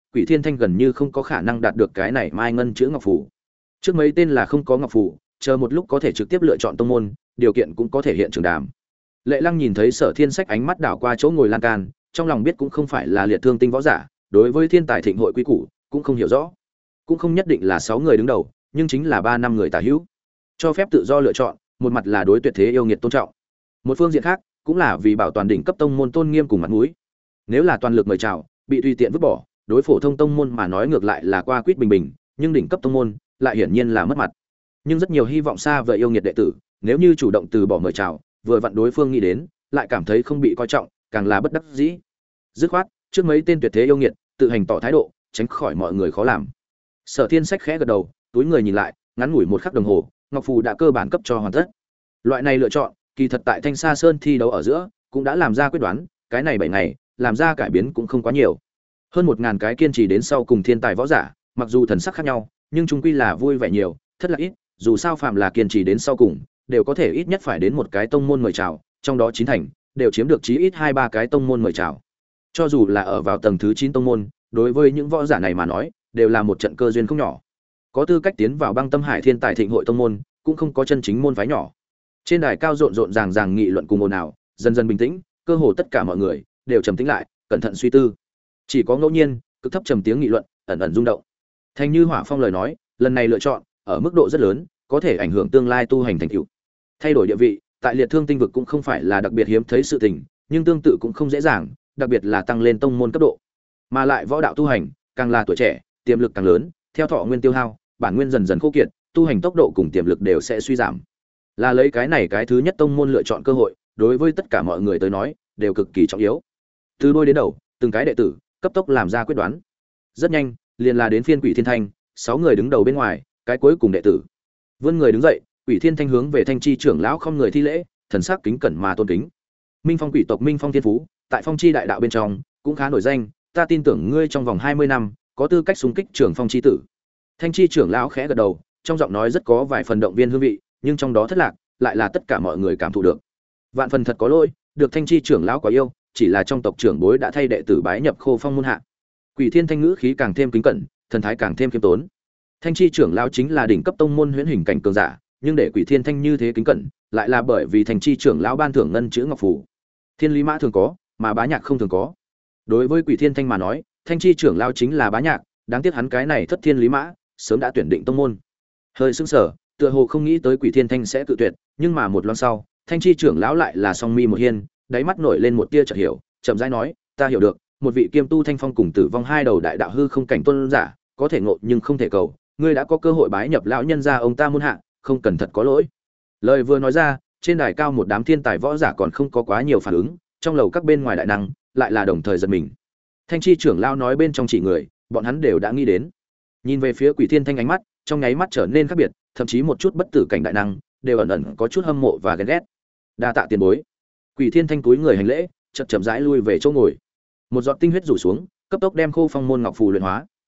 S1: Quỷ Thiên Thanh gần như không có khả năng đạt được cái này mai ngân chữ ngọc phù. Trước mấy tên là không có ngọc phù, chờ một lúc có thể trực tiếp lựa chọn tông môn, điều kiện cũng có thể hiện trường đàm. Lệ Lăng nhìn thấy Sở Thiên Sách ánh mắt đảo qua chỗ ngồi lan can, trong lòng biết cũng không phải là liệt thương tinh võ giả, đối với thiên tài thịnh hội quý củ cũng không hiểu rõ, cũng không nhất định là 6 người đứng đầu, nhưng chính là 3 năm người tả hữu, cho phép tự do lựa chọn, một mặt là đối tuyệt thế yêu nghiệt tôn trọng, một phương diện khác cũng là vì bảo toàn đỉnh cấp tông môn tôn nghiêm cùng mặt mũi. Nếu là toàn lực mời chào, bị tùy tiện vứt bỏ, đối phổ thông tông môn mà nói ngược lại là qua quýt bình bình, nhưng đỉnh cấp tông môn lại hiển nhiên là mất mặt. Nhưng rất nhiều hy vọng xa vời yêu nghiệt đệ tử, nếu như chủ động từ bỏ mời chào, vừa vặn đối phương nghĩ đến, lại cảm thấy không bị coi trọng, càng là bất đắc dĩ. Dứt khoát, trước mấy tên tuyệt thế yêu nghiệt, tự hành tỏ thái độ, tránh khỏi mọi người khó làm. Sở Thiên Sách khẽ gật đầu, túi người nhìn lại, ngắn ngủi một khắc đồng hồ, ngọc phù đã cơ bản cấp cho hoàn tất. Loại này lựa chọn, kỳ thật tại Thanh Sa Sơn thi đấu ở giữa, cũng đã làm ra quyết đoán, cái này 7 ngày, làm ra cải biến cũng không quá nhiều. Hơn 1000 cái kiên trì đến sau cùng thiên tài võ giả, mặc dù thần sắc khác nhau, nhưng chung quy là vui vẻ nhiều, thất là ít, dù sao phạm là kiên trì đến sau cùng, đều có thể ít nhất phải đến một cái tông môn mời chào, trong đó 9 thành đều chiếm được chí ít 2-3 cái tông môn mời chào. Cho dù là ở vào tầng thứ 9 tông môn, đối với những võ giả này mà nói, đều là một trận cơ duyên không nhỏ. Có tư cách tiến vào Băng Tâm Hải Thiên Tài Thịnh hội tông môn, cũng không có chân chính môn phái nhỏ. Trên đài cao rộn rộn ràng ràng nghị luận cùng ồn ào, dần dần bình tĩnh, cơ hồ tất cả mọi người đều trầm tĩnh lại, cẩn thận suy tư. Chỉ có ngẫu nhiên, cực thấp trầm tiếng nghị luận, ẩn ẩn rung động. Thanh Như Hỏa Phong lời nói, lần này lựa chọn ở mức độ rất lớn, có thể ảnh hưởng tương lai tu hành thành tựu. Thay đổi địa vị, tại liệt thương tinh vực cũng không phải là đặc biệt hiếm thấy sự tình, nhưng tương tự cũng không dễ dàng, đặc biệt là tăng lên tông môn cấp độ. Mà lại võ đạo tu hành, càng là tuổi trẻ, tiềm lực càng lớn, theo thọ nguyên tiêu hao, bản nguyên dần dần khô kiệt, tu hành tốc độ cùng tiềm lực đều sẽ suy giảm. Là lấy cái này cái thứ nhất tông môn lựa chọn cơ hội, đối với tất cả mọi người tới nói, đều cực kỳ trọng yếu. Từ đôi đến đầu, từng cái đệ tử cấp tốc làm ra quyết đoán. Rất nhanh, liền là đến phiên Quỷ Thiên Thanh, 6 người đứng đầu bên ngoài, cái cuối cùng đệ tử. Vươn người đứng dậy, Quỷ Thiên Thanh hướng về Thanh Chi trưởng lão không người thi lễ, thần sắc kính cẩn mà tôn kính. Minh Phong quỷ tộc Minh Phong Thiên Phú, tại Phong Chi đại đạo bên trong cũng khá nổi danh, ta tin tưởng ngươi trong vòng 20 năm có tư cách xung kích trưởng Phong chi tử. Thanh Chi trưởng lão khẽ gật đầu, trong giọng nói rất có vài phần động viên hương vị, nhưng trong đó thất lạc, lại là tất cả mọi người cảm thụ được. Vạn phần thật có lỗi, được Thanh Chi trưởng lão quá yêu, chỉ là trong tộc trưởng bối đã thay đệ tử bái nhập Khô Phong môn hạ. Quỷ Thiên Thanh ngữ khí càng thêm kính cẩn, thần thái càng thêm khiêm tốn. Thanh Chi trưởng lão chính là đỉnh cấp tông môn huyễn hình cảnh cường giả, nhưng để Quỷ Thiên Thanh như thế kính cẩn, lại là bởi vì Thanh Chi trưởng lão ban thưởng ngân chữ ngọc phù. Thiên lý mã thường có, mà bá nhạc không thường có. Đối với Quỷ Thiên Thanh mà nói, Thanh Chi trưởng lão chính là bá nhạc, đáng tiếc hắn cái này thất thiên lý mã, sớm đã tuyển định tông môn. Hơi sững sờ, tựa hồ không nghĩ tới Quỷ Thiên Thanh sẽ tự tuyệt, nhưng mà một loan sau, Thanh Chi trưởng lão lại là song mi một hiên, đáy mắt nổi lên một tia chợt hiểu, chậm rãi nói, ta hiểu được, một vị kiêm tu thanh phong cùng tử vong hai đầu đại đạo hư không cảnh tôn giả, có thể ngộ nhưng không thể cầu, ngươi đã có cơ hội bái nhập lão nhân gia ông ta môn hạ, không cần thật có lỗi. Lời vừa nói ra, trên đài cao một đám thiên tài võ giả còn không có quá nhiều phản ứng, trong lầu các bên ngoài đại năng lại là đồng thời giật mình. Thanh Chi trưởng lão nói bên trong chỉ người, bọn hắn đều đã nghĩ đến. Nhìn về phía Quỷ Thiên Thanh ánh mắt, trong nháy mắt trở nên khác biệt, thậm chí một chút bất tử cảnh đại năng đều ẩn ẩn có chút hâm mộ và ghen ghét. Đa tạ tiền bối. Quỷ Thiên Thanh cúi người hành lễ, chậm chậm rãi lui về chỗ ngồi. Một giọt tinh huyết rủ xuống, cấp tốc đem Khô Phong môn ngọc phù luyện hóa.